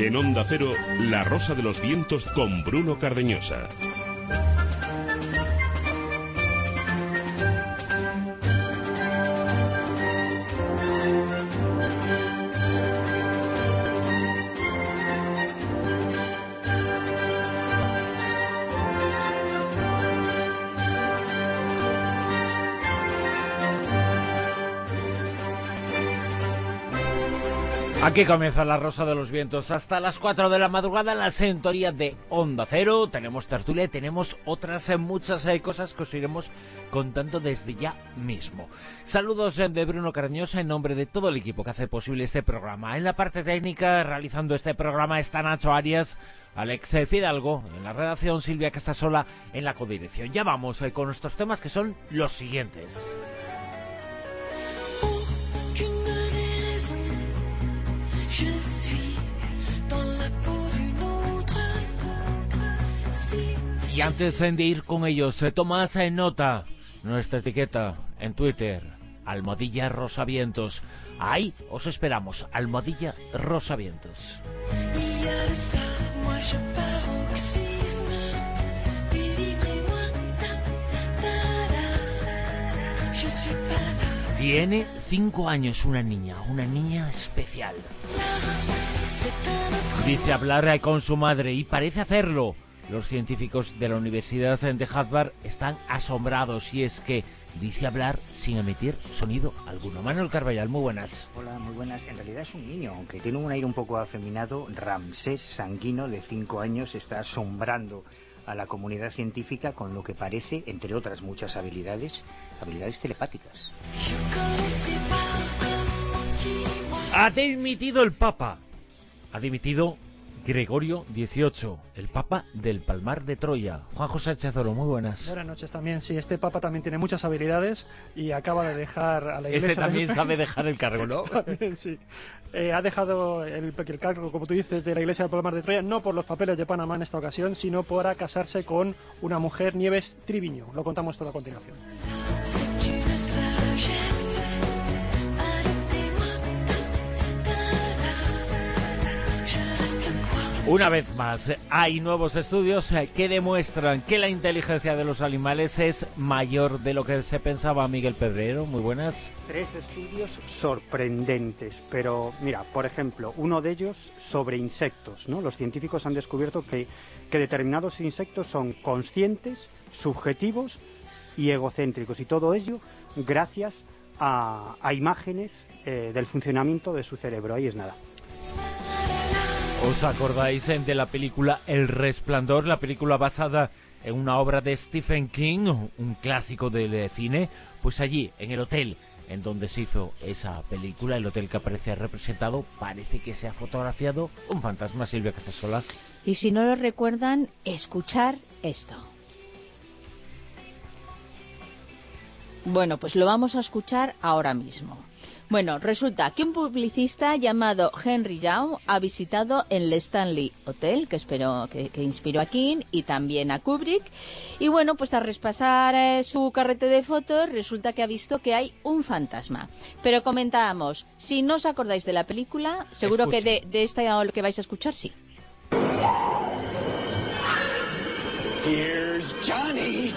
En Onda Cero, La Rosa de los Vientos con Bruno Cardeñosa. Aquí comienza La Rosa de los Vientos hasta las 4 de la madrugada en la sintonía de Onda Cero. Tenemos tertulia, tenemos otras muchas cosas que os iremos contando desde ya mismo. Saludos de Bruno Cardeñosa en nombre de todo el equipo que hace posible este programa. En la parte técnica, realizando este programa, está Nacho Arias, Alex Fidalgo, en la redacción Silvia Casasola, en la codirección. Ya vamos con nuestros temas, que son los siguientes. Y antes de ir con ellos, tomad nota, nuestra etiqueta en Twitter, Almohadilla Rosavientos. Ahí os esperamos, Almohadilla Rosavientos. Tiene 5 años una niña especial. Dice hablar con su madre y parece hacerlo. Los científicos de la Universidad de Harvard están asombrados, y es que dice hablar sin emitir sonido alguno. Manuel Carballal, muy buenas. Hola, muy buenas. En realidad es un niño, aunque tiene un aire un poco afeminado. Ramsés Sanguino, de 5 años, está asombrando a la comunidad científica con lo que parece, entre otras muchas habilidades telepáticas. Ha dimitido el Papa. Ha dimitido Gregorio XVIII, el Papa del Palmar de Troya. Juan José Sánchez Oro, muy buenas. Buenas noches también. Sí, este Papa también tiene muchas habilidades y acaba de dejar a la Iglesia... Este también sabe dejar el cargo, ¿no? También, sí. Ha dejado el cargo, como tú dices, de la Iglesia del Palmar de Troya, no por los papeles de Panamá en esta ocasión, sino para casarse con una mujer, Nieves Triviño. Lo contamos todo a continuación. Una vez más, hay nuevos estudios que demuestran que la inteligencia de los animales es mayor de lo que se pensaba. Miguel Pedrero, muy buenas. 3 estudios sorprendentes, pero mira, por ejemplo, uno de ellos sobre insectos, ¿no? Los científicos han descubierto que determinados insectos son conscientes, subjetivos y egocéntricos, y todo ello gracias a imágenes del funcionamiento de su cerebro. Ahí es nada. ¿Os acordáis de la película El Resplandor, la película basada en una obra de Stephen King, un clásico del cine? Pues allí, en el hotel en donde se hizo esa película, el hotel que aparece representado, parece que se ha fotografiado un fantasma. Silvia Casasola. Y si no lo recuerdan, escuchar esto. Bueno, pues lo vamos a escuchar ahora mismo. Bueno, resulta que un publicista llamado Henry Young ha visitado el Stanley Hotel, que inspiró a King y también a Kubrick. Y bueno, pues tras repasar su carrete de fotos, resulta que ha visto que hay un fantasma. Pero comentábamos, si no os acordáis de la película, seguro Escuche. que de esta lo que vais a escuchar, sí. Here's Johnny.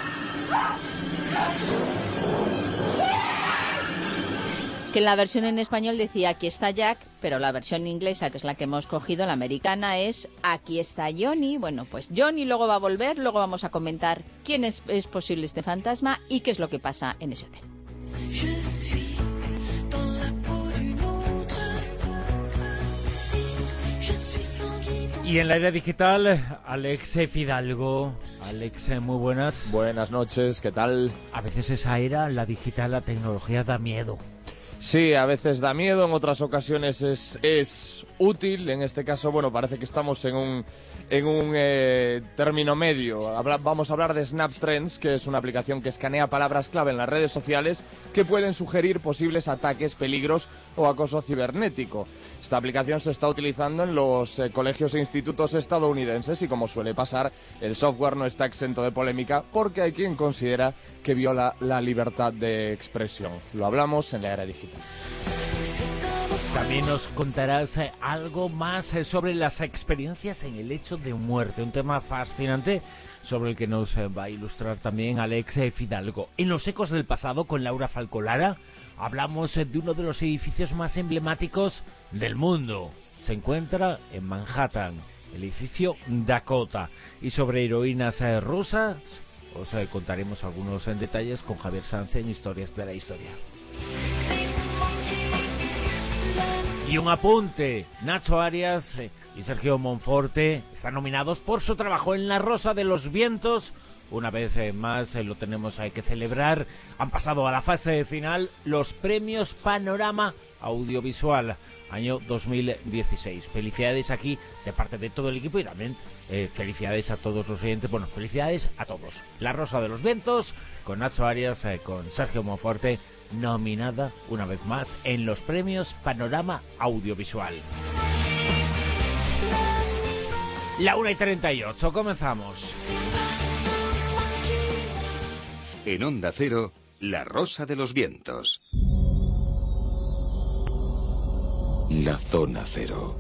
Que en la versión en español decía aquí está Jack, pero la versión inglesa, que es la que hemos cogido, la americana, es aquí está Johnny. Bueno, pues Johnny luego va a volver, luego vamos a comentar quién es posible este fantasma y qué es lo que pasa en ese hotel. Y en la era digital, Alex Fidalgo. Alex, muy buenas. Buenas noches, ¿qué tal? A veces esa era, la digital, la tecnología da miedo. Sí, a veces da miedo, en otras ocasiones es útil. En este caso, bueno, parece que estamos en un término medio. Vamos a hablar de Snap Trends, que es una aplicación que escanea palabras clave en las redes sociales que pueden sugerir posibles ataques, peligros o acoso cibernético. Esta aplicación se está utilizando en los colegios e institutos estadounidenses y, como suele pasar, el software no está exento de polémica porque hay quien considera que viola la libertad de expresión. Lo hablamos en la era digital. También nos contarás algo más sobre las experiencias en el hecho de muerte, un tema fascinante sobre el que nos va a ilustrar también Alex Fidalgo. En Los ecos del pasado, con Laura Falcolara, hablamos de uno de los edificios más emblemáticos del mundo. Se encuentra en Manhattan, el edificio Dakota. Y sobre heroínas rusas, os contaremos algunos detalles con Javier Sanz en Historias de la Historia. Y un apunte, Nacho Arias y Sergio Monforte están nominados por su trabajo en La Rosa de los Vientos. Una vez más lo tenemos que celebrar. Han pasado a la fase final los premios Panorama Audiovisual año 2016. Felicidades aquí de parte de todo el equipo y también felicidades a todos los oyentes. Bueno, felicidades a todos. La Rosa de los Vientos con Nacho Arias, con Sergio Monforte, nominada una vez más en los premios Panorama Audiovisual. La 1:38, comenzamos. En Onda Cero, La Rosa de los Vientos. La Zona Cero.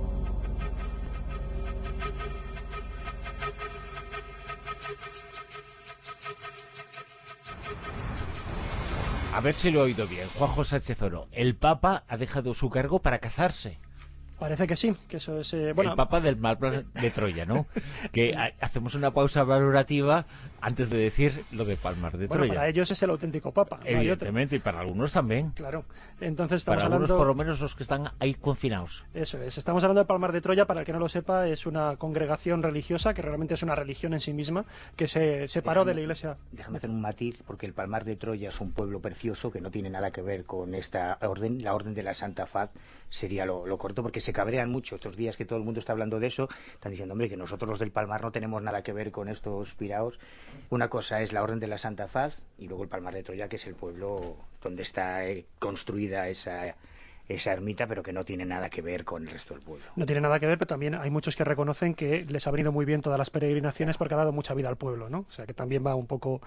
A ver si lo he oído bien. Juanjo Sánchez Oro. El Papa ha dejado su cargo para casarse. Parece que sí, que eso es... bueno, el Papa del Mar de Troya, ¿no? Que hacemos una pausa valorativa antes de decir lo de Palmar de Troya. Para ellos es el auténtico Papa. Evidentemente, y para algunos también. Claro. Entonces estamos para hablando... algunos, por lo menos los que están ahí confinados. Eso es. Estamos hablando de Palmar de Troya, para el que no lo sepa, es una congregación religiosa, que realmente es una religión en sí misma, que se separó de la Iglesia. Déjame hacer un matiz, porque el Palmar de Troya es un pueblo precioso que no tiene nada que ver con esta orden. La Orden de la Santa Faz sería lo corto, porque se cabrean mucho estos días que todo el mundo está hablando de eso. Están diciendo, hombre, que nosotros los del Palmar no tenemos nada que ver con estos piraos. Una cosa es la Orden de la Santa Faz y luego el Palmar de Troya, que es el pueblo donde está construida esa ermita, pero que no tiene nada que ver con el resto del pueblo. No tiene nada que ver, pero también hay muchos que reconocen que les ha venido muy bien todas las peregrinaciones porque ha dado mucha vida al pueblo, ¿no? O sea, que también va un poco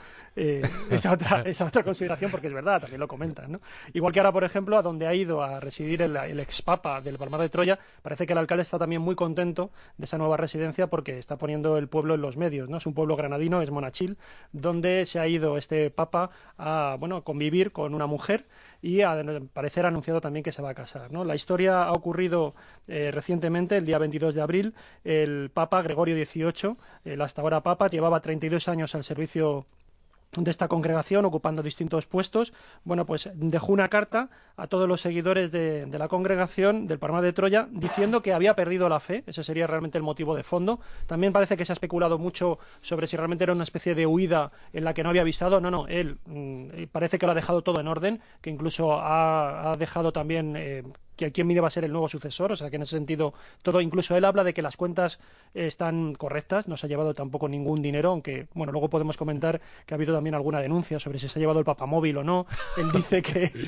esa otra consideración, porque es verdad, también lo comentan, ¿no? Igual que ahora, por ejemplo, a donde ha ido a residir el expapa del Palmar de Troya, parece que el alcalde está también muy contento de esa nueva residencia porque está poniendo el pueblo en los medios, ¿no? Es un pueblo granadino, es Monachil, donde se ha ido este papa a convivir con una mujer y al parecer ha anunciado también que se va a casar, ¿no? La historia ha ocurrido recientemente, el día 22 de abril. El Papa Gregorio XVIII, el hasta ahora Papa, llevaba 32 años al servicio de esta congregación, ocupando distintos puestos. Bueno, pues dejó una carta a todos los seguidores de la congregación del Palmar de Troya diciendo que había perdido la fe. Ese sería realmente el motivo de fondo. También parece que se ha especulado mucho sobre si realmente era una especie de huida en la que no había avisado. No, él parece que lo ha dejado todo en orden, que incluso ha dejado también que quién iba a ser el nuevo sucesor, o sea que en ese sentido todo, incluso él habla de que las cuentas están correctas, no se ha llevado tampoco ningún dinero, aunque bueno, luego podemos comentar que ha habido también alguna denuncia sobre si se ha llevado el papamóvil o no. Él dice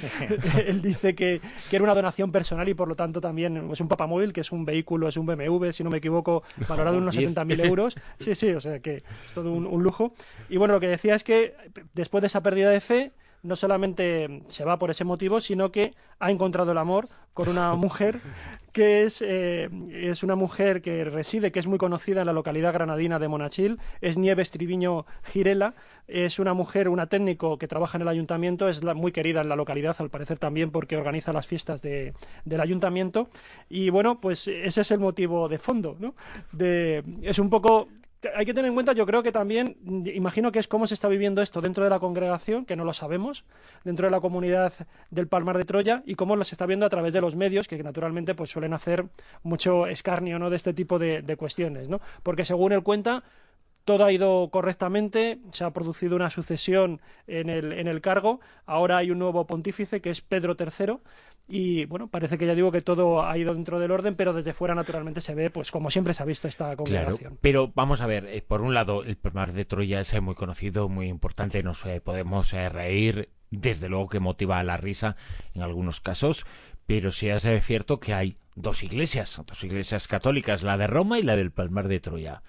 que era una donación personal y por lo tanto también es un papamóvil, que es un vehículo, es un BMW, si no me equivoco, valorado en unos 70.000 euros. Sí, o sea que es todo un lujo. Y bueno, lo que decía es que después de esa pérdida de fe, no solamente se va por ese motivo, sino que ha encontrado el amor con una mujer que es una mujer que reside, que es muy conocida en la localidad granadina de Monachil, es Nieves Triviño Girela. Es una mujer, una técnico que trabaja en el ayuntamiento, es muy querida en la localidad, al parecer también porque organiza las fiestas del ayuntamiento. Y bueno, pues ese es el motivo de fondo, ¿no? Es un poco... Hay que tener en cuenta, yo creo que también, imagino que es cómo se está viviendo esto dentro de la congregación, que no lo sabemos, dentro de la comunidad del Palmar de Troya, y cómo lo se está viendo a través de los medios, que naturalmente pues suelen hacer mucho escarnio, ¿no?, de este tipo de cuestiones, ¿no? Porque según él cuenta, todo ha ido correctamente, se ha producido una sucesión en el cargo, ahora hay un nuevo pontífice que es Pedro III, y bueno, parece que ya digo que todo ha ido dentro del orden, pero desde fuera naturalmente se ve, pues como siempre se ha visto esta congregación. Claro, pero vamos a ver, por un lado el Palmar de Troya es muy conocido, muy importante, nos podemos reír, desde luego que motiva a la risa en algunos casos, pero sí es cierto que hay dos iglesias católicas, la de Roma y la del Palmar de Troya.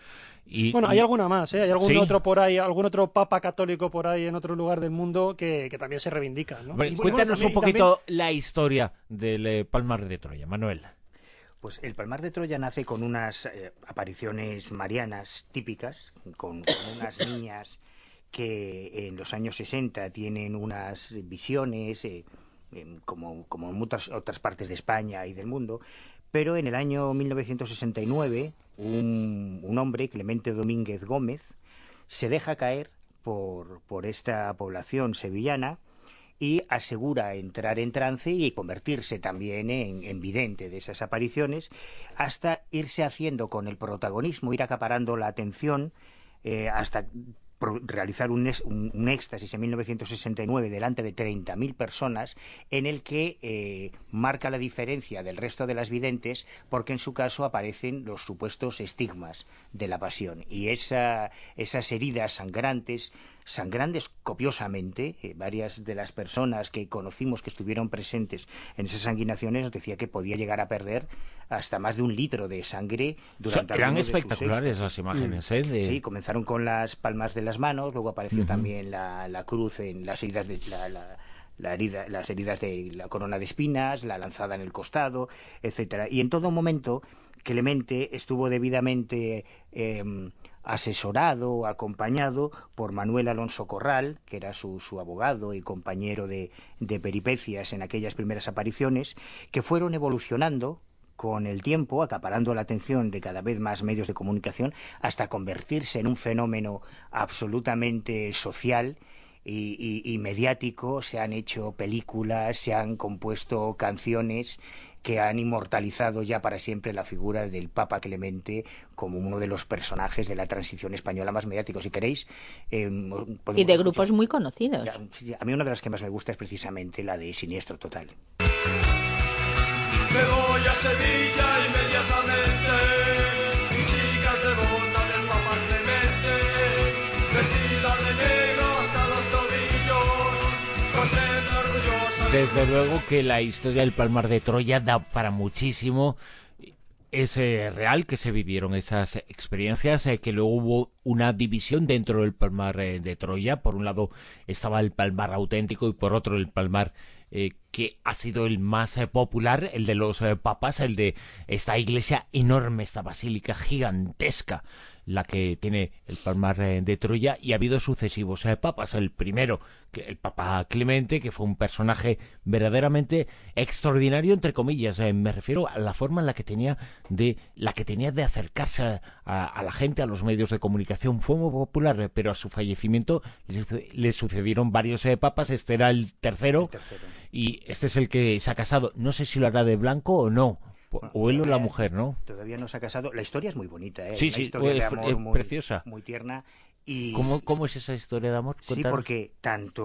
Bueno, hay alguna más, ¿eh? Hay algún ¿Sí? otro por ahí, algún otro papa católico por ahí en otro lugar del mundo que también se reivindica, ¿no? Bueno, Y cuéntanos también- un poquito la historia del Palmar de Troya, Manuel. Pues el Palmar de Troya nace con unas apariciones marianas típicas, con unas niñas que en los años 60 tienen unas visiones, como en muchas otras partes de España y del mundo, pero en el año 1969 un hombre, Clemente Domínguez Gómez, se deja caer por esta población sevillana y asegura entrar en trance y convertirse también en vidente de esas apariciones, hasta irse haciendo con el protagonismo, ir acaparando la atención, hasta realizar un éxtasis en 1969 delante de 30.000 personas, en el que marca la diferencia del resto de las videntes, porque en su caso aparecen los supuestos estigmas de la pasión, y esas heridas sangrantes copiosamente. Varias de las personas que conocimos que estuvieron presentes en esas sanguinaciones nos decía que podía llegar a perder hasta más de 1 litro de sangre durante Eran algunos de sus espectaculares éxtasis. las imágenes, ¿eh? Sí, comenzaron con las palmas de las manos, luego apareció también la cruz en las heridas de las heridas de la corona de espinas, la lanzada en el costado, etcétera. Y en todo momento Clemente estuvo debidamente asesorado, acompañado por Manuel Alonso Corral, que era su abogado y compañero de peripecias en aquellas primeras apariciones, que fueron evolucionando con el tiempo, acaparando la atención de cada vez más medios de comunicación, hasta convertirse en un fenómeno absolutamente social y mediático. Se han hecho películas, se han compuesto canciones que han inmortalizado ya para siempre la figura del Papa Clemente como uno de los personajes de la transición española más mediáticos. Si queréis, y de grupos muy conocidos. A mí una de las que más me gusta es precisamente la de Siniestro Total. Me voy a Sevilla inmediatamente, y chicas devotas del Papa Clemente, vestida de negro hasta los tobillos, con siempre orgullosas. Desde luego que la historia del Palmar de Troya da para muchísimo. Es real que se vivieron esas experiencias, que luego hubo una división dentro del Palmar de Troya. Por un lado estaba el Palmar auténtico y por otro el Palmar que ha sido el más popular, el de los papas, el de esta iglesia enorme, esta basílica gigantesca, la que tiene el Palmar de Troya, y ha habido sucesivos papas. El primero, el Papa Clemente, que fue un personaje verdaderamente extraordinario, entre comillas. Me refiero a la forma en la que tenía de acercarse a la gente, a los medios de comunicación. Fue muy popular, pero a su fallecimiento le sucedieron varios papas. Este era el tercero, y este es el que se ha casado. No sé si lo hará de blanco o no. O él o la mujer, ¿no? Todavía no se ha casado. La historia es muy bonita, ¿eh? Sí, Una sí, historia de amor muy preciosa. Muy tierna. Y ¿Cómo es esa historia de amor? Sí, Cuéntanos. porque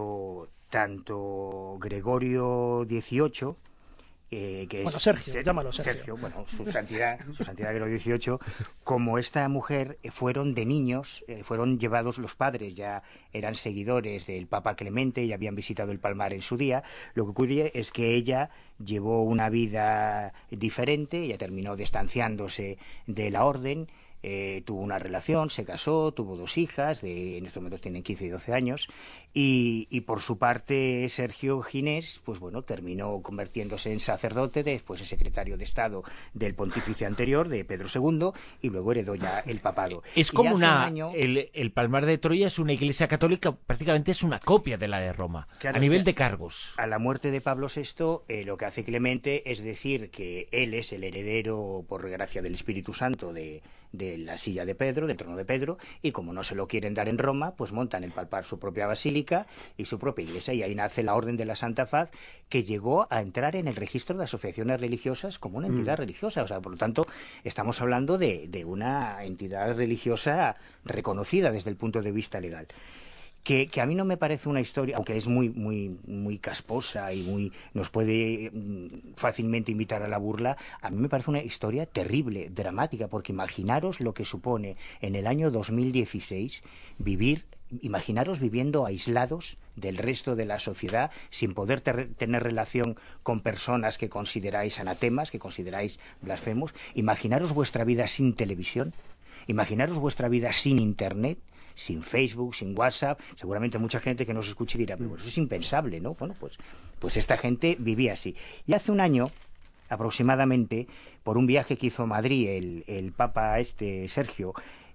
tanto Gregorio XVIII, bueno, Sergio, llámalo Sergio. Bueno, su santidad Gregorio XVIII, como esta mujer, fueron de niños, fueron llevados, los padres ya eran seguidores del Papa Clemente y habían visitado el Palmar en su día. Lo que ocurre es que ella llevó una vida diferente, ella terminó distanciándose de la orden. Tuvo una relación, se casó, tuvo 2 hijas, en estos momentos tienen 15 y 12 años, y por su parte Sergio Ginés, pues bueno, terminó convirtiéndose en sacerdote, después es secretario de Estado del pontífice anterior, de Pedro II, y luego heredó ya el papado. Es como el Palmar de Troya es una iglesia católica, prácticamente es una copia de la de Roma, claro, a nivel de cargos. A la muerte de Pablo VI, lo que hace Clemente es decir que él es el heredero, por gracia del Espíritu Santo, de la silla de Pedro, del trono de Pedro, y como no se lo quieren dar en Roma, pues montan el Palmar su propia basílica y su propia iglesia, y ahí nace la Orden de la Santa Faz, que llegó a entrar en el registro de asociaciones religiosas como una entidad religiosa. O sea, por lo tanto, estamos hablando de una entidad religiosa reconocida desde el punto de vista legal. Que a mí no me parece una historia, aunque es muy casposa y nos puede fácilmente invitar a la burla, a mí me parece una historia terrible, dramática, porque imaginaros lo que supone en el año 2016 imaginaros viviendo aislados del resto de la sociedad, sin poder tener relación con personas que consideráis anatemas, que consideráis blasfemos. Imaginaros vuestra vida sin televisión. Imaginaros vuestra vida sin Internet, sin Facebook, sin WhatsApp. Seguramente mucha gente que nos escuche dirá, pero eso es impensable, ¿no? Bueno, pues esta gente vivía así. Y hace un año, aproximadamente, por un viaje que hizo a Madrid el Papa Sergio,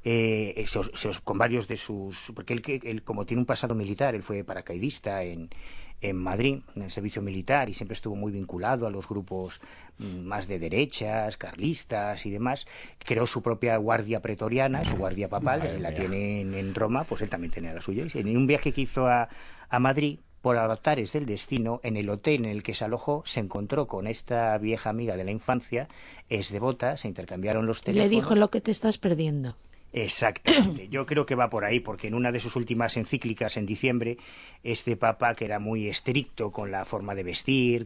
con varios de sus... Porque él, como tiene un pasado militar, él fue paracaidista en Madrid, en el servicio militar, y siempre estuvo muy vinculado a los grupos más de derechas, carlistas y demás. Creó su propia guardia pretoriana, su guardia papal, que la tiene en Roma, pues él también tenía la suya. Y en un viaje que hizo a Madrid, por avatares del destino, en el hotel en el que se alojó, se encontró con esta vieja amiga de la infancia, es devota, se intercambiaron los teléfonos. Le dijo lo que te estás perdiendo. Exactamente, yo creo que va por ahí, porque en una de sus últimas encíclicas en diciembre, este papa, que era muy estricto con la forma de vestir,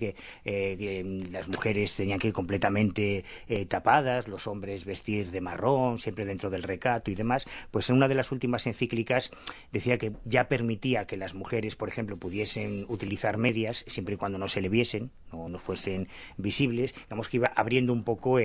que las mujeres tenían que ir completamente tapadas, los hombres vestir de marrón, siempre dentro del recato y demás, pues en una de las últimas encíclicas decía que ya permitía que las mujeres, por ejemplo, pudiesen utilizar medias, siempre y cuando no se le viesen, no fuesen visibles, digamos que iba abriendo un poco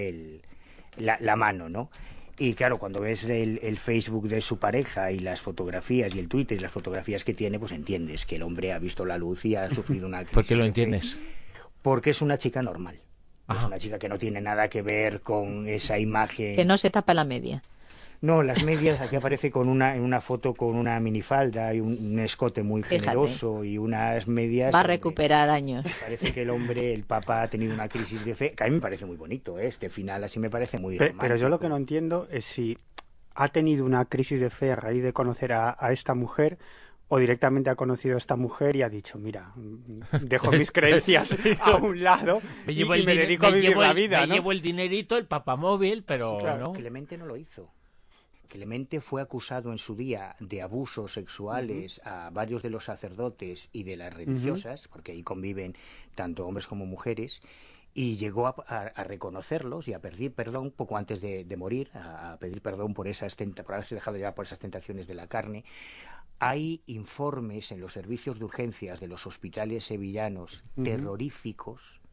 la mano, ¿no? Y claro, cuando ves el Facebook de su pareja y las fotografías y el Twitter y las fotografías que tiene, pues entiendes que el hombre ha visto la luz y ha sufrido una crisis. ¿Por qué lo entiendes? Porque es una chica normal. Es una chica que no tiene nada que ver con esa imagen. Que no se tapa la media. No, las medias, aquí aparece en una foto con una minifalda y un escote muy generoso y unas medias... Va a recuperar años. Parece que el Papa ha tenido una crisis de fe, que a mí me parece muy bonito, este final así me parece muy romántico. Pero yo lo que no entiendo es si ha tenido una crisis de fe a raíz de conocer a esta mujer, o directamente ha conocido a esta mujer y ha dicho, mira, dejo mis creencias a un lado y me dedico a vivir la vida, ¿no? Me llevo el dinerito, el papamóvil, pero sí, claro, no. Clemente no lo hizo. Clemente fue acusado en su día de abusos sexuales a varios de los sacerdotes y de las religiosas, porque ahí conviven tanto hombres como mujeres, y llegó a reconocerlos y a pedir perdón poco antes de morir, a pedir perdón por haberse dejado llevar por esas tentaciones de la carne. Hay informes en los servicios de urgencias de los hospitales sevillanos terroríficos,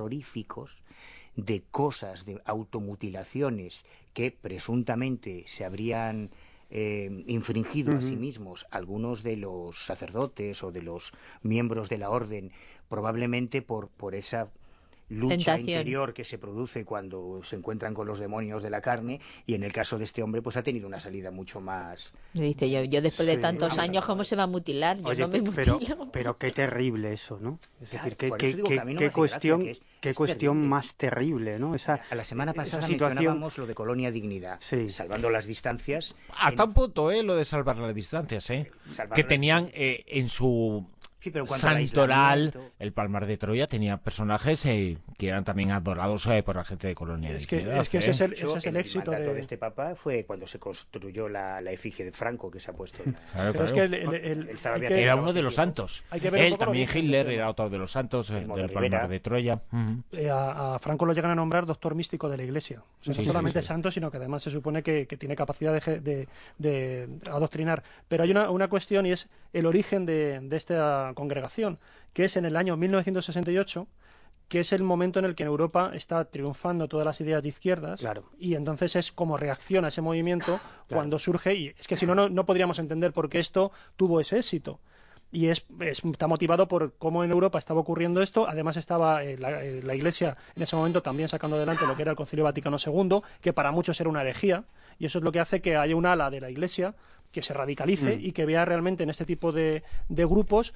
de cosas, de automutilaciones que presuntamente se habrían infringido a sí mismos algunos de los sacerdotes o de los miembros de la orden, probablemente por esa lucha interior que se produce cuando se encuentran con los demonios de la carne, y en el caso de este hombre pues ha tenido una salida mucho más... Dice yo después de tantos años, ¿cómo se va a mutilar? Yo no me mutilo. Pero qué terrible eso, ¿no? Es decir, qué cuestión más terrible, ¿no? A la semana pasada mencionábamos lo de Colonia Dignidad, salvando las distancias. Hasta un punto, lo de salvar las distancias, que tenían en su... Sí, pero santoral, el Palmar de Troya tenía personajes que eran también adorados por la gente de Colonia. Es que ese es el éxito de este papa fue cuando se construyó la efigie de Franco que se ha puesto. Claro. Es que era uno de los santos. Él también, Hitler era otro de los santos del Palmar de Troya. A Franco lo llegan a nombrar doctor místico de la Iglesia. O sea, no solamente santo, sino que además se supone que tiene capacidad de adoctrinar. Pero hay una cuestión, y es el origen de esta congregación, que es en el año 1968, que es el momento en el que en Europa está triunfando todas las ideas de izquierdas, y entonces es como reacciona a ese movimiento cuando surge, y es que si no podríamos entender por qué esto tuvo ese éxito. Y está motivado por cómo en Europa estaba ocurriendo esto. Además estaba la Iglesia en ese momento también sacando adelante lo que era el Concilio Vaticano II, que para muchos era una herejía, y eso es lo que hace que haya un ala de la Iglesia que se radicalice y que vea realmente en este tipo de grupos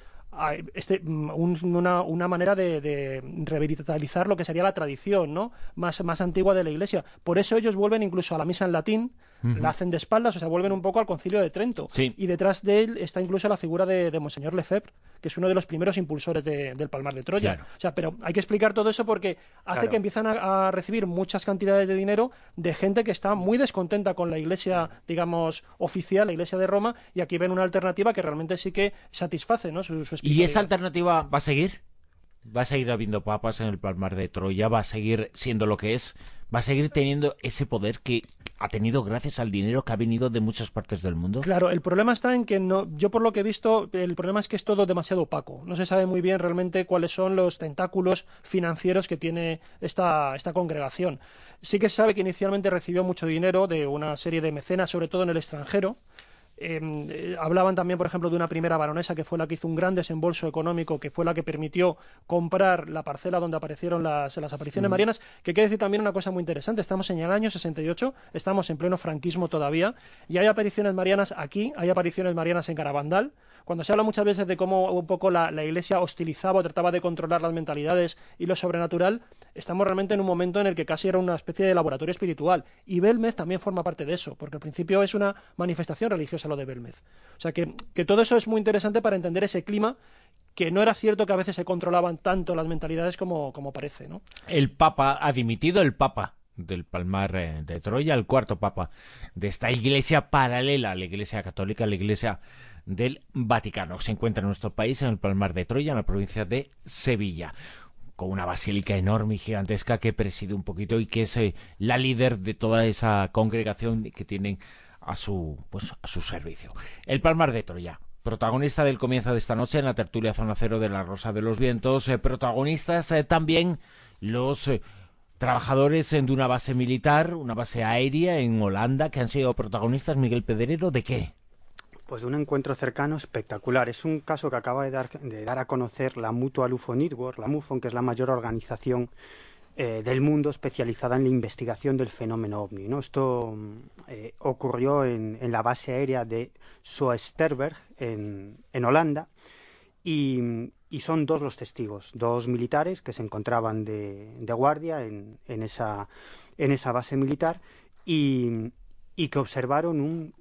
una manera de revitalizar lo que sería la tradición, ¿no? más antigua de la Iglesia. Por eso ellos vuelven incluso a la misa en latín, la hacen de espaldas, o sea, vuelven un poco al Concilio de Trento. Y detrás de él está incluso la figura de Monseñor Lefebvre, que es uno de los primeros impulsores del Palmar de Troya. O sea, pero hay que explicar todo eso porque hace que empiezan a recibir muchas cantidades de dinero de gente que está muy descontenta con la Iglesia, digamos, oficial, la Iglesia de Roma, y aquí ven una alternativa que realmente sí que satisface, ¿no? su ¿Y esa alternativa va a seguir? Va a seguir habiendo papas en el Palmar de Troya, va a seguir siendo lo que es, va a seguir teniendo ese poder que ha tenido gracias al dinero que ha venido de muchas partes del mundo. Claro, el problema está en que no, yo por lo que he visto, el problema es que es todo demasiado opaco. No se sabe muy bien realmente cuáles son los tentáculos financieros que tiene esta congregación. Sí que se sabe que inicialmente recibió mucho dinero de una serie de mecenas, sobre todo en el extranjero. Hablaban también, por ejemplo, de una primera baronesa que fue la que hizo un gran desembolso económico, que fue la que permitió comprar la parcela donde aparecieron las apariciones marianas, que quiere decir también una cosa muy interesante. Estamos en el año 68, estamos en pleno franquismo todavía, y hay apariciones marianas aquí, hay apariciones marianas en Garabandal. Cuando se habla muchas veces de cómo un poco la Iglesia hostilizaba o trataba de controlar las mentalidades y lo sobrenatural, estamos realmente en un momento en el que casi era una especie de laboratorio espiritual. Y Belmez también forma parte de eso, porque al principio es una manifestación religiosa lo de Belmez. O sea que todo eso es muy interesante para entender ese clima, que no era cierto que a veces se controlaban tanto las mentalidades como parece, ¿no? El Papa ha dimitido, el Papa del Palmar de Troya, el cuarto Papa de esta iglesia paralela a la Iglesia Católica, la Iglesia del Vaticano. Se encuentra en nuestro país, en el Palmar de Troya, en la provincia de Sevilla, con una basílica enorme y gigantesca que preside un poquito y que es la líder de toda esa congregación que tienen a su servicio. El Palmar de Troya, protagonista del comienzo de esta noche en la tertulia Zona Cero de la Rosa de los Vientos, protagonistas también los trabajadores de una base militar, una base aérea en Holanda, que han sido protagonistas. Miguel Pedrero, ¿de qué? Pues de un encuentro cercano espectacular. Es un caso que acaba de dar a conocer la Mutual UFO Network, la MUFON, que es la mayor organización del mundo especializada en la investigación del fenómeno OVNI, ¿no? Esto ocurrió en la base aérea de Soesterberg, en Holanda, y son dos los testigos, dos militares que se encontraban de guardia en esa base militar y que observaron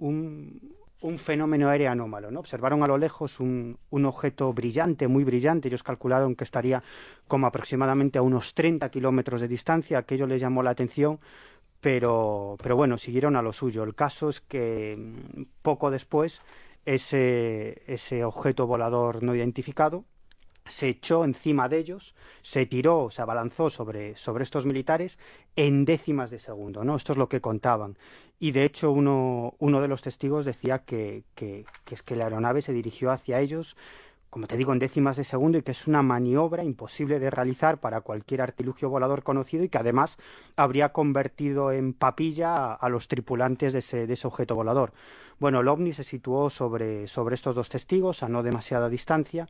un fenómeno aéreo anómalo, ¿no? Observaron a lo lejos un objeto brillante, muy brillante. Ellos calcularon que estaría como aproximadamente a unos 30 kilómetros de distancia. Aquello les llamó la atención, pero bueno, siguieron a lo suyo. El caso es que poco después ese objeto volador no identificado se echó encima de ellos, se tiró, se abalanzó sobre estos militares en décimas de segundo, ¿no? Esto es lo que contaban. Y de hecho uno de los testigos decía que es que la aeronave se dirigió hacia ellos, como te digo, en décimas de segundo, y que es una maniobra imposible de realizar para cualquier artilugio volador conocido, y que además habría convertido en papilla a los tripulantes de ese objeto volador. Bueno, el OVNI se situó sobre estos dos testigos a no demasiada distancia.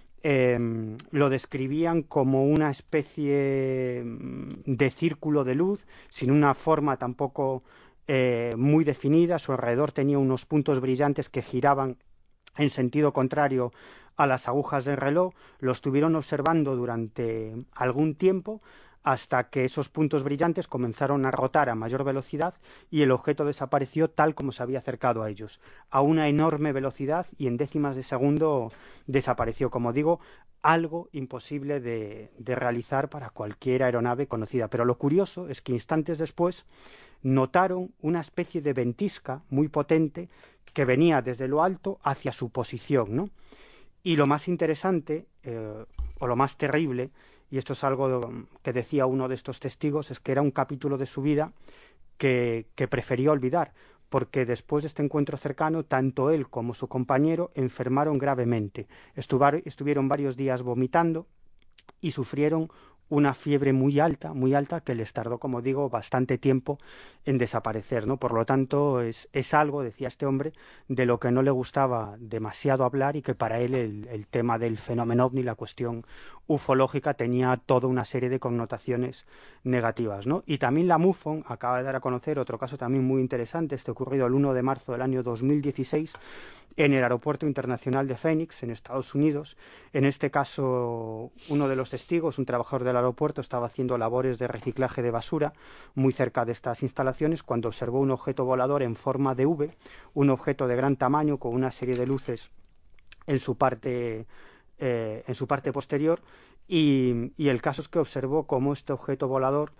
Lo describían como una especie de círculo de luz, sin una forma tampoco muy definida. A su alrededor tenía unos puntos brillantes que giraban en sentido contrario a las agujas del reloj. Lo estuvieron observando durante algún tiempo, hasta que esos puntos brillantes comenzaron a rotar a mayor velocidad y el objeto desapareció tal como se había acercado a ellos, a una enorme velocidad, y en décimas de segundo desapareció. Como digo, algo imposible de realizar para cualquier aeronave conocida. Pero lo curioso es que instantes después notaron una especie de ventisca muy potente que venía desde lo alto hacia su posición, ¿no? Y lo más interesante, o lo más terrible, y esto es algo que decía uno de estos testigos, es que era un capítulo de su vida que preferió olvidar, porque después de este encuentro cercano, tanto él como su compañero enfermaron gravemente. Estuvieron varios días vomitando y sufrieron una fiebre muy alta, que les tardó, como digo, bastante tiempo en desaparecer, ¿no? Por lo tanto, es algo, decía este hombre, de lo que no le gustaba demasiado hablar, y que para él el tema del fenómeno OVNI, la cuestión ufológica, tenía toda una serie de connotaciones negativas, ¿no? Y también la MUFON acaba de dar a conocer otro caso también muy interesante, ocurrido el 1 de marzo del año 2016, en el Aeropuerto Internacional de Phoenix, en Estados Unidos. En este caso, uno de los testigos, un trabajador del aeropuerto, estaba haciendo labores de reciclaje de basura muy cerca de estas instalaciones, cuando observó un objeto volador en forma de V, un objeto de gran tamaño con una serie de luces en su parte posterior, y el caso es que observó cómo este objeto volador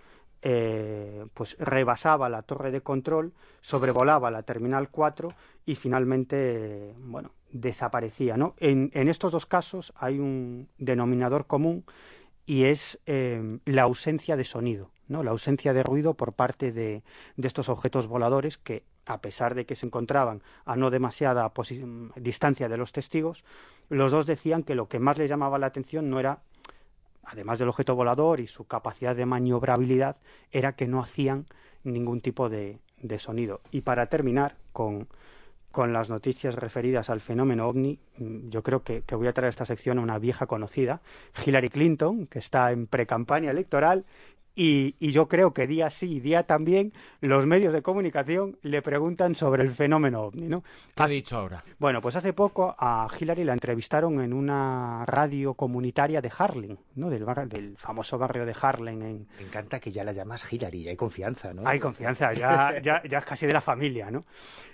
pues rebasaba la torre de control, sobrevolaba la Terminal 4 y finalmente, desaparecía, ¿no? En estos dos casos hay un denominador común, y es la ausencia de sonido, ¿no? La ausencia de ruido por parte de estos objetos voladores que, a pesar de que se encontraban a no demasiada distancia de los testigos, los dos decían que lo que más les llamaba la atención no era, además del objeto volador y su capacidad de maniobrabilidad, era que no hacían ningún tipo de sonido. Y para terminar con las noticias referidas al fenómeno OVNI, yo creo que voy a traer a esta sección a una vieja conocida, Hillary Clinton, que está en precampaña electoral, y yo creo que día sí y día también los medios de comunicación le preguntan sobre el fenómeno OVNI, ¿no? ¿Qué ha dicho ahora? Bueno, pues hace poco a Hillary la entrevistaron en una radio comunitaria de Harlem, ¿no? Del famoso barrio de Harlem. Me encanta que ya la llamas Hillary, ya hay confianza, ¿no? Hay confianza, ya es casi de la familia, ¿no?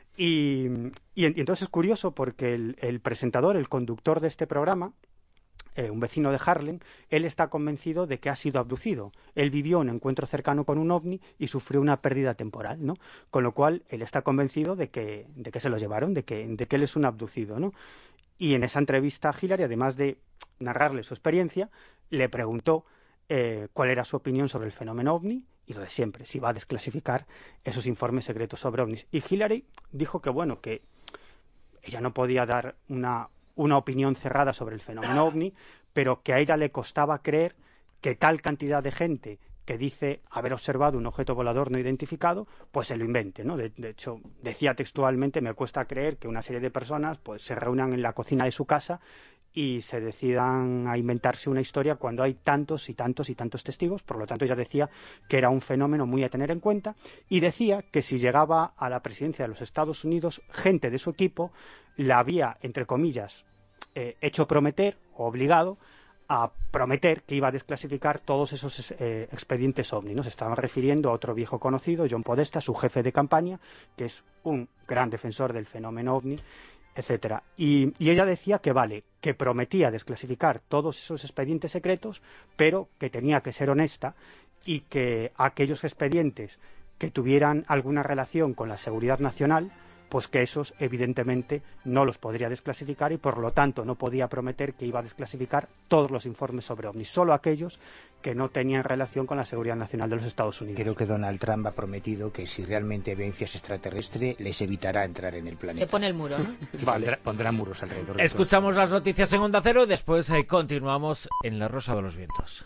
Y entonces es curioso porque el presentador, el conductor de este programa, un vecino de Harlem, él está convencido de que ha sido abducido. Él vivió un encuentro cercano con un ovni y sufrió una pérdida temporal, ¿no? Con lo cual, él está convencido de que se lo llevaron, de que él es un abducido, ¿no? Y en esa entrevista a Hillary, además de narrarle su experiencia, le preguntó cuál era su opinión sobre el fenómeno ovni y lo de siempre, si va a desclasificar esos informes secretos sobre ovnis. Y Hillary dijo que, bueno, que ella no podía dar una opinión cerrada sobre el fenómeno OVNI, pero que a ella le costaba creer que tal cantidad de gente que dice haber observado un objeto volador no identificado, pues se lo invente, ¿no? De hecho, decía textualmente, me cuesta creer que una serie de personas pues se reúnan en la cocina de su casa y se decidan a inventarse una historia cuando hay tantos y tantos y tantos testigos. Por lo tanto, ella decía que era un fenómeno muy a tener en cuenta y decía que si llegaba a la presidencia de los Estados Unidos, gente de su equipo la había, entre comillas, hecho prometer, o obligado a prometer que iba a desclasificar todos esos expedientes OVNI, ¿no? Se estaba refiriendo a otro viejo conocido, John Podesta, su jefe de campaña, que es un gran defensor del fenómeno OVNI, etcétera. Y ella decía que vale, que prometía desclasificar todos esos expedientes secretos, pero que tenía que ser honesta y que aquellos expedientes que tuvieran alguna relación con la seguridad nacional, pues que esos evidentemente no los podría desclasificar y por lo tanto no podía prometer que iba a desclasificar todos los informes sobre OVNIs, solo aquellos que no tenían relación con la seguridad nacional de los Estados Unidos. Creo que Donald Trump ha prometido que si realmente hay evidencias extraterrestres les evitará entrar en el planeta. Te pone el muro, ¿no? Vale. Pondrá muros alrededor de Escuchamos las noticias en Onda Cero y después continuamos en La Rosa de los Vientos.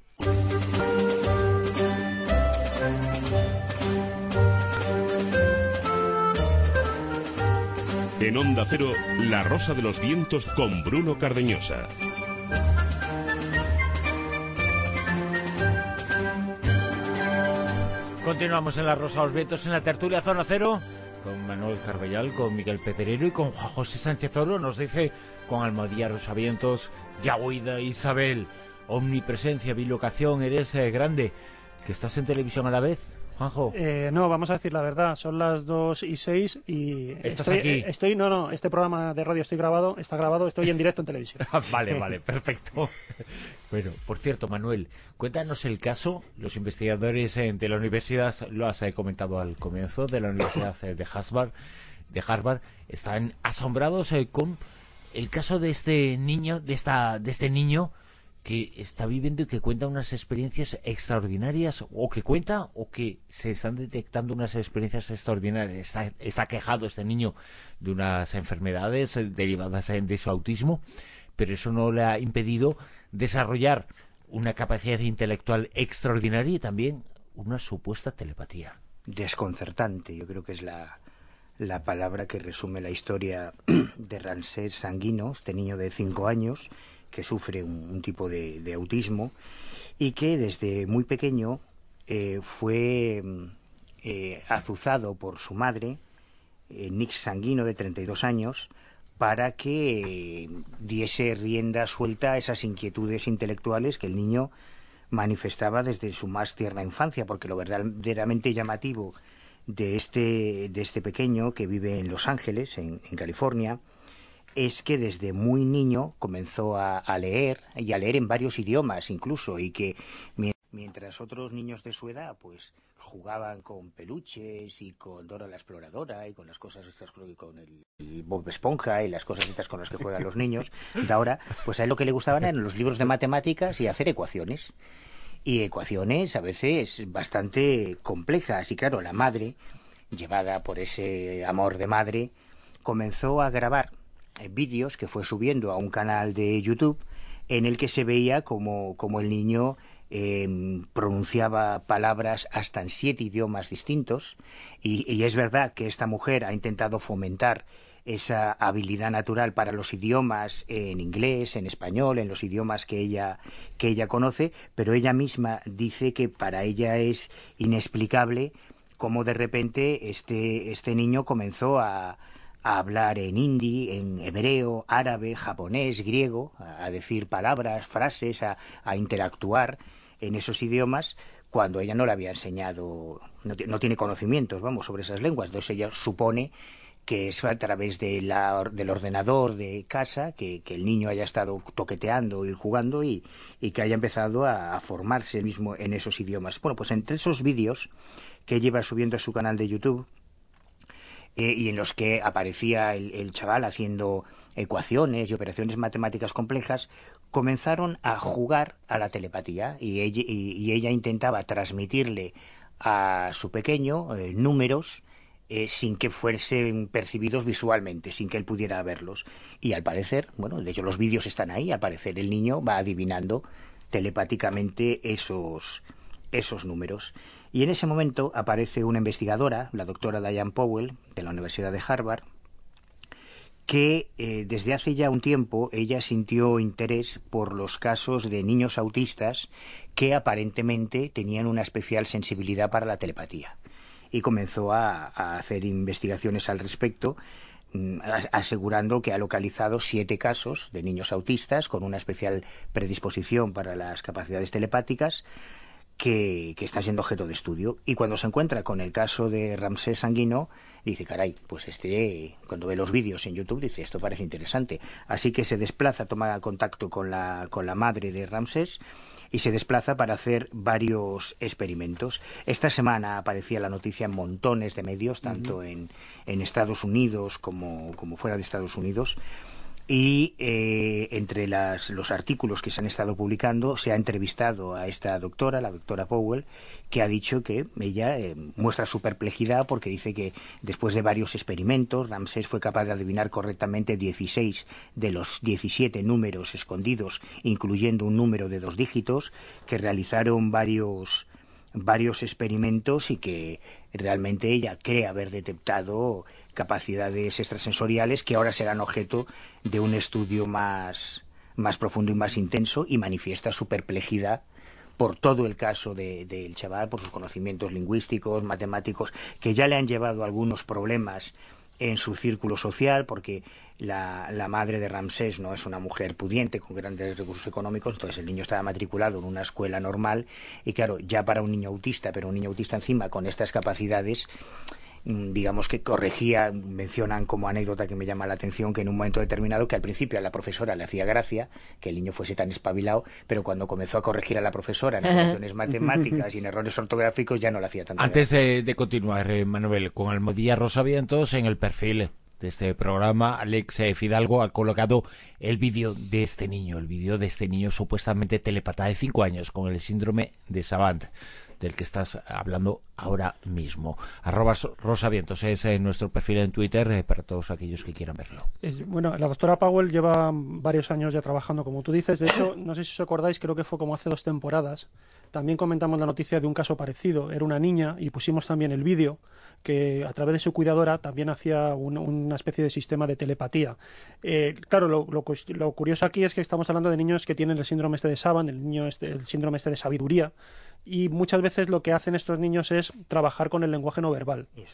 En Onda Cero, La Rosa de los Vientos con Bruno Cardeñosa. Continuamos en La Rosa de los Vientos, en la tertulia Zona Cero, con Manuel Carbellal, con Miguel Pedrero y con Juan José Sánchez Oro. Nos dice con Almadía Rosavientos, ya huida Isabel, omnipresencia, bilocación, eres grande, que estás en televisión a la vez. Juanjo. No, vamos a decir la verdad, son las 2:06 y ¿Estás aquí? No, este programa de radio está grabado, estoy en directo en televisión. Vale, perfecto. Bueno, por cierto, Manuel, cuéntanos el caso. Los investigadores de la universidad, lo has comentado al comienzo, de la Universidad de Harvard, están asombrados con el caso de este niño, de este niño que está viviendo y que cuenta unas experiencias extraordinarias, o que se están detectando unas experiencias extraordinarias. Está quejado este niño de unas enfermedades derivadas de su autismo, pero eso no le ha impedido desarrollar una capacidad intelectual extraordinaria y también una supuesta telepatía. Desconcertante, yo creo que es la palabra que resume la historia de Ramsés Sanguino, este niño de 5 años, que sufre un tipo de autismo y que desde muy pequeño fue azuzado por su madre, Nix Sanguino, de 32 años, para que diese rienda suelta a esas inquietudes intelectuales que el niño manifestaba desde su más tierna infancia, porque lo verdaderamente llamativo de este pequeño que vive en Los Ángeles, en California, es que desde muy niño comenzó a leer, y a leer en varios idiomas incluso, y que mientras otros niños de su edad pues jugaban con peluches y con Dora la Exploradora y con las cosas estas, con el Bob Esponja y las cosas estas con las que juegan los niños de ahora, pues a él lo que le gustaban eran los libros de matemáticas y hacer ecuaciones. Y ecuaciones a veces bastante complejas. Y claro, la madre, llevada por ese amor de madre, comenzó a grabar vídeos que fue subiendo a un canal de YouTube en el que se veía como el niño pronunciaba palabras hasta en 7 idiomas distintos. Y es verdad que esta mujer ha intentado fomentar esa habilidad natural para los idiomas en inglés, en español, en los idiomas que ella conoce, pero ella misma dice que para ella es inexplicable cómo de repente este niño comenzó a hablar en hindi, en hebreo, árabe, japonés, griego, a decir palabras, frases, a interactuar en esos idiomas, cuando ella no le había enseñado, no tiene conocimientos, sobre esas lenguas. Entonces ella supone que es a través del ordenador de casa que el niño haya estado toqueteando y jugando y que haya empezado a formarse mismo en esos idiomas. Bueno, pues entre esos vídeos que lleva subiendo a su canal de YouTube y en los que aparecía el chaval haciendo ecuaciones y operaciones matemáticas complejas, comenzaron a jugar a la telepatía y ella intentaba transmitirle a su pequeño números sin que fuesen percibidos visualmente, sin que él pudiera verlos. Y al parecer, de hecho los vídeos están ahí, al parecer el niño va adivinando telepáticamente esos números. Y en ese momento aparece una investigadora, la doctora Diane Powell, de la Universidad de Harvard, que desde hace ya un tiempo ella sintió interés por los casos de niños autistas que aparentemente tenían una especial sensibilidad para la telepatía. Y comenzó a hacer investigaciones al respecto, asegurando que ha localizado 7 casos de niños autistas con una especial predisposición para las capacidades telepáticas que están siendo objeto de estudio. Y cuando se encuentra con el caso de Ramsés Sanguino, dice, caray, pues cuando ve los vídeos en YouTube, dice, esto parece interesante. Así que se desplaza, toma contacto con la madre de Ramsés y se desplaza para hacer varios experimentos. Esta semana aparecía la noticia en montones de medios, tanto en Estados Unidos como fuera de Estados Unidos. Y entre los artículos que se han estado publicando se ha entrevistado a esta doctora, la doctora Powell, que ha dicho que ella muestra su perplejidad porque dice que después de varios experimentos Ramsés fue capaz de adivinar correctamente 16 de los 17 números escondidos, incluyendo un número de 2 dígitos, que realizaron varios experimentos y que realmente ella cree haber detectado capacidades extrasensoriales que ahora serán objeto de un estudio más profundo y más intenso, y manifiesta su perplejidad por todo el caso del chaval, por sus conocimientos lingüísticos, matemáticos, que ya le han llevado algunos problemas en su círculo social, porque la madre de Ramsés no es una mujer pudiente con grandes recursos económicos. Entonces el niño estaba matriculado en una escuela normal y claro, ya para un niño autista, pero un niño autista encima con estas capacidades, digamos que corregía, mencionan como anécdota que me llama la atención, que en un momento determinado, que al principio a la profesora le hacía gracia que el niño fuese tan espabilado, pero cuando comenzó a corregir a la profesora en operaciones matemáticas y en errores ortográficos ya no le hacía tanta Antes gracia. de continuar, Manuel, con Almodía Rosavientos, en el perfil de este programa, Alex Fidalgo ha colocado el vídeo de este niño supuestamente telepata de 5 años con el síndrome de Savant, del que estás hablando ahora mismo. @Rosavientos es nuestro perfil en Twitter para todos aquellos que quieran verlo. Bueno, la doctora Powell lleva varios años ya trabajando, como tú dices. De hecho, no sé si os acordáis, creo que fue como hace 2 temporadas. También comentamos la noticia de un caso parecido. Era una niña y pusimos también el vídeo que a través de su cuidadora también hacía una especie de sistema de telepatía. Claro, lo curioso aquí es que estamos hablando de niños que tienen el síndrome de Savant, el síndrome de sabiduría, y muchas veces lo que hacen estos niños es trabajar con el lenguaje no verbal. Exacto.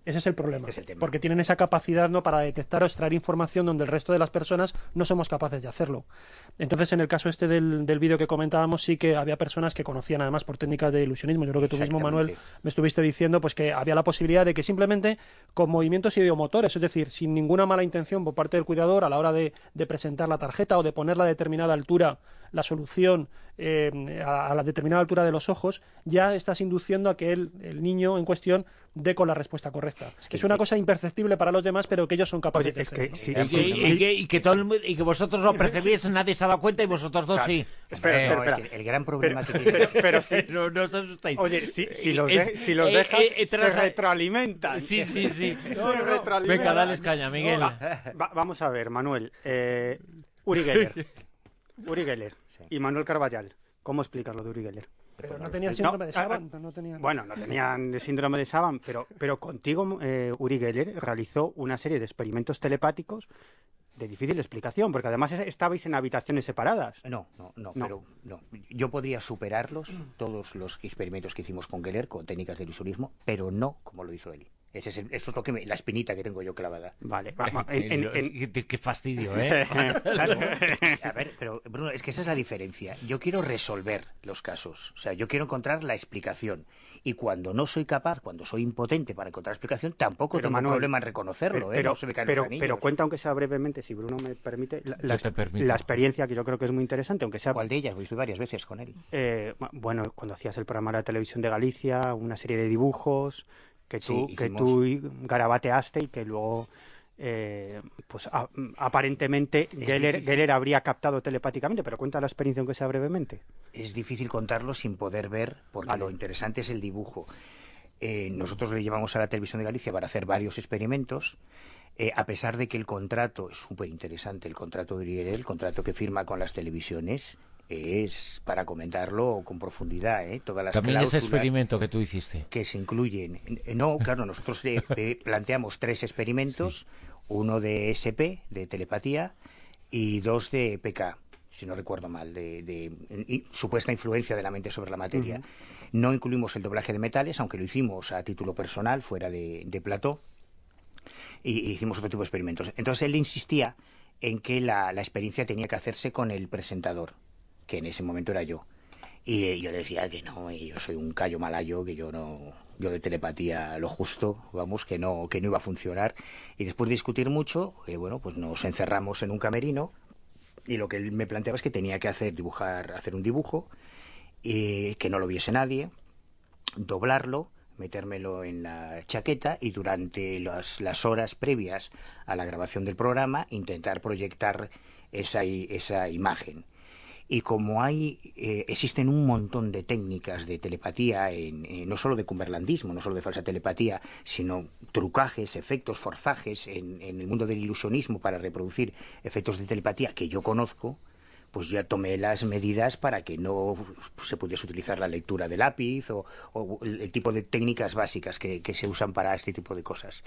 Ese es el problema, Este es el tema. porque tienen esa capacidad, ¿no?, para detectar o extraer información donde el resto de las personas no somos capaces de hacerlo. Entonces, en el caso este del vídeo que comentábamos, sí que había personas que conocían, además, por técnicas de ilusionismo. Yo creo que tú mismo, Manuel, me estuviste diciendo pues que había la posibilidad de que simplemente con movimientos ideomotores, es decir, sin ninguna mala intención por parte del cuidador a la hora de presentar la tarjeta o de ponerla a determinada altura, la solución a la determinada altura de los ojos, ya estás induciendo a que el niño en cuestión dé con la respuesta correcta. Es una cosa imperceptible para los demás, pero que ellos son capaces de hacer, ¿no? Y que vosotros lo percibís, nadie se ha dado cuenta y vosotros dos sí. Espera. Es que el gran problema que tiene... Pero sí. No os asustéis. Oye, si los dejas, se retroalimentan. Sí. Se retroalimentan. Venga, dales caña, Miguel. Vamos a ver, Manuel. Uri Geller y Manuel Carballal. ¿Cómo explicas lo de Uri Geller? Pero no tenían síndrome de Savant. Bueno, no tenían síndrome de Savant, pero contigo Uri Geller realizó una serie de experimentos telepáticos de difícil explicación, porque además estabais en habitaciones separadas. No. Yo podría superarlos, todos los experimentos que hicimos con Geller, con técnicas de ilusionismo, pero no como lo hizo él. Eso es lo que la espinita que tengo yo clavada. Vale. Qué fastidio, ¿eh? Claro. A ver, pero Bruno, es que esa es la diferencia. Yo quiero resolver los casos. O sea, yo quiero encontrar la explicación. Y cuando no soy capaz, cuando soy impotente para encontrar explicación, tampoco tengo problema en reconocerlo. No se me caen los anillos. Pero cuenta, aunque sea brevemente, si Bruno me permite, la experiencia que yo creo que es muy interesante, aunque sea... ¿Cuál de ellas? Voy varias veces con él. Bueno, cuando hacías el programa de la televisión de Galicia, una serie de dibujos que tú garabateaste y que luego aparentemente Geller habría captado telepáticamente, pero cuenta la experiencia aunque sea brevemente. Es difícil contarlo sin poder ver, porque lo interesante es el dibujo. Nosotros le llevamos a la televisión de Galicia para hacer varios experimentos, a pesar de que el contrato es súper interesante, el contrato de Geller, el contrato que firma con las televisiones, es para comentarlo con profundidad, todas las también ese experimento que tú hiciste que se incluyen. No, claro, nosotros planteamos 3 experimentos, uno de SP, de telepatía, y 2 de PK, si no recuerdo mal, de supuesta influencia de la mente sobre la materia. No incluimos el doblaje de metales, aunque lo hicimos a título personal, fuera de plató, y hicimos otro tipo de experimentos. Entonces él insistía en que la experiencia tenía que hacerse con el presentador, que en ese momento era yo. Y yo le decía que no, y yo soy un callo malayo, que yo de telepatía lo justo, vamos, que no iba a funcionar. Y después de discutir mucho, pues nos encerramos en un camerino, y lo que él me planteaba es que tenía que hacer un dibujo, que no lo viese nadie, doblarlo, metérmelo en la chaqueta y durante las horas previas a la grabación del programa intentar proyectar esa imagen. Y como existen un montón de técnicas de telepatía, no solo de cumberlandismo, no solo de falsa telepatía, sino trucajes, efectos, forzajes en el mundo del ilusionismo para reproducir efectos de telepatía que yo conozco, pues ya tomé las medidas para que no se pudiese utilizar la lectura de lápiz o el tipo de técnicas básicas que se usan para este tipo de cosas.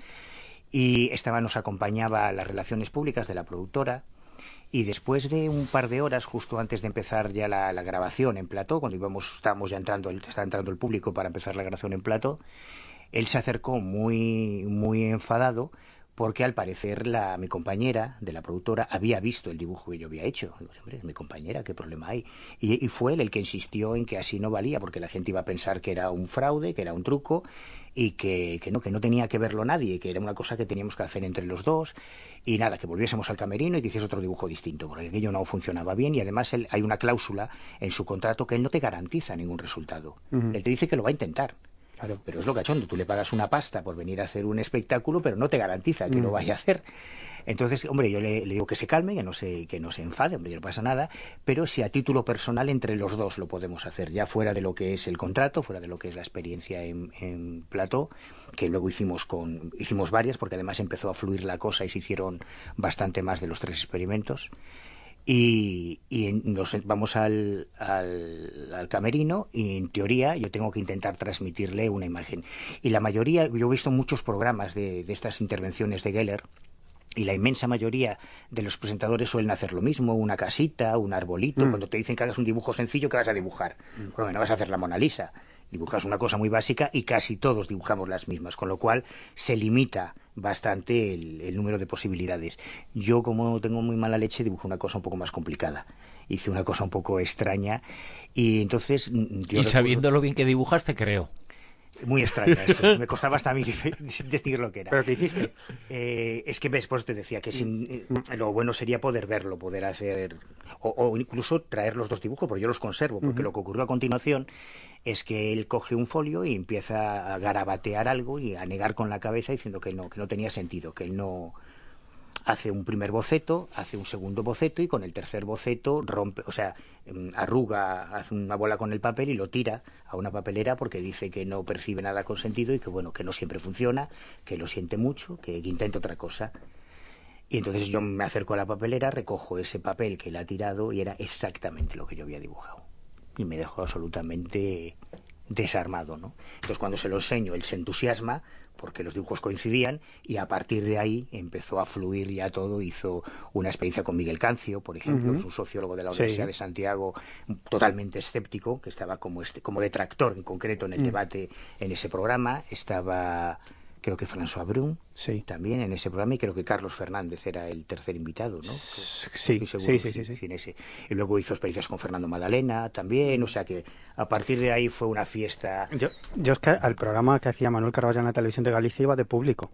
Y nos acompañaba las relaciones públicas de la productora. Y después de un par de horas, justo antes de empezar ya la grabación en plató, cuando estaba entrando el público para empezar la grabación en plató, él se acercó muy, muy enfadado porque al parecer mi compañera de la productora había visto el dibujo que yo había hecho. Digo, hombre, es mi compañera, ¿qué problema hay? Y fue él el que insistió en que así no valía, porque la gente iba a pensar que era un fraude, que era un truco, y que no tenía que verlo nadie, que era una cosa que teníamos que hacer entre los dos, y nada, que volviésemos al camerino y que hiciese otro dibujo distinto, porque aquello no funcionaba bien, y además hay una cláusula en su contrato que él no te garantiza ningún resultado. Él te dice que lo va a intentar. Claro, pero es lo cachondo, tú le pagas una pasta por venir a hacer un espectáculo, pero no te garantiza que lo vaya a hacer. Entonces, hombre, yo le digo que se calme, que no se enfade, hombre, no pasa nada, pero si a título personal entre los dos lo podemos hacer, ya fuera de lo que es el contrato, fuera de lo que es la experiencia en plató, que luego hicimos varias, porque además empezó a fluir la cosa y se hicieron bastante más de los 3 experimentos. Y nos vamos al camerino y en teoría yo tengo que intentar transmitirle una imagen. Y la mayoría, yo he visto muchos programas de estas intervenciones de Geller, Y la inmensa mayoría de los presentadores suelen hacer lo mismo, una casita, un arbolito. Cuando te dicen que hagas un dibujo sencillo, ¿qué vas a dibujar? Bueno, no vas a hacer la Mona Lisa. Dibujas una cosa muy básica y casi todos dibujamos las mismas, con lo cual se limita bastante el número de posibilidades. Yo, como tengo muy mala leche, dibujé una cosa un poco más complicada. Hice una cosa un poco extraña y entonces... Y sabiendo lo bien que dibujas, te creo. Muy extraña eso. Me costaba hasta a mí distinguir lo que era. ¿Pero qué hiciste? Es que después te decía que lo bueno sería poder verlo, poder hacer... O incluso traer los dos dibujos, porque yo los conservo, porque lo que ocurrió a continuación es que él coge un folio y empieza a garabatear algo y a negar con la cabeza diciendo que no tenía sentido, que él no... Hace un primer boceto, hace un segundo boceto y con el tercer boceto rompe, o sea, arruga, hace una bola con el papel y lo tira a una papelera porque dice que no percibe nada con sentido y que bueno, que no siempre funciona, que lo siente mucho, que intenta otra cosa. Y entonces yo me acerco a la papelera, recojo ese papel que él ha tirado y era exactamente lo que yo había dibujado. Y me dejó absolutamente desarmado, ¿no? Entonces cuando se lo enseño, él se entusiasma porque los dibujos coincidían y a partir de ahí empezó a fluir ya todo. Hizo una experiencia con Miguel Cancio, por ejemplo, que es un sociólogo de la Universidad de Santiago, totalmente escéptico, que estaba como detractor en concreto en el debate en ese programa. Estaba, creo que François Brun también en ese programa, y creo que Carlos Fernández era el tercer invitado, ¿no? Sí. En ese. Y luego hizo experiencias con Fernando Madalena también, o sea que a partir de ahí fue una fiesta. Yo es que al programa que hacía Manuel Carballo en la televisión de Galicia iba de público.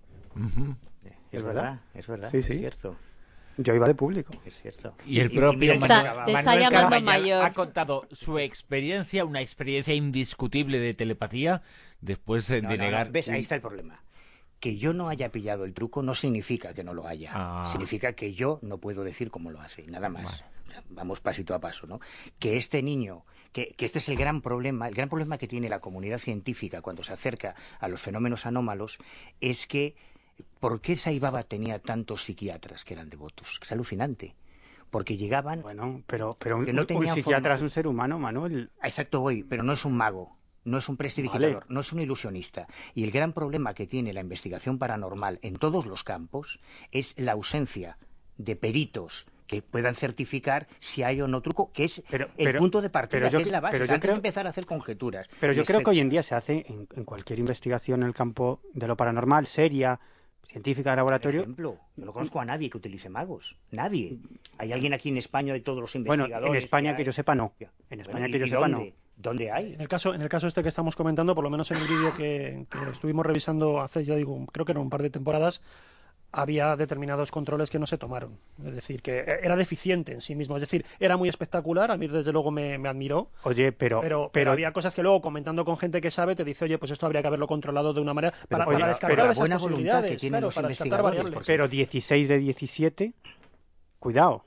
Es verdad, es cierto. Yo iba de público. Es cierto. Y el propio Manuel Carballo ha contado su experiencia, una experiencia indiscutible de telepatía, después de negar... ¿Ves? Ahí está el problema. Que yo no haya pillado el truco no significa que no lo haya. Significa que yo no puedo decir cómo lo hace, nada más. Vale. O sea, vamos pasito a paso, ¿no? Que este niño, que este es el gran problema que tiene la comunidad científica cuando se acerca a los fenómenos anómalos, es que ¿por qué Saibaba tenía tantos psiquiatras que eran devotos? Es alucinante. Porque llegaban... Bueno, pero un psiquiatra es un ser humano, Manuel. Exacto, pero no es un mago. No es un prestidigitador, no es un ilusionista. Y el gran problema que tiene la investigación paranormal en todos los campos es la ausencia de peritos que puedan certificar si hay o no truco, que es el punto de partida, que es la base, antes de empezar a hacer conjeturas. Pero yo creo que hoy en día se hace en cualquier investigación en el campo de lo paranormal, seria, científica de laboratorio. Por ejemplo, yo no conozco a nadie que utilice magos. Nadie. ¿Hay alguien aquí en España de todos los investigadores? Bueno, en España que yo sepa no. En España que yo sepa no. ¿Dónde hay? En el caso este que estamos comentando, por lo menos en el vídeo que estuvimos revisando hace, yo digo, creo que era un par de temporadas, había determinados controles que no se tomaron. Es decir, que era deficiente en sí mismo. Es decir, era muy espectacular, a mí desde luego me admiró. Oye, pero había cosas que luego, comentando con gente que sabe, te dice, oye, pues esto habría que haberlo controlado de una manera para descartar esas posibilidades, para descartar variables. Pero 16 de 17, cuidado.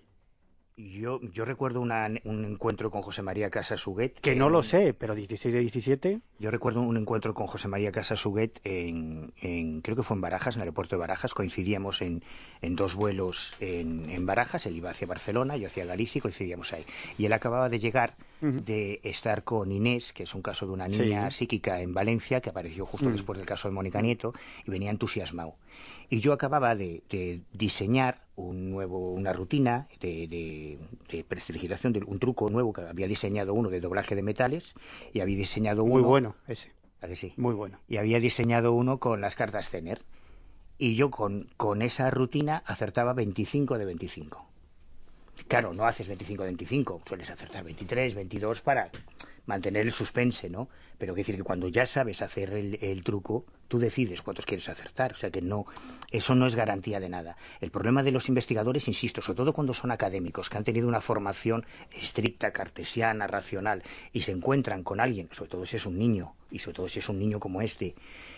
Yo recuerdo un encuentro con José María Casasuguet. Que no lo sé, pero 16 de 17... Yo recuerdo un encuentro con José María Casasuguet creo que fue en Barajas, en el aeropuerto de Barajas. Coincidíamos en dos vuelos en Barajas. Él iba hacia Barcelona, yo hacia Galicia, y coincidíamos ahí. Y él acababa de llegar de estar con Inés, que es un caso de una niña psíquica en Valencia, que apareció justo después del caso de Mónica Nieto, y venía entusiasmado. Y yo acababa de diseñar una rutina de prestidigitación, un truco nuevo, que había diseñado uno de doblaje de metales, y había diseñado uno... Muy bueno, ese. ¿A que sí? Muy bueno. Y había diseñado uno con las cartas Zener. Y yo con esa rutina acertaba 25 de 25. Claro, no haces 25 de 25, sueles acertar 23, 22 para mantener el suspense, ¿no? Pero quiere decir que cuando ya sabes hacer el truco, tú decides cuántos quieres acertar. O sea que eso no es garantía de nada. El problema de los investigadores, insisto, sobre todo cuando son académicos, que han tenido una formación estricta, cartesiana, racional, y se encuentran con alguien, sobre todo si es un niño, y sobre todo si es un niño como este,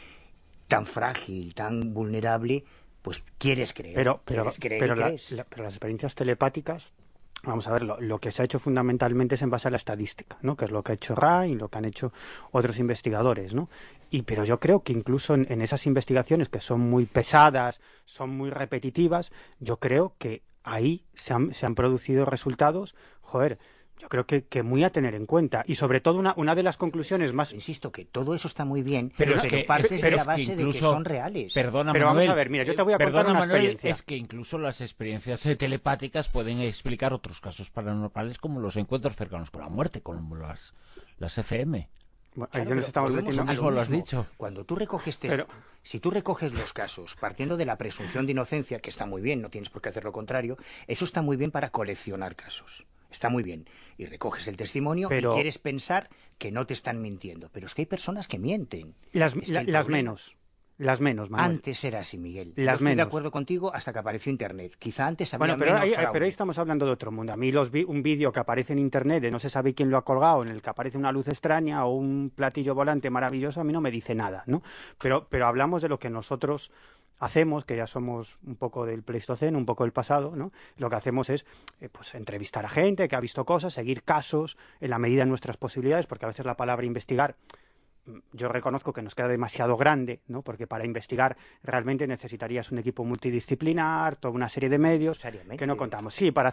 tan frágil, tan vulnerable, pues quieres creer. Pero las experiencias telepáticas, vamos a ver, lo que se ha hecho fundamentalmente es en base a la estadística, ¿no? Que es lo que ha hecho Ray y lo que han hecho otros investigadores, ¿no? Pero yo creo que incluso en esas investigaciones que son muy pesadas, son muy repetitivas, yo creo que ahí se han producido resultados, yo creo que muy a tener en cuenta. Y sobre todo una de las conclusiones más... Insisto que todo eso está muy bien, pero partes de la es que base incluso, de que son reales. Perdona, pero Manuel, vamos a ver, mira, yo te voy a contar una Manuel, experiencia. Es que incluso las experiencias telepáticas pueden explicar otros casos paranormales como los encuentros cercanos con la muerte, como las ECM. Bueno, ahí nos estamos metiendo. Mismo lo has dicho. Cuando tú recoges si tú recoges los casos partiendo de la presunción de inocencia, que está muy bien, no tienes por qué hacer lo contrario, eso está muy bien para coleccionar casos. Está muy bien. Y recoges el testimonio y quieres pensar que no te están mintiendo. Pero es que hay personas que mienten. Las menos. Las menos, Manuel. Antes era así, Miguel. Las estoy menos. de acuerdo contigo hasta que apareció Internet. Quizá antes había pero menos fraude. pero ahí estamos hablando de otro mundo. A mí un vídeo que aparece en Internet de no se sabe quién lo ha colgado, en el que aparece una luz extraña o un platillo volante maravilloso, a mí no me dice nada, ¿no? Pero hablamos de lo que nosotros hacemos, que ya somos un poco del Pleistoceno, un poco del pasado, ¿no? Lo que hacemos es pues entrevistar a gente que ha visto cosas, seguir casos en la medida de nuestras posibilidades, porque a veces la palabra investigar, yo reconozco que nos queda demasiado grande, ¿no? Porque para investigar realmente necesitarías un equipo multidisciplinar, toda una serie de medios que no contamos. Sí, para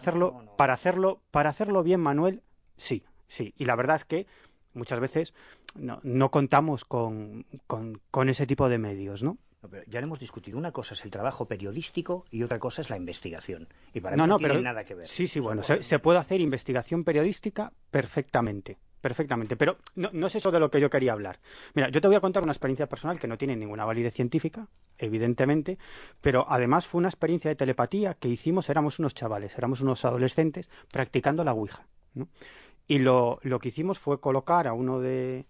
hacerlo bien, Manuel, sí. Y la verdad es que muchas veces no contamos con ese tipo de medios, ¿no? Pero ya lo hemos discutido. Una cosa es el trabajo periodístico y otra cosa es la investigación. Y para mí no tiene nada que ver. Sí, bueno, se puede hacer investigación periodística perfectamente, pero no es eso de lo que yo quería hablar. Mira, yo te voy a contar una experiencia personal que no tiene ninguna validez científica, evidentemente, pero además fue una experiencia de telepatía que hicimos, éramos unos chavales, éramos unos adolescentes practicando la Ouija, ¿no? Y lo que hicimos fue colocar a uno de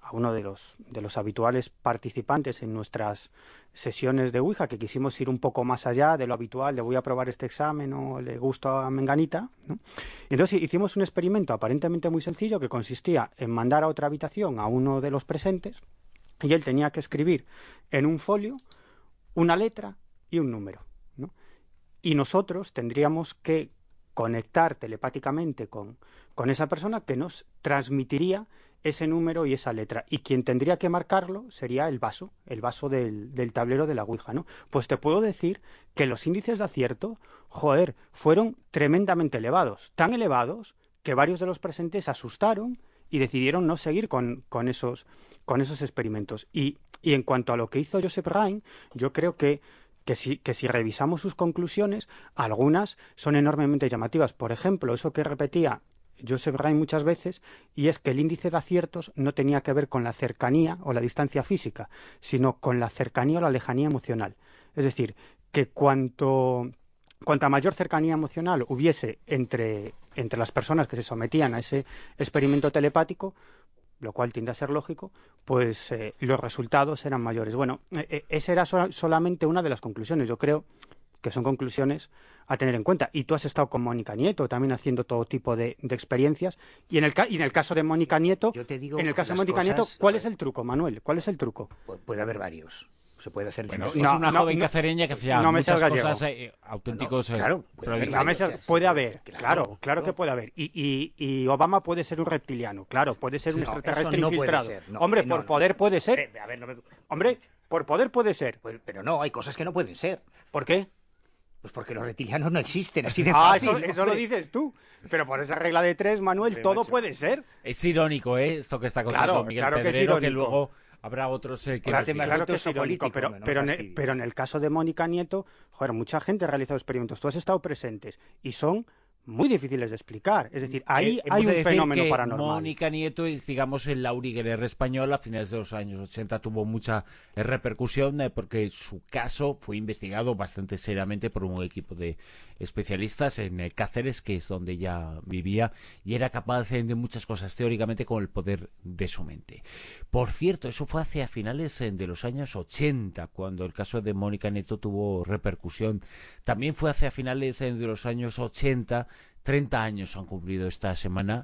los habituales participantes en nuestras sesiones de Ouija, que quisimos ir un poco más allá de lo habitual, de voy a probar este examen o le gusto a Menganita, ¿no? Y entonces hicimos un experimento aparentemente muy sencillo que consistía en mandar a otra habitación a uno de los presentes y él tenía que escribir en un folio una letra y un número, ¿no? Y nosotros tendríamos que conectar telepáticamente con esa persona que nos transmitiría ese número y esa letra, y quien tendría que marcarlo sería el vaso del tablero de la Ouija, ¿no? Pues te puedo decir que los índices de acierto, fueron tremendamente elevados, tan elevados que varios de los presentes se asustaron y decidieron no seguir con esos experimentos. Y en cuanto a lo que hizo Joseph Rhein, yo creo que si revisamos sus conclusiones, algunas son enormemente llamativas. Por ejemplo, eso que repetía Joseph Rhein muchas veces, y es que el índice de aciertos no tenía que ver con la cercanía o la distancia física, sino con la cercanía o la lejanía emocional. Es decir, que cuanta mayor cercanía emocional hubiese entre las personas que se sometían a ese experimento telepático, lo cual tiende a ser lógico, pues los resultados eran mayores. Bueno, esa era solamente una de las conclusiones. Yo creo que son conclusiones a tener en cuenta. Y tú has estado con Mónica Nieto también haciendo todo tipo de experiencias. Y en el caso de Mónica Nieto, ¿cuál es el truco, Manuel? ¿Cuál es el truco? Puede haber varios. Se puede hacer. Bueno, es una joven cacereña que hacía muchas cosas auténticos. Claro, puede haber. Claro que puede haber. Y Obama puede ser un reptiliano. Claro, puede ser un extraterrestre infiltrado. Hombre, por poder puede ser. Hombre, por poder puede ser. Pero no, hay cosas que no pueden ser. ¿Por qué? Pues porque los reptilianos no existen, así de fácil. Eso lo dices tú. Pero por esa regla de tres, Manuel, todo puede ser. Es irónico, esto que está contando Miguel Pedrero, que luego habrá otros que... Claro que es irónico, pero en el caso de Mónica Nieto, mucha gente ha realizado experimentos. Tú has estado presentes y son muy difíciles de explicar. Es decir, ahí hay un fenómeno paranormal. Mónica Nieto es, digamos, el Lauri Guerrer español. A finales de los años 80 tuvo mucha repercusión porque su caso fue investigado bastante seriamente por un equipo de especialistas en Cáceres, que es donde ella vivía, y era capaz de muchas cosas teóricamente con el poder de su mente. Por cierto, eso fue hacia finales de los años 80, cuando el caso de Mónica Nieto tuvo repercusión. También fue hacia finales de los años 80, 30 años han cumplido esta semana,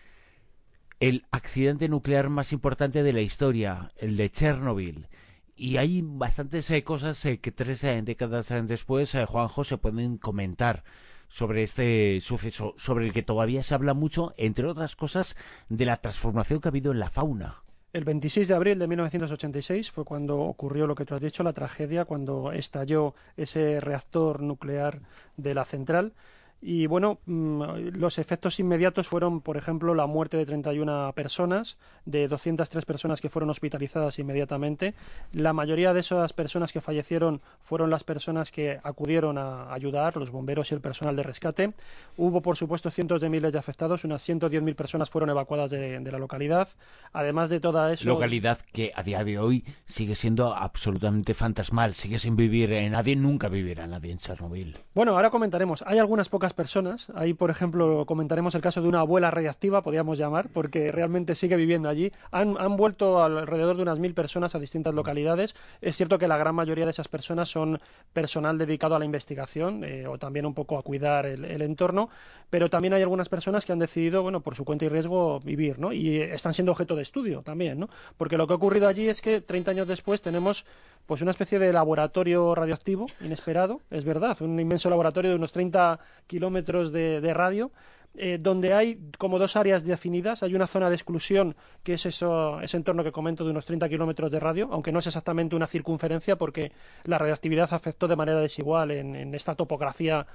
el accidente nuclear más importante de la historia, el de Chernobyl. Y hay bastantes cosas que 3 décadas después, Juanjo, se pueden comentar sobre este suceso, sobre el que todavía se habla mucho, entre otras cosas, de la transformación que ha habido en la fauna. El 26 de abril de 1986 fue cuando ocurrió lo que tú has dicho, la tragedia, cuando estalló ese reactor nuclear de la central. Y bueno, los efectos inmediatos fueron, por ejemplo, la muerte de 31 personas, de 203 personas que fueron hospitalizadas inmediatamente. La mayoría de esas personas que fallecieron fueron las personas que acudieron a ayudar, los bomberos y el personal de rescate. Hubo, por supuesto, cientos de miles de afectados, unas 110.000 personas fueron evacuadas de la localidad. Además de todo eso... Localidad que a día de hoy sigue siendo absolutamente fantasmal, sigue sin vivir nadie, nunca vivirá nadie en Chernobyl. Bueno, ahora comentaremos. Hay algunas pocas personas. Ahí, por ejemplo, comentaremos el caso de una abuela radiactiva, podríamos llamar, porque realmente sigue viviendo allí. Han vuelto alrededor de unas 1.000 personas a distintas localidades. Es cierto que la gran mayoría de esas personas son personal dedicado a la investigación o también un poco a cuidar el entorno, pero también hay algunas personas que han decidido, bueno, por su cuenta y riesgo vivir, ¿no? Y están siendo objeto de estudio también, ¿no? Porque lo que ha ocurrido allí es que 30 años después tenemos pues una especie de laboratorio radioactivo inesperado, es verdad, un inmenso laboratorio de unos 30 kilómetros de radio, donde hay como dos áreas definidas. Hay una zona de exclusión, que es ese entorno que comento de unos 30 kilómetros de radio, aunque no es exactamente una circunferencia porque la radioactividad afectó de manera desigual en esta topografía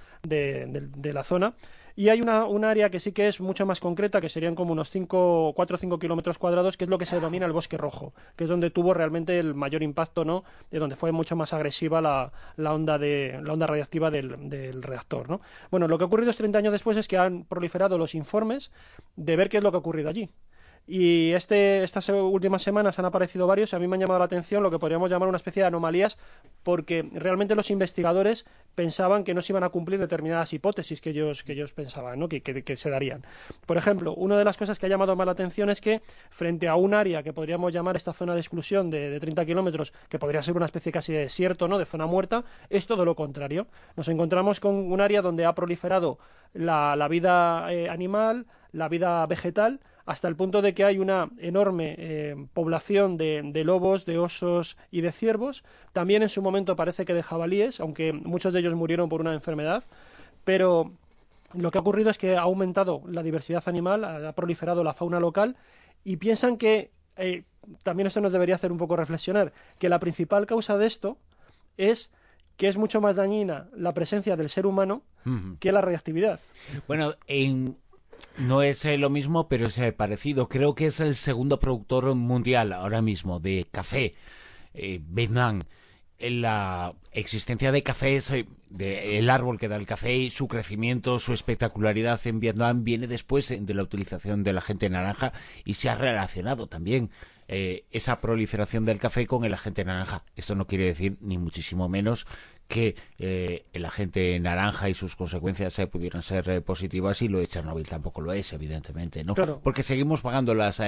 de la zona. Y hay un área que sí que es mucho más concreta, que serían como unos 4 o 5 kilómetros cuadrados, que es lo que se denomina el bosque rojo, que es donde tuvo realmente el mayor impacto, ¿no? De donde fue mucho más agresiva la onda radiactiva del reactor, ¿no? Bueno, lo que ha ocurrido 30 años después es que han proliferado los informes de ver qué es lo que ha ocurrido allí. Y estas últimas semanas han aparecido varios y a mí me han llamado la atención lo que podríamos llamar una especie de anomalías, porque realmente los investigadores pensaban que no se iban a cumplir determinadas hipótesis que ellos pensaban, ¿no? que se darían. Por ejemplo, una de las cosas que ha llamado más la atención es que frente a un área que podríamos llamar esta zona de exclusión de 30 kilómetros, que podría ser una especie casi de desierto, ¿no? De zona muerta, es todo lo contrario. Nos encontramos con un área donde ha proliferado la vida animal, la vida vegetal, hasta el punto de que hay una enorme población de lobos, de osos y de ciervos. También en su momento parece que de jabalíes, aunque muchos de ellos murieron por una enfermedad. Pero lo que ha ocurrido es que ha aumentado la diversidad animal, ha proliferado la fauna local, y piensan que, también esto nos debería hacer un poco reflexionar, que la principal causa de esto es que es mucho más dañina la presencia del ser humano que la radiactividad. Bueno, no es lo mismo, pero es parecido. Creo que es el segundo productor mundial ahora mismo de café, Vietnam. La existencia de café, el árbol que da el café y su crecimiento, su espectacularidad en Vietnam viene después de la utilización del agente naranja y se ha relacionado también esa proliferación del café con el agente naranja. Esto no quiere decir ni muchísimo menos que el agente naranja y sus consecuencias pudieran ser positivas, y lo de Chernobyl tampoco lo es, evidentemente, ¿no? Claro. Porque seguimos pagando las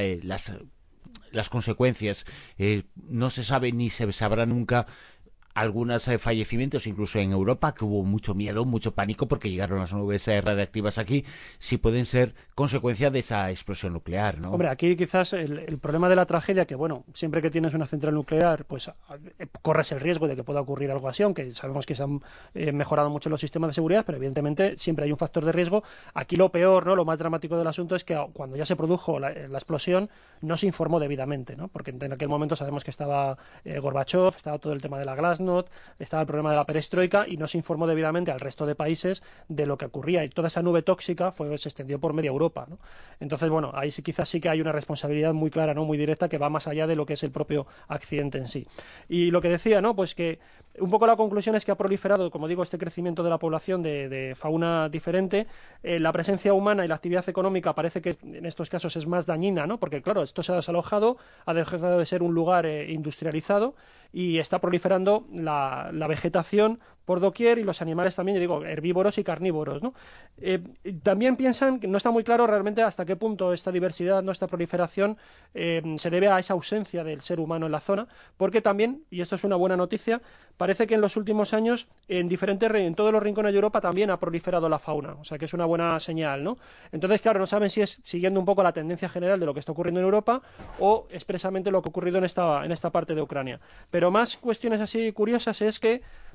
consecuencias. No se sabe ni se sabrá nunca algunos fallecimientos, incluso en Europa, que hubo mucho miedo, mucho pánico porque llegaron las nubes radiactivas aquí, si pueden ser consecuencia de esa explosión nuclear, ¿no? Hombre, aquí quizás el problema de la tragedia, que bueno, siempre que tienes una central nuclear, pues corres el riesgo de que pueda ocurrir algo así, aunque sabemos que se han mejorado mucho los sistemas de seguridad, pero evidentemente siempre hay un factor de riesgo. Aquí lo peor, ¿no? Lo más dramático del asunto es que cuando ya se produjo la explosión no se informó debidamente, ¿no? Porque en aquel momento sabemos que estaba Gorbachev, estaba todo el tema de la Glasnost, estaba el problema de la perestroika, y no se informó debidamente al resto de países de lo que ocurría, y toda esa nube tóxica se extendió por media Europa, ¿no? Entonces, bueno, ahí sí, quizás sí que hay una responsabilidad muy clara, ¿no? Muy directa, que va más allá de lo que es el propio accidente en sí. Y lo que decía, ¿no? Pues que un poco la conclusión es que ha proliferado, como digo, este crecimiento de la población de fauna diferente. La presencia humana y la actividad económica parece que en estos casos es más dañina, ¿no? Porque claro, esto se ha desalojado, ha dejado de ser un lugar industrializado, y está proliferando la vegetación por doquier, y los animales también, yo digo, herbívoros y carnívoros, ¿no? También piensan que no está muy claro realmente hasta qué punto esta diversidad, esta proliferación, se debe a esa ausencia del ser humano en la zona, porque también, y esto es una buena noticia, parece que en los últimos años en todos los rincones de Europa también ha proliferado la fauna, o sea que es una buena señal, ¿no? Entonces, claro, no saben si es siguiendo un poco la tendencia general de lo que está ocurriendo en Europa o expresamente lo que ha ocurrido en esta parte de Ucrania. Pero más cuestiones así curiosas es que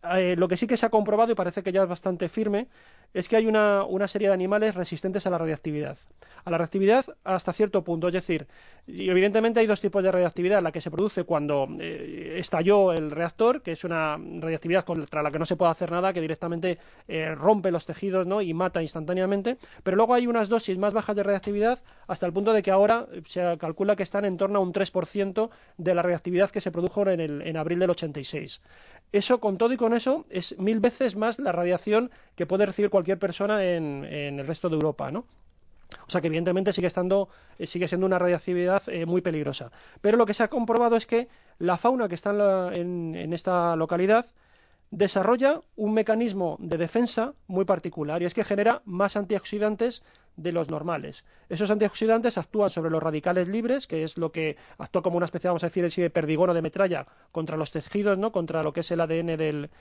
lo que sí que se ha comprobado, y parece que ya es bastante firme, es que hay una serie de animales resistentes a la radiactividad. A la radiactividad hasta cierto punto, es decir, y evidentemente hay dos tipos de radiactividad, la que se produce cuando estalló el reactor, que es una radiactividad contra la que no se puede hacer nada, que directamente rompe los tejidos, ¿no?, y mata instantáneamente, pero luego hay unas dosis más bajas de radiactividad hasta el punto de que ahora se calcula que están en torno a un 3% de la radiactividad que se produjo en abril del 86. Eso, con todo y con eso, es 1000 veces más la radiación que puede recibir cualquier persona en el resto de Europa, ¿no? O sea que evidentemente sigue siendo una radiactividad muy peligrosa. Pero lo que se ha comprobado es que la fauna que está en esta localidad desarrolla un mecanismo de defensa muy particular, y es que genera más antioxidantes de los normales. Esos antioxidantes actúan sobre los radicales libres, que es lo que actúa como una especie, vamos a decir, de perdigón o de metralla contra los tejidos, ¿no?, contra lo que es el ADN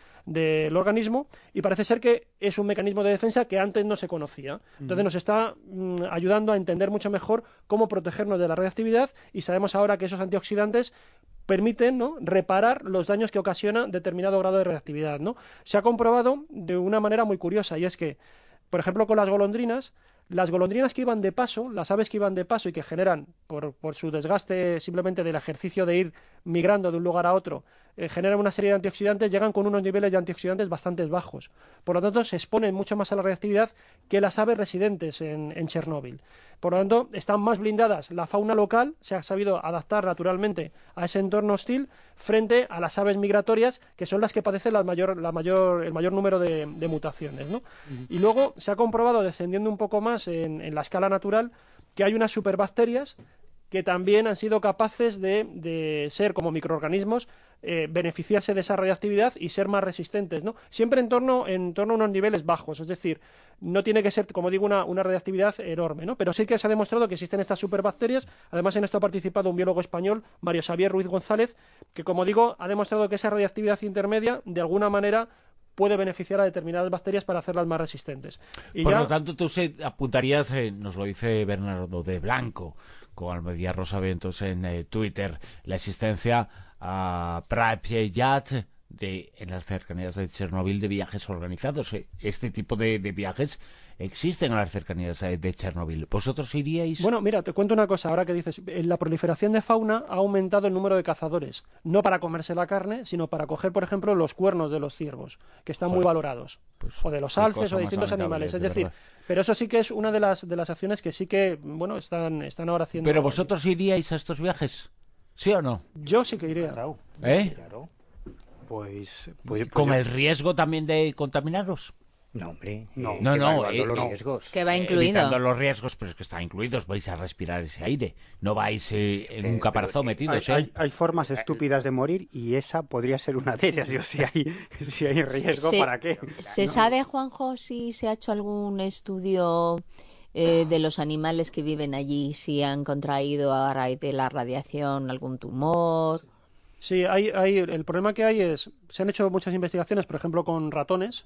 del organismo, y parece ser que es un mecanismo de defensa que antes no se conocía. Entonces nos está ayudando a entender mucho mejor cómo protegernos de la radiactividad, y sabemos ahora que esos antioxidantes permiten, ¿no?, reparar los daños que ocasiona determinado grado de radiactividad, ¿no? Se ha comprobado de una manera muy curiosa, y es que, por ejemplo, con las golondrinas que iban de paso, las aves que iban de paso y que generan, por su desgaste simplemente del ejercicio de ir migrando de un lugar a otro, generan una serie de antioxidantes, llegan con unos niveles de antioxidantes bastante bajos. Por lo tanto, se exponen mucho más a la radiactividad que las aves residentes en Chernóbil. Por lo tanto, están más blindadas. La fauna local se ha sabido adaptar naturalmente a ese entorno hostil frente a las aves migratorias, que son las que padecen el mayor número de mutaciones, ¿no? Y luego se ha comprobado, descendiendo un poco más en la escala natural, que hay unas superbacterias que también han sido capaces de ser como microorganismos, beneficiarse de esa radiactividad y ser más resistentes, ¿no? Siempre en torno a unos niveles bajos, es decir, no tiene que ser, como digo, una radiactividad enorme, ¿no? Pero sí que se ha demostrado que existen estas superbacterias. Además, en esto ha participado un biólogo español, Mario Xavier Ruiz González, que, como digo, ha demostrado que esa radiactividad intermedia, de alguna manera, puede beneficiar a determinadas bacterias para hacerlas más resistentes. Y por lo tanto, tú apuntarías, nos lo dice Bernardo de Blanco, con Almería Rosavientos en Twitter, la existencia a Pripyat en las cercanías de Chernóbil de viajes organizados. Este tipo de viajes existen en las cercanías de Chernóbil. ¿Vosotros iríais? Bueno, mira, te cuento una cosa, ahora que dices, la proliferación de fauna ha aumentado el número de cazadores, no para comerse la carne, sino para coger, por ejemplo, los cuernos de los ciervos, que están muy valorados, o de los alces o de distintos animales, es decir, pero eso sí que es una de las acciones que sí que, bueno, están ahora haciendo. ¿Pero vosotros iríais a estos viajes? ¿Sí o no? Yo sí que iría. Claro. Pues ¿Con el riesgo también de contaminaros? No, hombre. No, los riesgos. Que va incluido. Evitando los riesgos, pero es que está incluidos. Vais a respirar ese aire. No vais en un caparazón metidos. Hay formas estúpidas de morir y esa podría ser una de ellas. Si hay riesgo, ¿para qué? ¿Se sabe, Juanjo, si se ha hecho algún estudio de los animales que viven allí, si han contraído a raíz de la radiación algún tumor? Sí, el problema que hay es, se han hecho muchas investigaciones, por ejemplo, con ratones,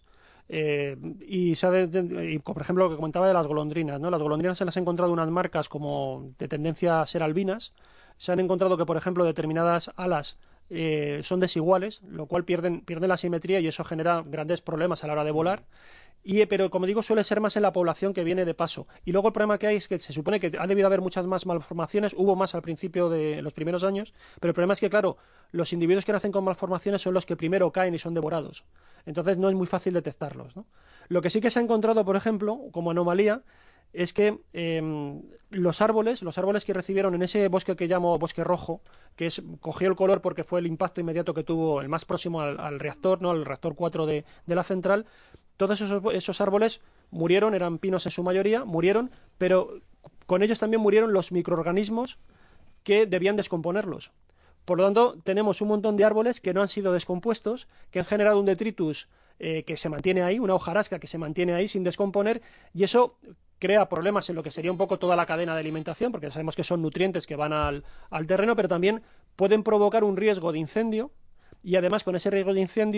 y por ejemplo, lo que comentaba de las golondrinas, ¿no? Las golondrinas se les han encontrado unas marcas como de tendencia a ser albinas. Se han encontrado que, por ejemplo, determinadas alas son desiguales, lo cual pierden la simetría y eso genera grandes problemas a la hora de volar. Pero, como digo, suele ser más en la población que viene de paso. Y luego el problema que hay es que se supone que ha debido haber muchas más malformaciones, hubo más al principio de los primeros años, pero el problema es que, claro, los individuos que nacen con malformaciones son los que primero caen y son devorados. Entonces no es muy fácil detectarlos, ¿no? Lo que sí que se ha encontrado, por ejemplo, como anomalía, es que los árboles que recibieron en ese bosque que llamo bosque rojo, cogió el color porque fue el impacto inmediato que tuvo el más próximo al reactor, ¿no?, al reactor 4 de la central. Todos esos árboles murieron, eran pinos en su mayoría, murieron, pero con ellos también murieron los microorganismos que debían descomponerlos. Por lo tanto, tenemos un montón de árboles que no han sido descompuestos, que han generado un detritus que se mantiene ahí, una hojarasca que se mantiene ahí sin descomponer, y eso crea problemas en lo que sería un poco toda la cadena de alimentación, porque sabemos que son nutrientes que van al terreno, pero también pueden provocar un riesgo de incendio, y además con ese riesgo de incendio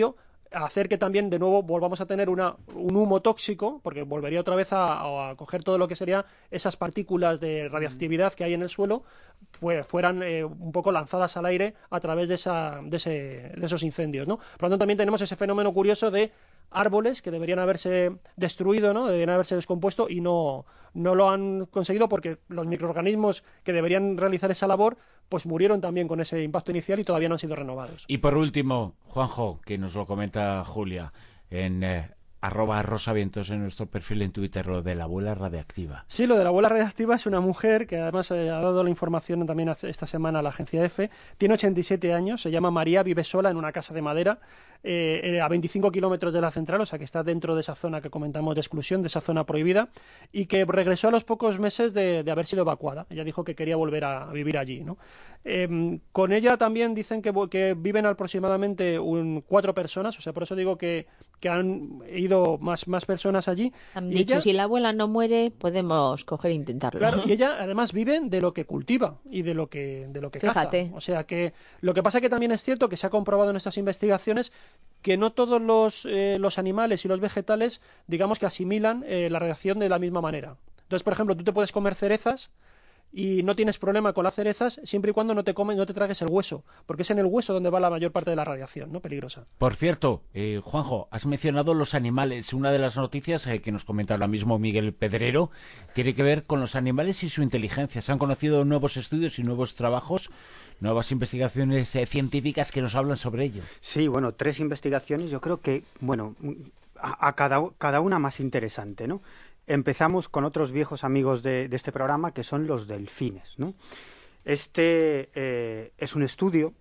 hacer que también de nuevo volvamos a tener un humo tóxico, porque volvería otra vez a coger todo lo que sería esas partículas de radiactividad que hay en el suelo, fueran un poco lanzadas al aire a través de esos incendios, ¿no? Por lo tanto, también tenemos ese fenómeno curioso de árboles que deberían haberse destruido, ¿no? Deberían haberse descompuesto y no lo han conseguido porque los microorganismos que deberían realizar esa labor pues murieron también con ese impacto inicial y todavía no han sido renovados. Y por último, Juanjo, que nos lo comenta Julia en @rosavientos en nuestro perfil en Twitter, lo de la abuela radiactiva. Sí, lo de la abuela radiactiva es una mujer que además ha dado la información también esta semana a la agencia EFE. Tiene 87 años, se llama María, vive sola en una casa de madera a 25 kilómetros de la central, o sea que está dentro de esa zona que comentamos de exclusión, de esa zona prohibida, y que regresó a los pocos meses de haber sido evacuada. Ella dijo que quería volver a vivir allí, ¿no? Con ella también dicen que viven aproximadamente 4 personas, o sea, por eso digo que han ido más personas allí. Han y dicho, ella, si la abuela no muere, podemos coger e intentarlo. claro, y ella además vive de lo que cultiva y de lo que Fíjate. caza. O sea que lo que pasa que también es cierto que se ha comprobado en estas investigaciones que no todos los animales y los vegetales, digamos que asimilan la radiación de la misma manera. Entonces, por ejemplo, tú te puedes comer cerezas y no tienes problema con las cerezas siempre y cuando no te tragues el hueso, porque es en el hueso donde va la mayor parte de la radiación, ¿no? Peligrosa. Por cierto, Juanjo, has mencionado los animales. Una de las noticias que nos comenta ahora mismo Miguel Pedrero tiene que ver con los animales y su inteligencia. Se han conocido nuevos estudios y nuevos trabajos, nuevas investigaciones científicas que nos hablan sobre ello. Sí, bueno, 3 investigaciones, yo creo que, bueno, a cada una más interesante, ¿no? Empezamos con otros viejos amigos de este programa, que son los delfines, ¿no? Este es un estudio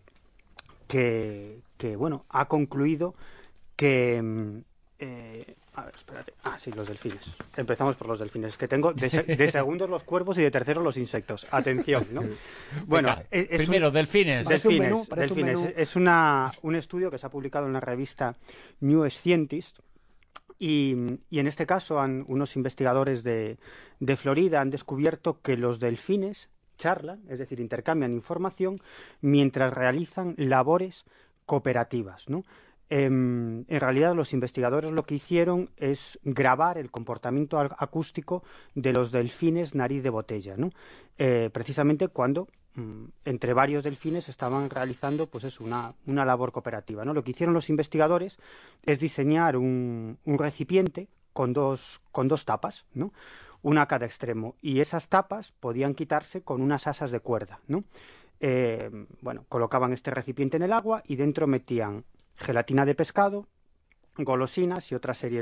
que bueno, ha concluido que... a ver, espérate. Sí, los delfines. Empezamos por los delfines. Que tengo de segundos los cuervos y de terceros los insectos. Atención, ¿no? Bueno, primero, delfines. Delfines. Es un estudio que se ha publicado en la revista New Scientist. Y en este caso unos investigadores de Florida han descubierto que los delfines charlan, es decir, intercambian información mientras realizan labores cooperativas, ¿no? En realidad los investigadores lo que hicieron es grabar el comportamiento acústico de los delfines nariz de botella, ¿no? Precisamente cuando entre varios delfines estaban realizando pues una labor cooperativa, ¿no? Lo que hicieron los investigadores es diseñar un recipiente con dos tapas, ¿no? Una a cada extremo, y esas tapas podían quitarse con unas asas de cuerda, ¿no? Bueno, colocaban este recipiente en el agua y dentro metían gelatina de pescado, golosinas y otra serie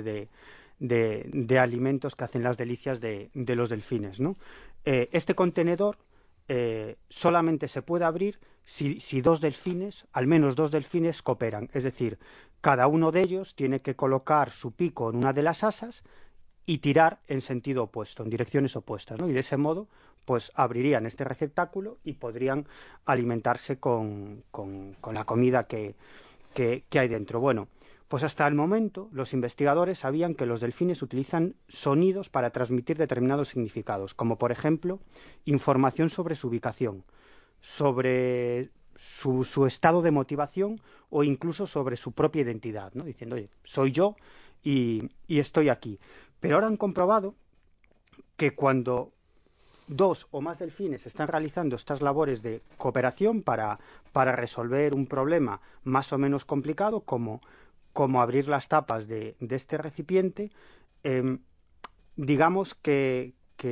de alimentos que hacen las delicias de los delfines, ¿no? Este contenedor solamente se puede abrir si al menos dos delfines cooperan, es decir, cada uno de ellos tiene que colocar su pico en una de las asas y tirar en sentido opuesto, en direcciones opuestas, ¿no? Y de ese modo pues abrirían este receptáculo y podrían alimentarse con la comida que hay dentro. Bueno, pues hasta el momento los investigadores sabían que los delfines utilizan sonidos para transmitir determinados significados, como por ejemplo información sobre su ubicación, sobre su estado de motivación o incluso sobre su propia identidad, ¿no? Diciendo, oye, soy yo y estoy aquí. Pero ahora han comprobado que cuando 2 o más delfines están realizando estas labores de cooperación para resolver un problema más o menos complicado, como abrir las tapas de este recipiente, digamos que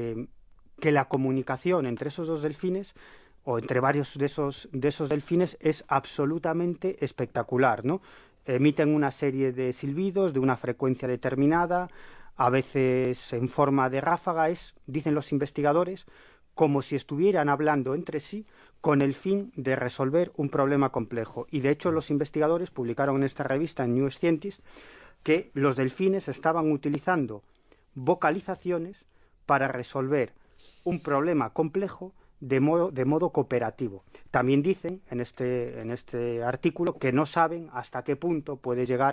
la comunicación entre esos 2 delfines o entre varios de esos delfines es absolutamente espectacular, ¿no? Emiten una serie de silbidos de una frecuencia determinada, a veces en forma de ráfaga, dicen los investigadores, como si estuvieran hablando entre sí con el fin de resolver un problema complejo. Y de hecho los investigadores publicaron en esta revista, en New Scientist, que los delfines estaban utilizando vocalizaciones para resolver un problema complejo de modo cooperativo. También dicen en este artículo que no saben hasta qué punto puede llegar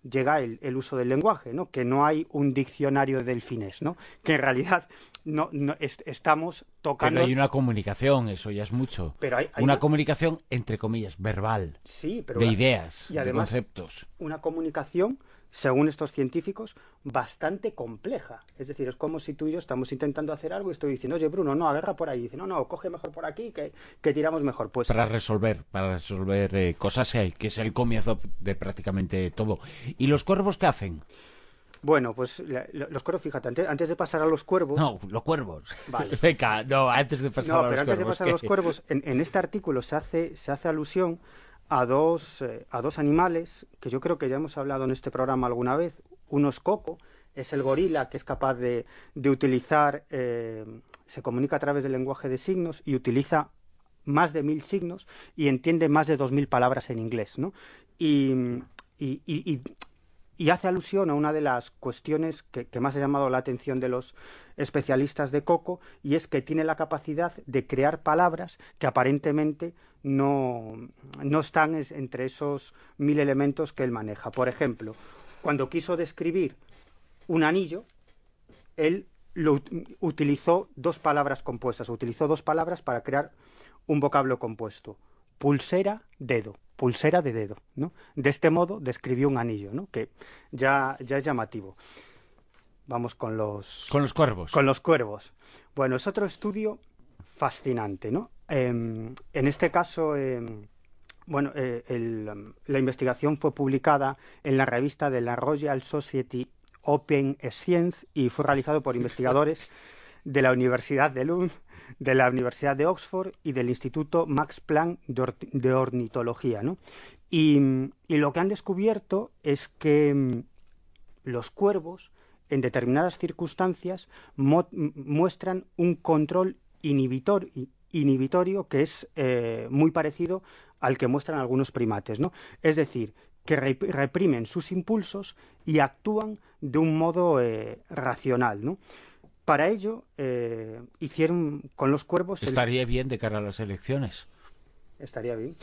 llega el uso del lenguaje, ¿no? Que no hay un diccionario del finés, ¿no? Que en realidad estamos tocando... Pero hay una comunicación, eso ya es mucho. Pero hay una comunicación, entre comillas, verbal, sí, pero de ideas, y además, de conceptos. Una comunicación, según estos científicos, bastante compleja. Es decir, es como si tú y yo estamos intentando hacer algo y estoy diciendo, oye, Bruno, no, agarra por ahí. Dice, no, coge mejor por aquí, que tiramos mejor. Pues para resolver cosas que es el comienzo de prácticamente todo. ¿Y los cuervos qué hacen? Bueno, pues los cuervos, fíjate, antes de pasar a los cuervos... No, los cuervos. Vale. Venga, no, antes de pasar a los cuervos. No, pero antes de pasar a los cuervos, en este artículo se hace alusión a dos animales que yo creo que ya hemos hablado en este programa alguna vez. Uno es Coco, es el gorila que es capaz de utilizar, se comunica a través del lenguaje de signos y utiliza más de 1000 signos y entiende más de 2000 palabras en inglés, ¿no? Y hace alusión a una de las cuestiones que más ha llamado la atención de los especialistas de Coco, y es que tiene la capacidad de crear palabras que aparentemente no están entre esos 1000 elementos que él maneja. Por ejemplo, cuando quiso describir un anillo, él utilizó dos palabras compuestas, utilizó dos palabras para crear un vocablo compuesto: pulsera, dedo. Pulsera de dedo, ¿no? De este modo describió un anillo, ¿no? Que ya es llamativo. Vamos con los cuervos. Con los cuervos. Bueno, es otro estudio fascinante, ¿no? En este caso, la investigación fue publicada en la revista de la Royal Society Open Science y fue realizado por investigadores de la Universidad de Lund, de la Universidad de Oxford y del Instituto Max Planck de Ornitología, ¿no? Y lo que han descubierto es que los cuervos, en determinadas circunstancias, muestran un control inhibitorio que es muy parecido al que muestran algunos primates, ¿no? Es decir, que reprimen sus impulsos y actúan de un modo racional, ¿no? Para ello, hicieron con los cuervos... Estaría bien de cara a las elecciones. Estaría bien.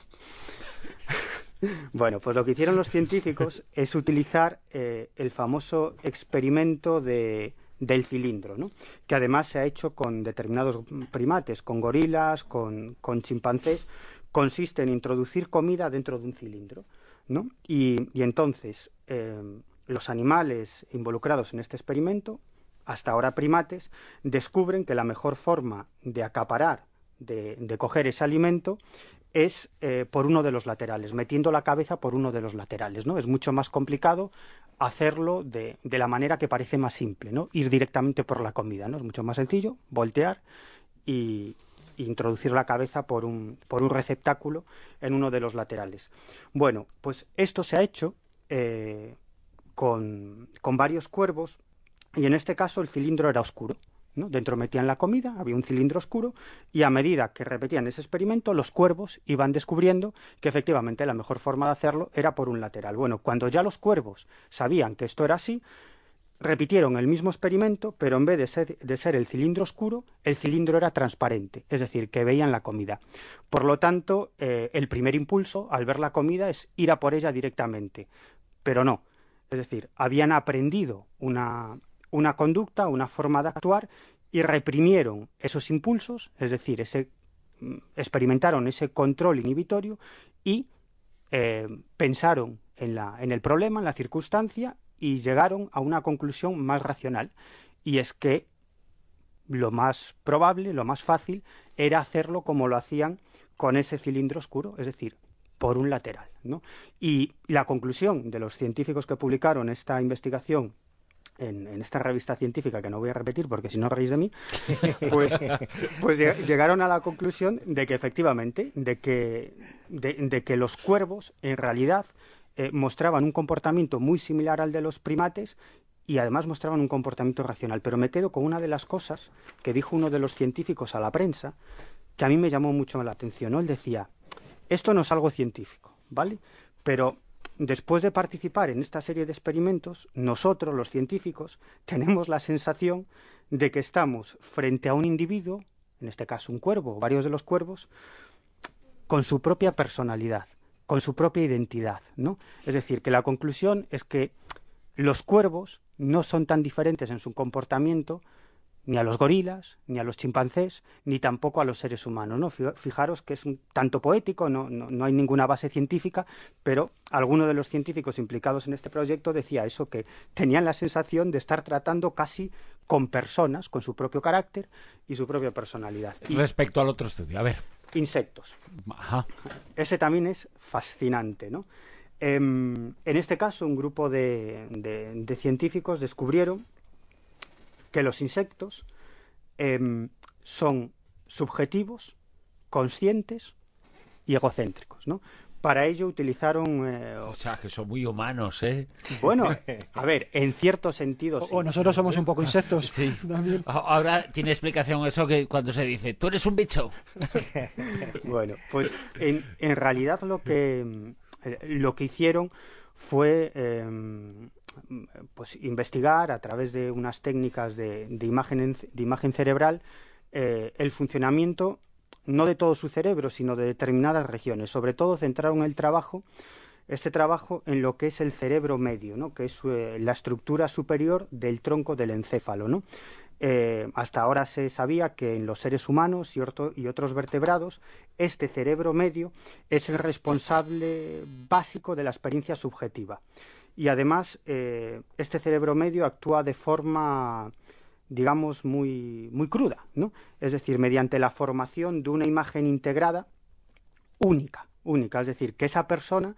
Bueno, pues lo que hicieron los científicos es utilizar el famoso experimento del cilindro, ¿no? Que además se ha hecho con determinados primates, con gorilas, con chimpancés. Consiste en introducir comida dentro de un cilindro, ¿no? Y entonces los animales involucrados en este experimento, hasta ahora primates, descubren que la mejor forma de acaparar, de coger ese alimento, es por uno de los laterales, metiendo la cabeza por uno de los laterales, ¿no? Es mucho más complicado hacerlo de la manera que parece más simple, ¿no? Ir directamente por la comida, ¿no? Es mucho más sencillo voltear y introducir la cabeza por un receptáculo en uno de los laterales. Bueno, pues esto se ha hecho con varios cuervos, y en este caso el cilindro era oscuro, ¿no? Dentro metían la comida, había un cilindro oscuro, y a medida que repetían ese experimento, los cuervos iban descubriendo que efectivamente la mejor forma de hacerlo era por un lateral. Bueno, cuando ya los cuervos sabían que esto era así, repitieron el mismo experimento, pero en vez de ser el cilindro oscuro, el cilindro era transparente, es decir, que veían la comida. Por lo tanto, el primer impulso al ver la comida es ir a por ella directamente, pero no. Es decir, habían aprendido una conducta, una forma de actuar, y reprimieron esos impulsos, es decir, experimentaron ese control inhibitorio y pensaron en el problema, en la circunstancia, y llegaron a una conclusión más racional, y es que lo más probable, lo más fácil, era hacerlo como lo hacían con ese cilindro oscuro, es decir, por un lateral, ¿no? Y la conclusión de los científicos que publicaron esta investigación en esta revista científica, que no voy a repetir porque si no reís de mí, pues llegaron a la conclusión de que efectivamente, de que los cuervos en realidad mostraban un comportamiento muy similar al de los primates, y además mostraban un comportamiento racional. Pero me quedo con una de las cosas que dijo uno de los científicos a la prensa, que a mí me llamó mucho la atención, ¿no? Él decía, esto no es algo científico, ¿vale? Pero después de participar en esta serie de experimentos, nosotros, los científicos, tenemos la sensación de que estamos frente a un individuo, en este caso un cuervo o varios de los cuervos, con su propia personalidad. con su propia identidad, ¿no? Es decir, que la conclusión es que los cuervos no son tan diferentes en su comportamiento ni a los gorilas, ni a los chimpancés, ni tampoco a los seres humanos, ¿no? Fijaros que es un tanto poético, no hay ninguna base científica, pero alguno de los científicos implicados en este proyecto decía eso, que tenían la sensación de estar tratando casi con personas, con su propio carácter y su propia personalidad. Y respecto al otro estudio, a ver. Insectos. Ajá. Ese también es fascinante, ¿no? En este caso, un grupo de científicos descubrieron que los insectos son subjetivos, conscientes y egocéntricos, ¿no? Para ello utilizaron... O sea, que son muy humanos, ¿eh? Bueno, a ver, en cierto sentido sí. O nosotros somos un poco insectos. Sí. También. Ahora tiene explicación eso que cuando se dice, tú eres un bicho. Bueno, pues en realidad lo que hicieron fue pues investigar a través de unas técnicas de imagen cerebral el funcionamiento no de todo su cerebro, sino de determinadas regiones. Sobre todo centraron este trabajo en lo que es el cerebro medio, ¿no? Que es la estructura superior del tronco del encéfalo, ¿no? Hasta ahora se sabía que en los seres humanos y otros vertebrados este cerebro medio es el responsable básico de la experiencia subjetiva. Y además este cerebro medio actúa de forma, digamos, muy cruda, ¿no? Es decir, mediante la formación de una imagen integrada única, es decir, que esa persona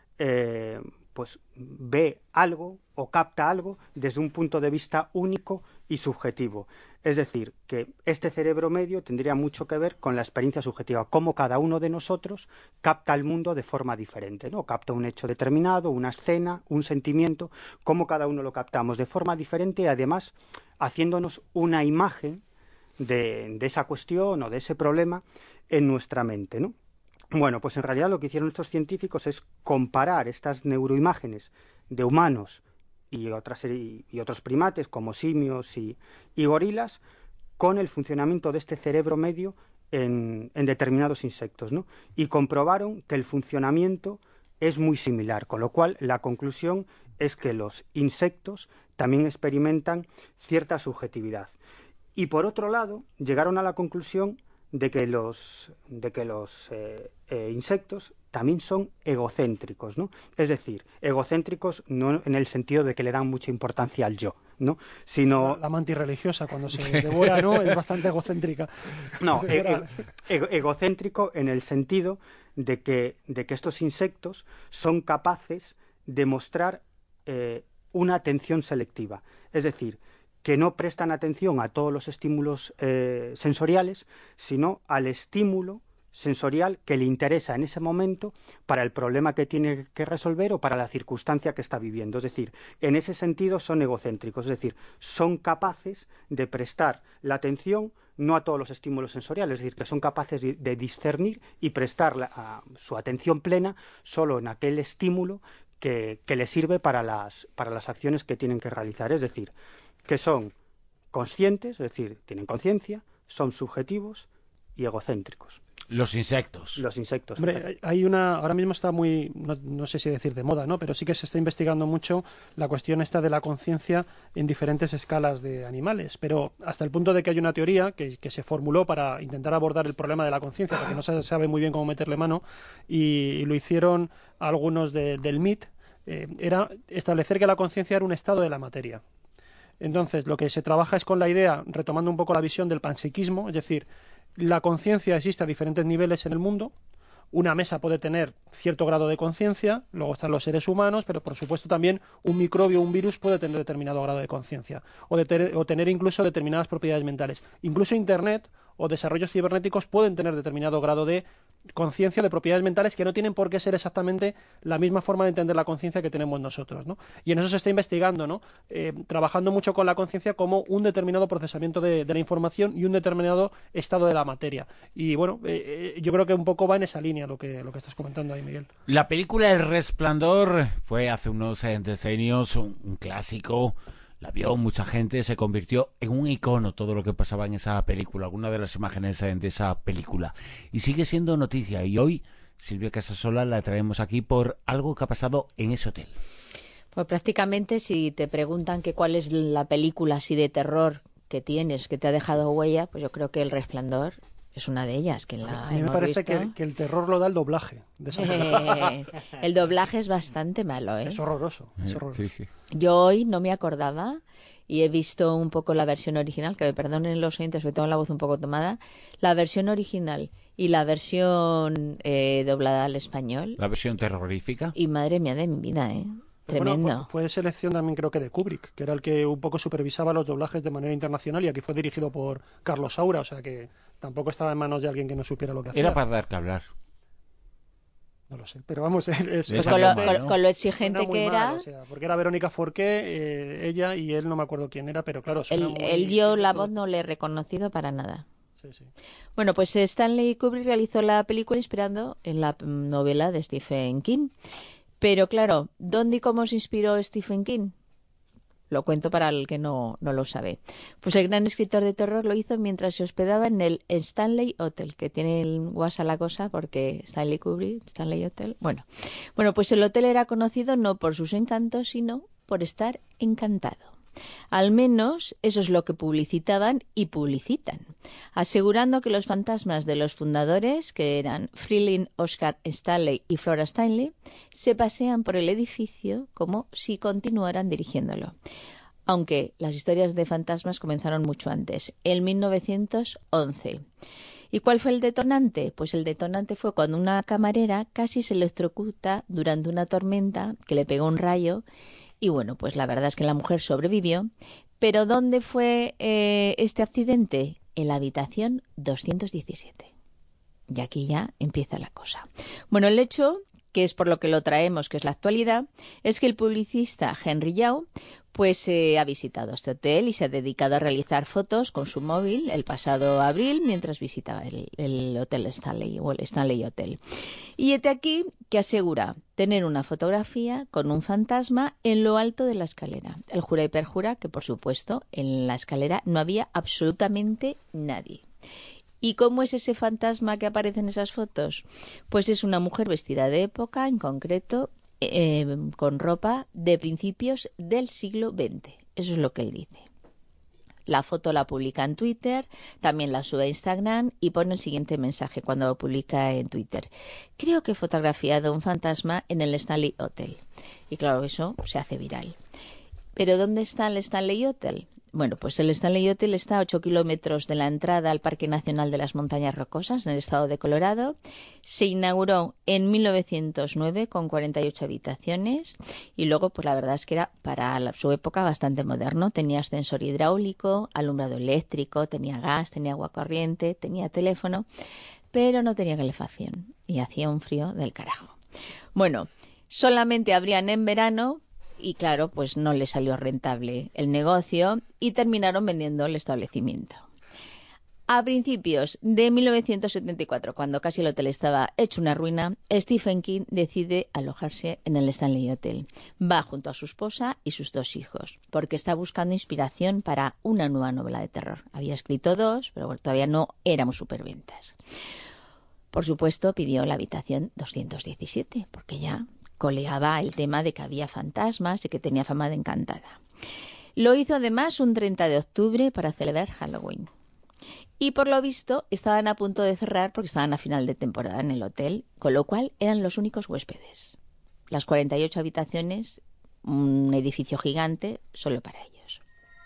pues ve algo o capta algo desde un punto de vista único y subjetivo. Es decir, que este cerebro medio tendría mucho que ver con la experiencia subjetiva, cómo cada uno de nosotros capta el mundo de forma diferente, ¿no? Capta un hecho determinado, una escena, un sentimiento, cómo cada uno lo captamos de forma diferente y además haciéndonos una imagen de esa cuestión o de ese problema en nuestra mente, ¿no? Bueno, pues en realidad lo que hicieron estos científicos es comparar estas neuroimágenes de humanos y otros primates como simios y gorilas con el funcionamiento de este cerebro medio en determinados insectos, ¿no? Y comprobaron que el funcionamiento es muy similar, con lo cual la conclusión es que los insectos también experimentan cierta subjetividad. Y por otro lado, llegaron a la conclusión de que los insectos también son egocéntricos, ¿no? Es decir, egocéntricos no en el sentido de que le dan mucha importancia al yo, ¿no? Sino la mantis religiosa cuando se devora, ¿no? Es bastante egocéntrica. No, egocéntrico en el sentido de que estos insectos son capaces de mostrar una atención selectiva, es decir, que no prestan atención a todos los estímulos sensoriales, sino al estímulo sensorial que le interesa en ese momento para el problema que tiene que resolver o para la circunstancia que está viviendo. Es decir, en ese sentido son egocéntricos, es decir, son capaces de prestar la atención no a todos los estímulos sensoriales, es decir, que son capaces de discernir y prestar su atención plena solo en aquel estímulo que les sirve para las acciones que tienen que realizar. Es decir, que son conscientes, es decir, tienen conciencia, son subjetivos y egocéntricos. Los insectos. Hombre, hay ahora mismo está muy, no sé si decir de moda, ¿no? Pero sí que se está investigando mucho la cuestión esta de la conciencia en diferentes escalas de animales, pero hasta el punto de que hay una teoría que se formuló para intentar abordar el problema de la conciencia, porque no se sabe muy bien cómo meterle mano, y lo hicieron algunos del MIT, era establecer que la conciencia era un estado de la materia. Entonces, lo que se trabaja es con la idea, retomando un poco la visión del panpsiquismo, es decir, la conciencia existe a diferentes niveles en el mundo. Una mesa puede tener cierto grado de conciencia, luego están los seres humanos, pero por supuesto también un microbio o un virus puede tener determinado grado de conciencia o tener incluso determinadas propiedades mentales. Incluso Internet o desarrollos cibernéticos pueden tener determinado grado de conciencia, de propiedades mentales que no tienen por qué ser exactamente la misma forma de entender la conciencia que tenemos nosotros, ¿no? Y en eso se está investigando, ¿no? Trabajando mucho con la conciencia como un determinado procesamiento de la información y un determinado estado de la materia. Y bueno, yo creo que un poco va en esa línea lo que estás comentando ahí, Miguel. La película El Resplandor fue hace unos decenios un clásico. La vio mucha gente, se convirtió en un icono todo lo que pasaba en esa película, alguna de las imágenes de esa película. Y sigue siendo noticia. Y hoy Silvia Casasola la traemos aquí por algo que ha pasado en ese hotel. Pues prácticamente si te preguntan que cuál es la película así de terror que tienes, que te ha dejado huella, pues yo creo que El Resplandor es una de ellas. A mí me parece que el terror lo da el doblaje de esa película. El doblaje es bastante malo, ¿eh? Es horroroso. Sí, sí. Yo hoy no me acordaba y he visto un poco la versión original, que me perdonen los oyentes, porque tengo la voz un poco tomada, la versión original y la versión doblada al español. La versión terrorífica. Y madre mía de mi vida, ¿eh? Tremendo. Bueno, fue selección también creo que de Kubrick, que era el que un poco supervisaba los doblajes de manera internacional, y aquí fue dirigido por Carlos Saura, o sea que tampoco estaba en manos de alguien que no supiera lo que hacía. Era para dar que hablar. No lo sé, pero vamos, con lo exigente que era. O sea, porque era Verónica Forqué, ella, y él no me acuerdo quién era, pero claro. Yo la voz no le he reconocido para nada. Sí. Bueno, pues Stanley Kubrick realizó la película inspirando en la novela de Stephen King. Pero claro, ¿dónde y cómo se inspiró Stephen King? Lo cuento para el que no lo sabe. Pues el gran escritor de terror lo hizo mientras se hospedaba en el Stanley Hotel, que tiene el guasa la cosa porque Stanley Kubrick, Stanley Hotel. Bueno, pues el hotel era conocido no por sus encantos, sino por estar encantado. Al menos eso es lo que publicitaban y publicitan, asegurando que los fantasmas de los fundadores, que eran Freeling Oscar Stanley y Flora Stanley, se pasean por el edificio como si continuaran dirigiéndolo. Aunque las historias de fantasmas comenzaron mucho antes, en 1911. ¿Y cuál fue el detonante? Pues el detonante fue cuando una camarera casi se electrocuta durante una tormenta que le pegó un rayo. Y bueno, pues la verdad es que la mujer sobrevivió. Pero ¿dónde fue este accidente? En la habitación 217. Y aquí ya empieza la cosa. Bueno, el hecho, que es por lo que lo traemos, que es la actualidad, es que el publicista Henry Yao pues ha visitado este hotel y se ha dedicado a realizar fotos con su móvil el pasado abril mientras visitaba el Hotel Stanley o el Stanley Hotel. Y este aquí que asegura tener una fotografía con un fantasma en lo alto de la escalera. Él jura y perjura que, por supuesto, en la escalera no había absolutamente nadie. ¿Y cómo es ese fantasma que aparece en esas fotos? Pues es una mujer vestida de época, en concreto, con ropa de principios del siglo XX. Eso es lo que él dice. La foto la publica en Twitter, también la sube a Instagram y pone el siguiente mensaje cuando lo publica en Twitter. Creo que he fotografiado un fantasma en el Stanley Hotel. Y claro, eso se hace viral. ¿Pero dónde está el Stanley Hotel? Bueno, pues el Stanley Hotel está a 8 kilómetros de la entrada al Parque Nacional de las Montañas Rocosas, en el estado de Colorado. Se inauguró en 1909 con 48 habitaciones y luego, pues la verdad es que era para su época bastante moderno. Tenía ascensor hidráulico, alumbrado eléctrico, tenía gas, tenía agua corriente, tenía teléfono, pero no tenía calefacción y hacía un frío del carajo. Bueno, solamente abrían en verano. Y claro, pues no le salió rentable el negocio y terminaron vendiendo el establecimiento. A principios de 1974, cuando casi el hotel estaba hecho una ruina, Stephen King decide alojarse en el Stanley Hotel. Va junto a su esposa y sus 2 hijos, porque está buscando inspiración para una nueva novela de terror. Había escrito 2, pero bueno, todavía no éramos superventas. Por supuesto, pidió la habitación 217, porque ya coleaba el tema de que había fantasmas y que tenía fama de encantada. Lo hizo además un 30 de octubre para celebrar Halloween. Y por lo visto estaban a punto de cerrar porque estaban a final de temporada en el hotel, con lo cual eran los únicos huéspedes. Las 48 habitaciones, un edificio gigante, solo para ellos.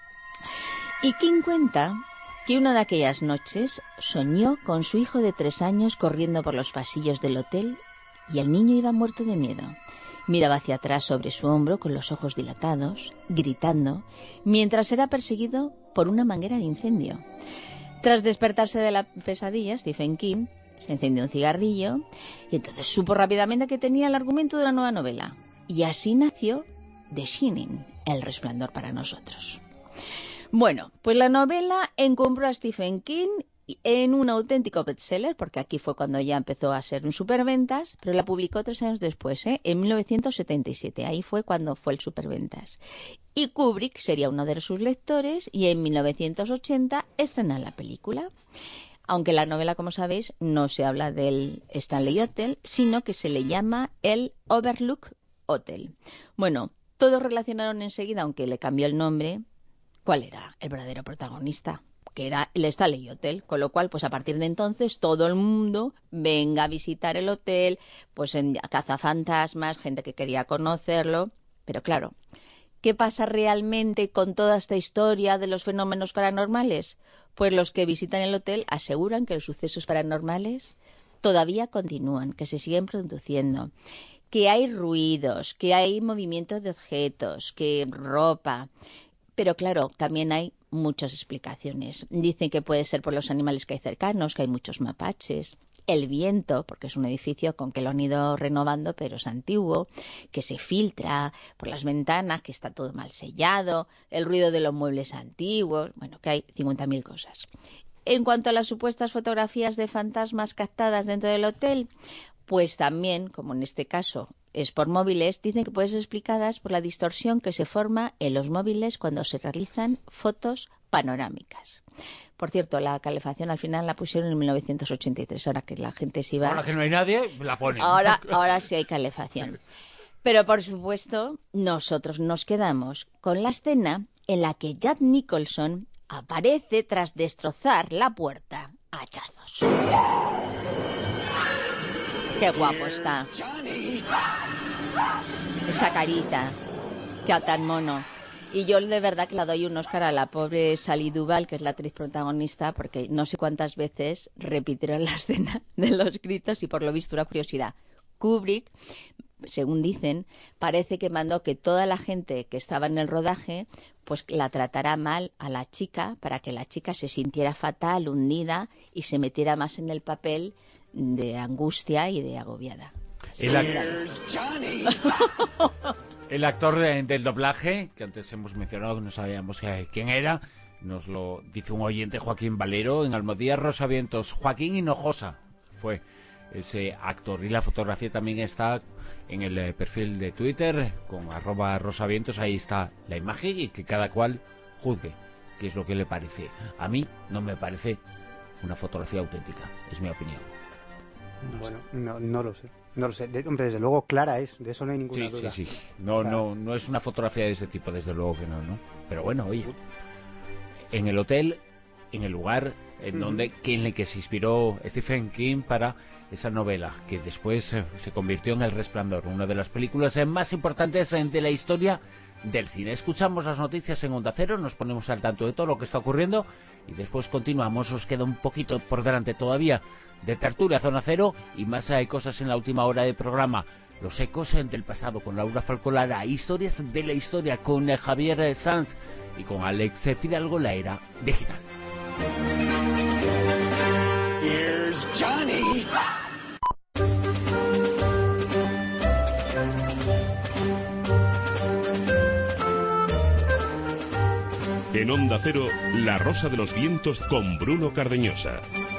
Y King cuenta que una de aquellas noches soñó con su hijo de 3 años corriendo por los pasillos del hotel y el niño iba muerto de miedo. Miraba hacia atrás sobre su hombro con los ojos dilatados, gritando, mientras era perseguido por una manguera de incendio. Tras despertarse de la pesadilla, Stephen King se encendió un cigarrillo y entonces supo rápidamente que tenía el argumento de una nueva novela. Y así nació The Shining, El Resplandor para nosotros. Bueno, pues la novela encumbró a Stephen King en un auténtico bestseller, porque aquí fue cuando ya empezó a ser un superventas, pero la publicó 3 años después, en 1977. Ahí fue cuando fue el superventas. Y Kubrick sería uno de sus lectores y en 1980 estrenó la película. Aunque en la novela, como sabéis, no se habla del Stanley Hotel, sino que se le llama el Overlook Hotel. Bueno, todos relacionaron enseguida, aunque le cambió el nombre, cuál era el verdadero protagonista, que era el Stanley Hotel, con lo cual, pues a partir de entonces, todo el mundo venga a visitar el hotel, pues en cazafantasmas, gente que quería conocerlo, pero claro, ¿qué pasa realmente con toda esta historia de los fenómenos paranormales? Pues los que visitan el hotel aseguran que los sucesos paranormales todavía continúan, que se siguen produciendo, que hay ruidos, que hay movimientos de objetos, que ropa. Pero claro, también hay muchas explicaciones. Dicen que puede ser por los animales que hay cercanos, que hay muchos mapaches, el viento, porque es un edificio con que lo han ido renovando, pero es antiguo, que se filtra por las ventanas, que está todo mal sellado, el ruido de los muebles antiguos, bueno, que hay 50.000 cosas. En cuanto a las supuestas fotografías de fantasmas captadas dentro del hotel, pues también, como en este caso es por móviles, dicen que pueden ser explicadas por la distorsión que se forma en los móviles cuando se realizan fotos panorámicas. Por cierto, la calefacción al final la pusieron en 1983, ahora que la gente se iba... Ahora que no hay nadie, la ponen. Ahora sí hay calefacción. Pero, por supuesto, nosotros nos quedamos con la escena en la que Jack Nicholson aparece tras destrozar la puerta a hachazos. ¡Qué guapo está! Esa carita, qué tan mono. Y yo de verdad que le doy un Oscar a la pobre Shelley Duvall, que es la actriz protagonista, porque no sé cuántas veces repitieron la escena de los gritos y por lo visto una curiosidad. Kubrick, según dicen, parece que mandó que toda la gente que estaba en el rodaje pues la tratara mal a la chica para que la chica se sintiera fatal, hundida y se metiera más en el papel de angustia y de agobiada. El actor del doblaje, que antes hemos mencionado, que no sabíamos quién era, nos lo dice un oyente, Joaquín Valero, en Almodía Rosavientos. Joaquín Hinojosa fue ese actor. Y la fotografía también está en el perfil de Twitter, con @rosavientos, ahí está la imagen y que cada cual juzgue qué es lo que le parece. A mí no me parece una fotografía auténtica, es mi opinión. Bueno, no lo sé. No lo sé. Hombre, desde luego clara es, de eso no hay ninguna duda. Sí. No es una fotografía de ese tipo, desde luego que no. Pero bueno, oye, en el hotel, en el lugar en el que se inspiró Stephen King para esa novela, que después se convirtió en El Resplandor, una de las películas más importantes de la historia del cine. Escuchamos las noticias en Onda Cero, nos ponemos al tanto de todo lo que está ocurriendo y después continuamos. Os queda un poquito por delante todavía de tertulia Zona Cero y más hay cosas en la última hora del programa. Los ecos del pasado con Laura Falcolara, historias de la historia con Javier Sanz y con Alex Fidalgo, la era digital. Here's Johnny. En Onda Cero, La Rosa de los Vientos con Bruno Cardeñosa.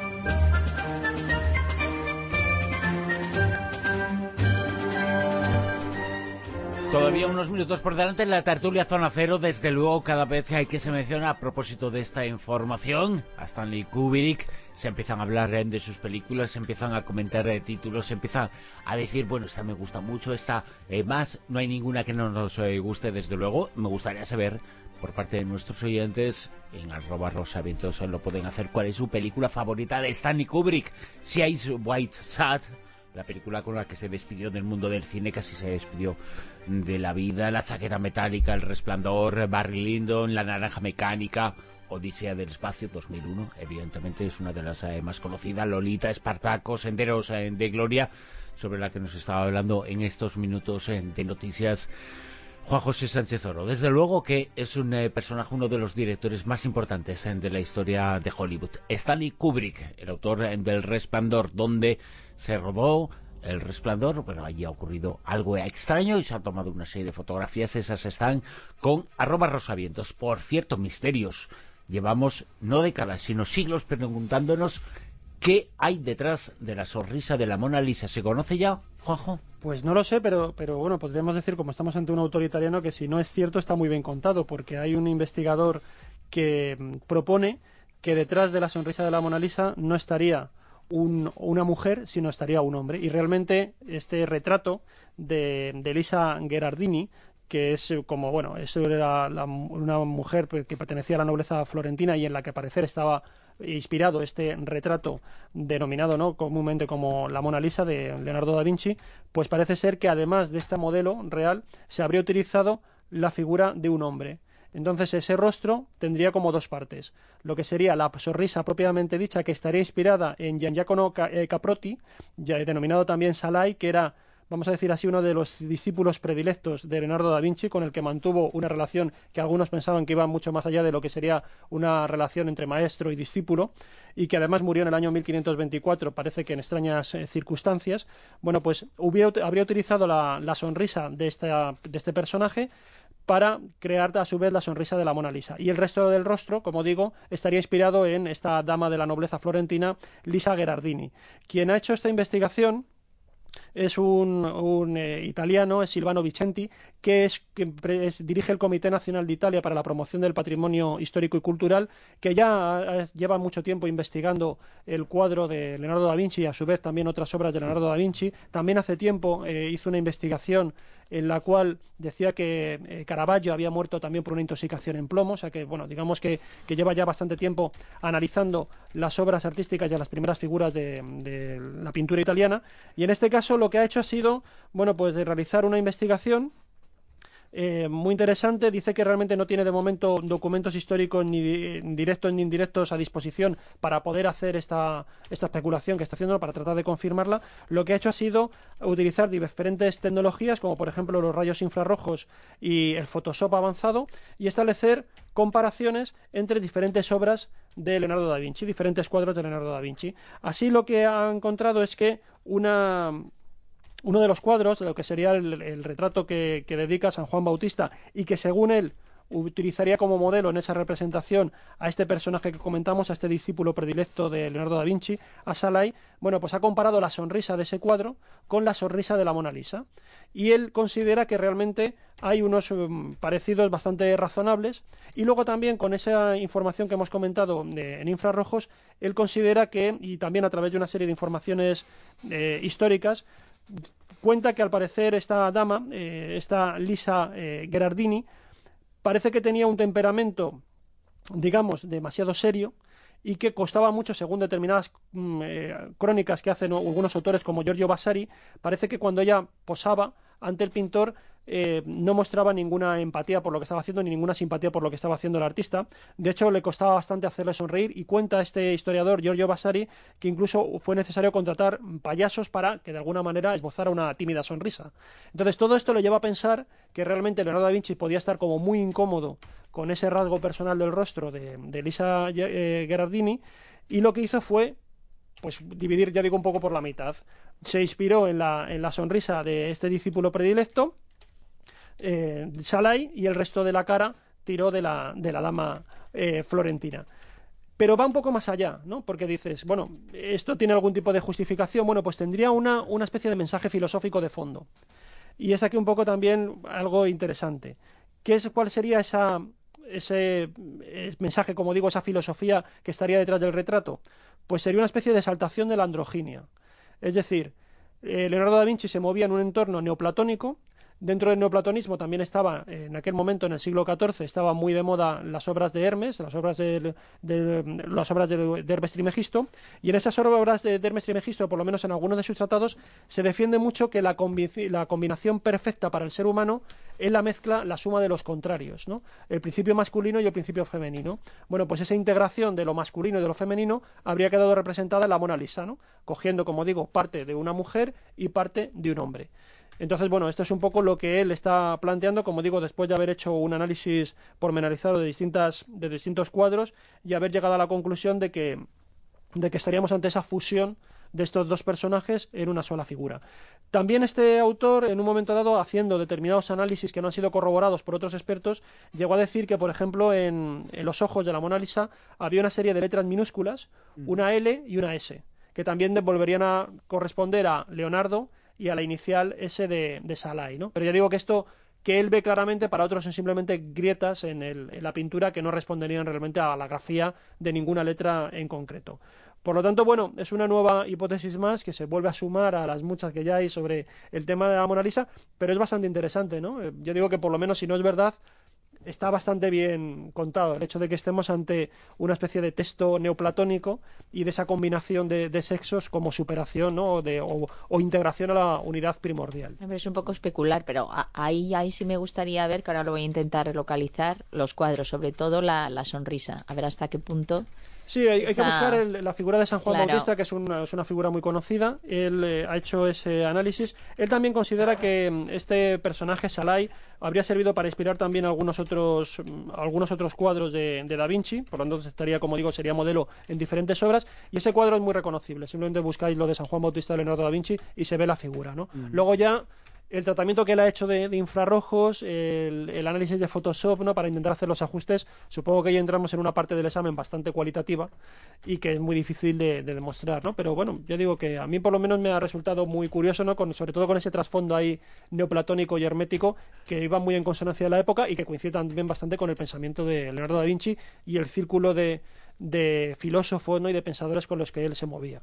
Todavía unos minutos por delante en la tertulia Zona Cero. Desde luego, cada vez que se menciona a propósito de esta información a Stanley Kubrick, se empiezan a hablar de sus películas, se empiezan a comentar títulos, se empiezan a decir, bueno, esta me gusta mucho, esta más, no hay ninguna que no nos guste. Desde luego, me gustaría saber por parte de nuestros oyentes, en @rosavientos lo pueden hacer, cuál es su película favorita de Stanley Kubrick. Si hay White Shot, la película con la que se despidió del mundo del cine, casi se despidió de la vida, La chaqueta metálica, El Resplandor, Barry Lyndon, La naranja mecánica, Odisea del espacio, 2001, evidentemente es una de las más conocidas, Lolita, Espartaco, Senderos de Gloria, sobre la que nos estaba hablando en estos minutos de noticias Juan José Sánchez Oro. Desde luego que es un personaje, uno de los directores más importantes de la historia de Hollywood. Stanley Kubrick, el autor del Resplandor, donde se rodó El Resplandor. Bueno, allí ha ocurrido algo extraño y se han tomado una serie de fotografías. Esas están con @rosavientos. Por cierto, misterios. Llevamos no décadas, sino siglos preguntándonos qué hay detrás de la sonrisa de la Mona Lisa. ¿Se conoce ya, Juanjo? Pues no lo sé, pero bueno, podríamos decir, como estamos ante un autor italiano, que si no es cierto está muy bien contado, porque hay un investigador que propone que detrás de la sonrisa de la Mona Lisa no estaría una mujer, sino estaría un hombre. Y realmente este retrato de Lisa Gherardini, que es como, bueno, eso era una mujer que pertenecía a la nobleza florentina y en la que al parecer estaba inspirado este retrato denominado, ¿no?, comúnmente como la Mona Lisa de Leonardo da Vinci, pues parece ser que además de este modelo real se habría utilizado la figura de un hombre. Entonces ese rostro tendría como dos partes, lo que sería la sonrisa propiamente dicha, que estaría inspirada en Gian Giacomo Caprotti, denominado también Salai, que era, vamos a decir así, uno de los discípulos predilectos de Leonardo da Vinci, con el que mantuvo una relación que algunos pensaban que iba mucho más allá de lo que sería una relación entre maestro y discípulo, y que además murió en el año 1524, parece que en extrañas circunstancias. Bueno, pues habría utilizado la sonrisa de este personaje para crear a su vez la sonrisa de la Mona Lisa. Y el resto del rostro, como digo, estaría inspirado en esta dama de la nobleza florentina, Lisa Gherardini. Quien ha hecho esta investigación es un italiano, es Silvano Vicenti, que dirige el Comité Nacional de Italia para la Promoción del Patrimonio Histórico y Cultural, que ya lleva mucho tiempo investigando el cuadro de Leonardo da Vinci y a su vez también otras obras de Leonardo da Vinci. También hace tiempo hizo una investigación en la cual decía que Caravaggio había muerto también por una intoxicación en plomo, o sea que, bueno, digamos que lleva ya bastante tiempo analizando las obras artísticas y las primeras figuras de la pintura italiana, y en este caso lo que ha hecho ha sido, bueno, pues de realizar una investigación muy interesante. Dice que realmente no tiene de momento documentos históricos ni directos ni indirectos a disposición para poder hacer esta especulación que está haciendo, para tratar de confirmarla. Lo que ha hecho ha sido utilizar diferentes tecnologías, como por ejemplo los rayos infrarrojos y el Photoshop avanzado, y establecer comparaciones entre diferentes obras de Leonardo da Vinci, diferentes cuadros de Leonardo da Vinci. Así lo que ha encontrado es que uno de los cuadros, lo que sería el retrato que dedica a San Juan Bautista y que según él utilizaría como modelo en esa representación a este personaje que comentamos, a este discípulo predilecto de Leonardo da Vinci, a Salai, bueno, pues ha comparado la sonrisa de ese cuadro con la sonrisa de la Mona Lisa. Y él considera que realmente hay unos parecidos bastante razonables, y luego también con esa información que hemos comentado en infrarrojos, él considera que, y también a través de una serie de informaciones históricas, cuenta que al parecer esta dama, esta Lisa Gherardini, parece que tenía un temperamento, digamos, demasiado serio, y que costaba mucho, según determinadas crónicas que hacen algunos autores como Giorgio Vasari, parece que cuando ella posaba ante el pintor no mostraba ninguna empatía por lo que estaba haciendo, ni ninguna simpatía por lo que estaba haciendo el artista. De hecho, le costaba bastante hacerle sonreír, y cuenta este historiador Giorgio Vasari que incluso fue necesario contratar payasos para que de alguna manera esbozara una tímida sonrisa. Entonces todo esto le lleva a pensar que realmente Leonardo da Vinci podía estar como muy incómodo con ese rasgo personal del rostro de Lisa Gherardini, y lo que hizo fue pues dividir, ya digo, un poco por la mitad. Se inspiró en la sonrisa de este discípulo predilecto, Salai, y el resto de la cara tiró de la dama florentina. Pero va un poco más allá, ¿no? Porque dices, bueno, ¿esto tiene algún tipo de justificación? Bueno, pues tendría una especie de mensaje filosófico de fondo. Y es aquí un poco también algo interesante. ¿Cuál sería ese mensaje, como digo, esa filosofía que estaría detrás del retrato? Pues sería una especie de exaltación de la androginia. Es decir, Leonardo da Vinci se movía en un entorno neoplatónico. Dentro del neoplatonismo también estaba, en aquel momento, en el siglo XIV, estaba muy de moda las obras de Hermes, las obras de Hermes Trismegisto, y en esas obras de Hermes Trismegisto, por lo menos en algunos de sus tratados, se defiende mucho que la combinación perfecta para el ser humano es la mezcla, la suma de los contrarios, ¿no? El principio masculino y el principio femenino. Bueno, pues esa integración de lo masculino y de lo femenino habría quedado representada en la Mona Lisa, ¿no? Cogiendo, como digo, parte de una mujer y parte de un hombre. Entonces, bueno, esto es un poco lo que él está planteando, como digo, después de haber hecho un análisis pormenorizado de distintos cuadros y haber llegado a la conclusión de que estaríamos ante esa fusión de estos dos personajes en una sola figura. También este autor, en un momento dado, haciendo determinados análisis que no han sido corroborados por otros expertos, llegó a decir que, por ejemplo, en los ojos de la Mona Lisa había una serie de letras minúsculas, una L y una S, que también volverían a corresponder a Leonardo y a la inicial S de Salai, ¿no? Pero ya digo que esto que él ve claramente, para otros son simplemente grietas en la pintura que no responderían realmente a la grafía de ninguna letra en concreto. Por lo tanto, bueno, es una nueva hipótesis más que se vuelve a sumar a las muchas que ya hay sobre el tema de la Mona Lisa, pero es bastante interesante, ¿no? Yo digo que por lo menos, si no es verdad, está bastante bien contado el hecho de que estemos ante una especie de texto neoplatónico y de esa combinación de sexos como superación, ¿no? o integración a la unidad primordial. Es un poco especular, pero ahí sí me gustaría ver, que ahora lo voy a intentar localizar, los cuadros, sobre todo la sonrisa, a ver hasta qué punto. Sí, hay que buscar la figura de San Juan Claro. Bautista, que es una figura muy conocida. Él ha hecho ese análisis. Él también considera que este personaje, Salai, habría servido para inspirar también algunos otros cuadros de Da Vinci. Por lo tanto, estaría, como digo, sería modelo en diferentes obras. Y ese cuadro es muy reconocible. Simplemente buscáis lo de San Juan Bautista de Leonardo da Vinci y se ve la figura, ¿no? Luego ya el tratamiento que él ha hecho de infrarrojos, el análisis de Photoshop, ¿no? Para intentar hacer los ajustes, supongo que ya entramos en una parte del examen bastante cualitativa y que es muy difícil de demostrar, ¿no? Pero bueno, yo digo que a mí por lo menos me ha resultado muy curioso, ¿no? Sobre todo con ese trasfondo ahí neoplatónico y hermético que iba muy en consonancia de la época y que coincide también bastante con el pensamiento de Leonardo da Vinci y el círculo de filósofos, ¿no? y de pensadores con los que él se movía.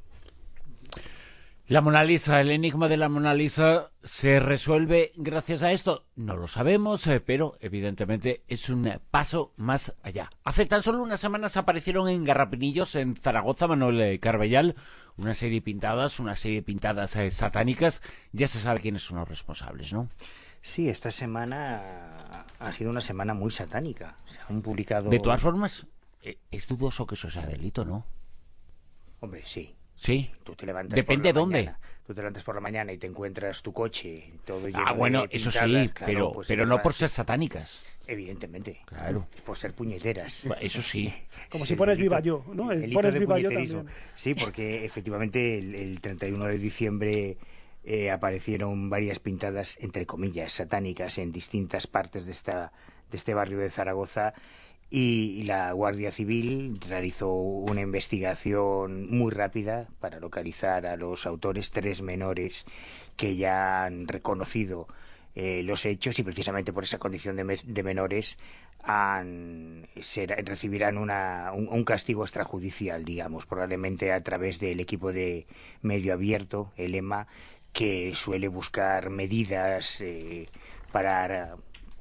La Mona Lisa, el enigma de la Mona Lisa, ¿se resuelve gracias a esto? No lo sabemos, pero evidentemente es un paso más allá. Hace tan solo unas semanas aparecieron en Garrapinillos, en Zaragoza, Manuel Carbellal, una serie de pintadas satánicas. Ya se sabe quiénes son los responsables, ¿no? Sí, esta semana ha sido una semana muy satánica. Se han publicado... De todas formas, es dudoso que eso sea delito, ¿no? Hombre, sí. Sí. Tú te levantas Depende por la dónde. mañana, tú te levantas por la mañana y te encuentras tu coche todo lleno Bueno, de pintadas, eso sí, claro, pues pero no por ser satánicas. Evidentemente. Claro. Por ser puñeteras. Eso sí. Como Sí, si pones el Viva delito- Yo, ¿no? el delito Pones de Viva Yo puñeterismo. también. Sí, porque efectivamente el 31 de diciembre aparecieron varias pintadas, entre comillas, satánicas en distintas partes de este barrio de Zaragoza. Y la Guardia Civil realizó una investigación muy rápida para localizar a los autores, 3 menores que ya han reconocido los hechos y precisamente por esa condición de menores recibirán un castigo extrajudicial, digamos, probablemente a través del equipo de medio abierto, el EMA, que suele buscar medidas para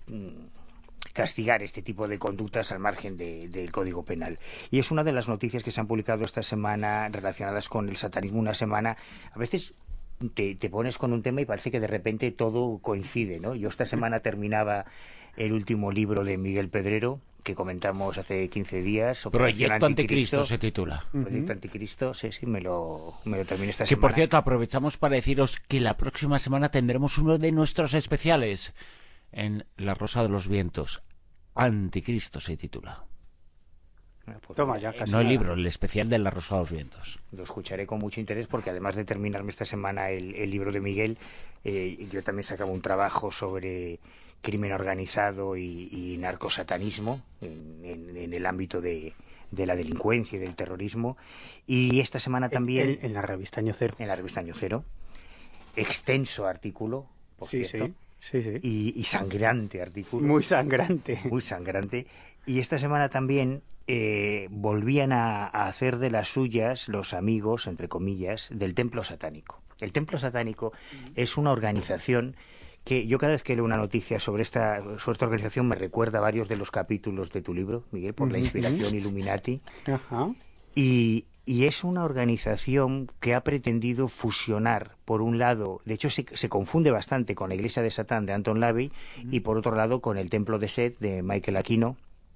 castigar este tipo de conductas al margen del Código Penal. Y es una de las noticias que se han publicado esta semana relacionadas con el satanismo. Una semana, a veces te pones con un tema y parece que de repente todo coincide, ¿no? Yo esta semana terminaba el último libro de Miguel Pedrero, que comentamos hace 15 días. Proyecto Anticristo se titula. Proyecto Anticristo, sí, me lo terminé esta que semana. Por cierto, aprovechamos para deciros que la próxima semana tendremos uno de nuestros especiales en La Rosa de los Vientos. Anticristo se titula. Pues Toma ya, casi No el nada. libro, el especial de La Rosa de los Vientos. Lo escucharé con mucho interés porque además de terminarme esta semana el libro de Miguel, yo también sacaba un trabajo sobre crimen organizado y narcosatanismo en el ámbito de la delincuencia y del terrorismo. Y esta semana también... En la revista Año Cero. En la revista Año Cero. Extenso artículo, por cierto. Sí. Y sangrante artículo. Muy sangrante. Muy sangrante. Y esta semana también volvían a hacer de las suyas los amigos, entre comillas, del Templo Satánico. El Templo Satánico es una organización que yo cada vez que leo una noticia sobre esta organización me recuerda a varios de los capítulos de tu libro, Miguel, por la inspiración Illuminati. Ajá. Y es una organización que ha pretendido fusionar, por un lado, de hecho se confunde bastante con la Iglesia de Satán de Anton LaVey y por otro lado con el Templo de Set de Michael Aquino,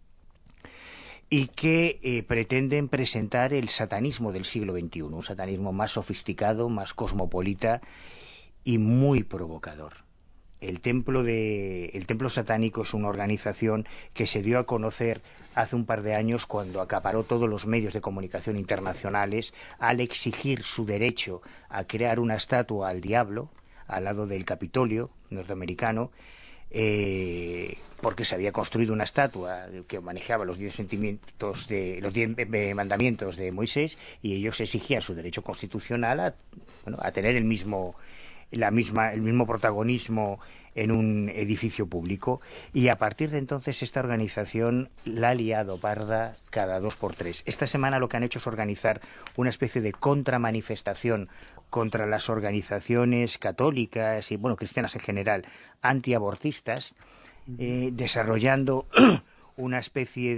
y que pretenden presentar el satanismo del siglo XXI, un satanismo más sofisticado, más cosmopolita y muy provocador. El templo satánico es una organización que se dio a conocer hace un par de años cuando acaparó todos los medios de comunicación internacionales al exigir su derecho a crear una estatua al diablo al lado del Capitolio norteamericano, porque se había construido una estatua que manejaba los 10 mandamientos de Moisés y ellos exigían su derecho constitucional a tener el mismo el mismo protagonismo en un edificio público, y a partir de entonces esta organización la ha liado parda cada 2 por 3. Esta semana lo que han hecho es organizar una especie de contramanifestación contra las organizaciones católicas y, bueno, cristianas en general, antiabortistas, desarrollando una especie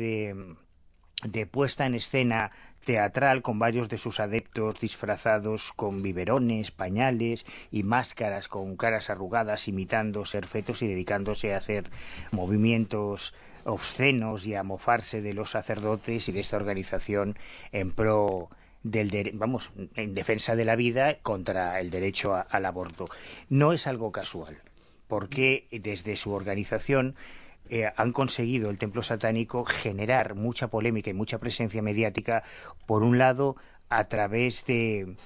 de puesta en escena teatral con varios de sus adeptos disfrazados con biberones, pañales y máscaras con caras arrugadas, imitando ser fetos y dedicándose a hacer movimientos obscenos y a mofarse de los sacerdotes y de esta organización en pro en defensa de la vida contra el derecho al aborto. No es algo casual, porque desde su organización han conseguido el templo satánico generar mucha polémica y mucha presencia mediática, por un lado a través de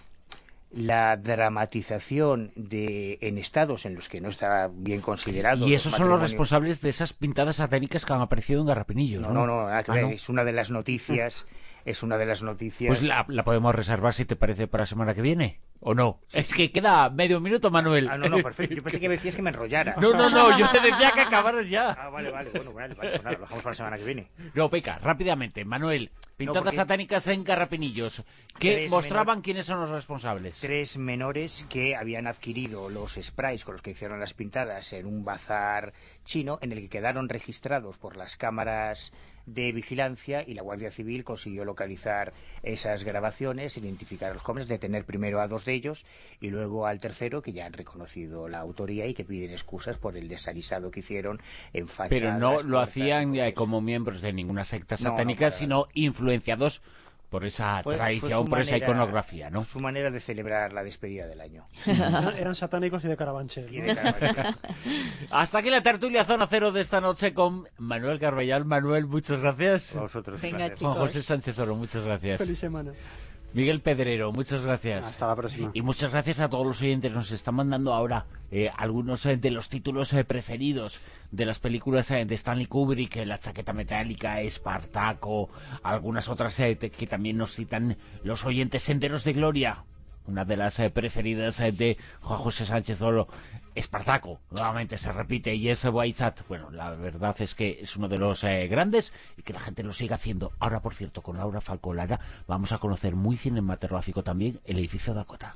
la dramatización en estados en los que no está bien considerado. Y esos son los responsables de esas pintadas satánicas que han aparecido en Garrapinillos, ¿no? No, nada que ver. ¿No? Es una de las noticias. Es una de las noticias. Pues la podemos reservar, si te parece, para la semana que viene, ¿o no? Es que queda medio minuto, Manuel. No, perfecto. Yo pensé que me decías que me enrollara. No, yo te decía que acabaras ya. Vale. Bueno, pues nada, lo dejamos para la semana que viene. No, Peca, rápidamente. Manuel, pintadas satánicas en Garrapinillos, que mostraban quiénes son los responsables. 3 menores que habían adquirido los sprays con los que hicieron las pintadas en un bazar chino, en el que quedaron registrados por las cámaras de vigilancia, y la Guardia Civil consiguió localizar esas grabaciones, identificar a los jóvenes, detener primero a 2 de ellos y luego al tercero, que ya han reconocido la autoría y que piden excusas por el desaguisado que hicieron en fachadas. Pero no lo hacían como miembros de ninguna secta satánica, sino influenciados por esa tradición, por esa iconografía, ¿no? Su manera de celebrar la despedida del año. Eran satánicos y de Carabanchel, ¿no? Hasta aquí la tertulia Zona Cero de esta noche con Manuel Carballal. Manuel, muchas gracias. A vosotros. Venga, Juan José Sánchez Oro, muchas gracias. Feliz semana. Miguel Pedrero, muchas gracias. Hasta la próxima. Y muchas gracias a todos los oyentes. Nos están mandando ahora algunos de los títulos preferidos de las películas de Stanley Kubrick, La chaqueta metálica, Espartaco, algunas otras que también nos citan los oyentes. Senderos de Gloria, una de las preferidas de Juan José Sánchez Oro. Espartaco, nuevamente se repite, y ese Whitesat, bueno, la verdad es que es uno de los grandes, y que la gente lo siga haciendo. Ahora, por cierto, con Laura Falcó Lara vamos a conocer muy cinematográfico también el edificio Dakota.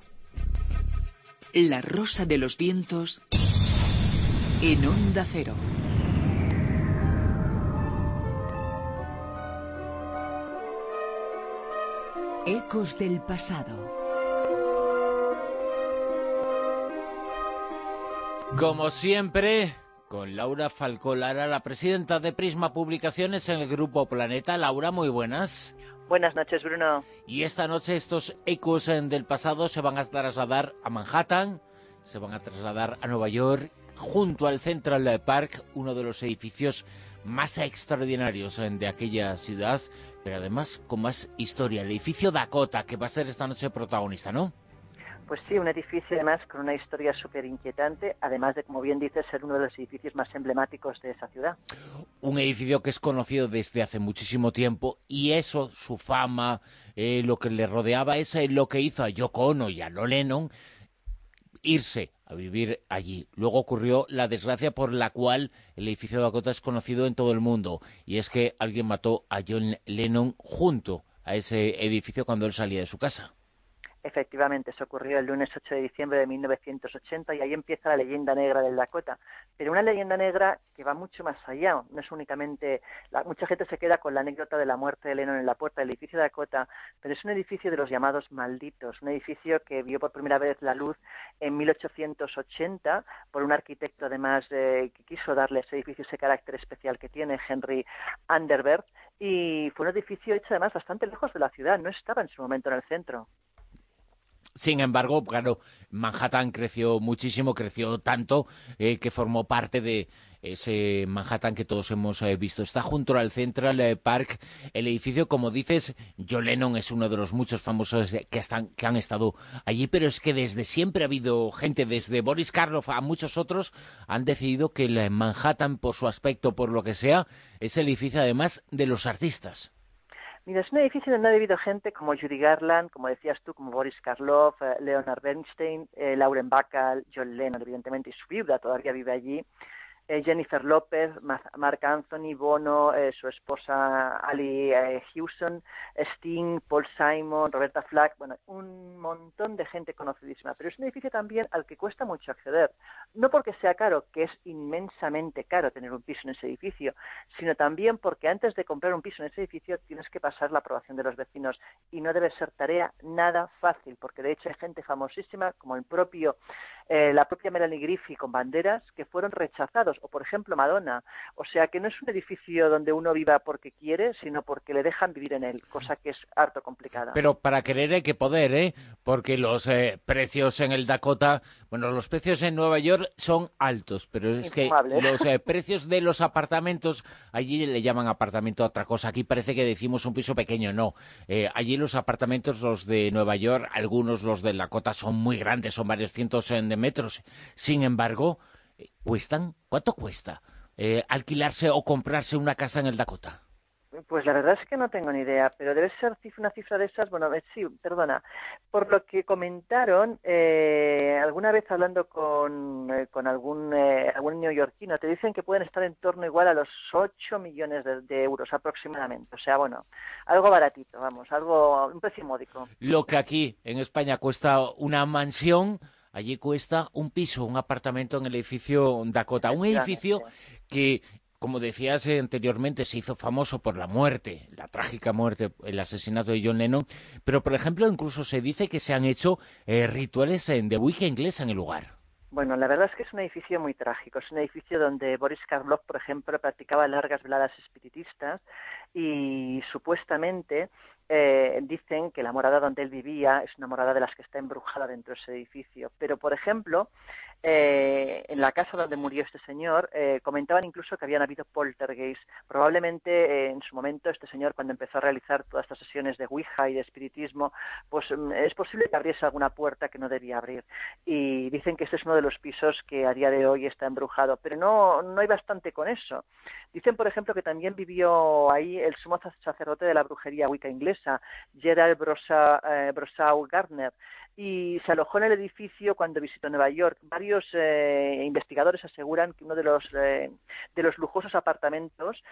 La Rosa de los Vientos en Onda Cero. Ecos del pasado. Como siempre, con Laura Falcó Lara, la presidenta de Prisma Publicaciones en el Grupo Planeta. Laura, muy buenas. Buenas noches, Bruno. Y esta noche estos ecos del pasado se van a trasladar a Manhattan, se van a trasladar a Nueva York, junto al Central Park, uno de los edificios más extraordinarios de aquella ciudad, pero además con más historia, el edificio Dakota, que va a ser esta noche protagonista, ¿no? Pues sí, un edificio además con una historia súper inquietante, además de, como bien dices, ser uno de los edificios más emblemáticos de esa ciudad. Un edificio que es conocido desde hace muchísimo tiempo, y eso, su fama, lo que le rodeaba, es lo que hizo a Yoko Ono y a No Lennon irse a vivir allí. Luego ocurrió la desgracia por la cual el edificio Dakota es conocido en todo el mundo, y es que alguien mató a John Lennon junto a ese edificio cuando él salía de su casa. Efectivamente, eso ocurrió el lunes 8 de diciembre de 1980 y ahí empieza la leyenda negra del Dakota. Pero una leyenda negra que va mucho más allá. No es únicamente... mucha gente se queda con la anécdota de la muerte de Lennon en la puerta del edificio de Dakota, pero es un edificio de los llamados malditos. Un edificio que vio por primera vez la luz en 1880 por un arquitecto, además, que quiso darle a ese edificio ese carácter especial que tiene, Henry Anderberg. Y fue un edificio hecho, además, bastante lejos de la ciudad. No estaba en su momento en el centro. Sin embargo, claro, Manhattan creció muchísimo, creció tanto que formó parte de ese Manhattan que todos hemos visto. Está junto al Central Park. El edificio, como dices, John Lennon es uno de los muchos famosos que han estado allí, pero es que desde siempre ha habido gente, desde Boris Karloff a muchos otros, han decidido que el Manhattan, por su aspecto, por lo que sea, es el edificio además de los artistas. Mira, es un edificio donde ha vivido gente como Judy Garland, como decías tú, como Boris Karloff, Leonard Bernstein, Lauren Bacall, John Lennon, evidentemente, y su viuda todavía vive allí. Jennifer López, Marc Anthony, Bono, su esposa Ali Hewson, Sting, Paul Simon, Roberta Flack, bueno, un montón de gente conocidísima. Pero es un edificio también al que cuesta mucho acceder. No porque sea caro, que es inmensamente caro tener un piso en ese edificio, sino también porque antes de comprar un piso en ese edificio tienes que pasar la aprobación de los vecinos y no debe ser tarea nada fácil, porque de hecho hay gente famosísima como la propia Melanie Griffith con banderas que fueron rechazados, o por ejemplo Madonna. O sea que no es un edificio donde uno viva porque quiere, sino porque le dejan vivir en él, cosa que es harto complicada. Pero para querer hay que poder, ¿eh? Porque los precios en el Dakota, bueno, los precios en Nueva York son altos, pero es que los precios de los apartamentos, allí le llaman apartamento a otra cosa, aquí parece que decimos un piso pequeño, no. Allí los apartamentos, los de Nueva York, algunos los del Dakota son muy grandes, son varios cientos de metros. Sin embargo, ¿cuánto cuesta alquilarse o comprarse una casa en el Dakota? Pues la verdad es que no tengo ni idea, pero debe ser una cifra de esas, bueno, sí, perdona, por lo que comentaron, alguna vez hablando con algún neoyorquino, te dicen que pueden estar en torno igual a los 8 millones de euros aproximadamente, o sea, bueno, algo baratito, vamos, un precio módico. Lo que aquí en España cuesta una mansión, allí cuesta un piso, un apartamento en el edificio Dakota, un edificio que, como decías anteriormente, se hizo famoso por la muerte, la trágica muerte, el asesinato de John Lennon, pero por ejemplo incluso se dice que se han hecho rituales de Wicca inglesa en el lugar. Bueno, la verdad es que es un edificio muy trágico. Es un edificio donde Boris Karloff, por ejemplo, practicaba largas veladas espiritistas y supuestamente dicen que la morada donde él vivía es una morada de las que está embrujada dentro de ese edificio. Pero, por ejemplo, en la casa donde murió este señor, comentaban incluso que habían habido poltergeist. Probablemente en su momento este señor, cuando empezó a realizar todas estas sesiones de Ouija y de espiritismo, pues es posible que abriese alguna puerta que no debía abrir. Y dicen que este es uno de los pisos que a día de hoy está embrujado. Pero no hay bastante con eso. Dicen, por ejemplo, que también vivió ahí el sumo sacerdote de la brujería Wicca inglesa, Gerald Brosau Gardner, y se alojó en el edificio cuando visitó Nueva York. Varios investigadores aseguran que uno de los lujosos apartamentos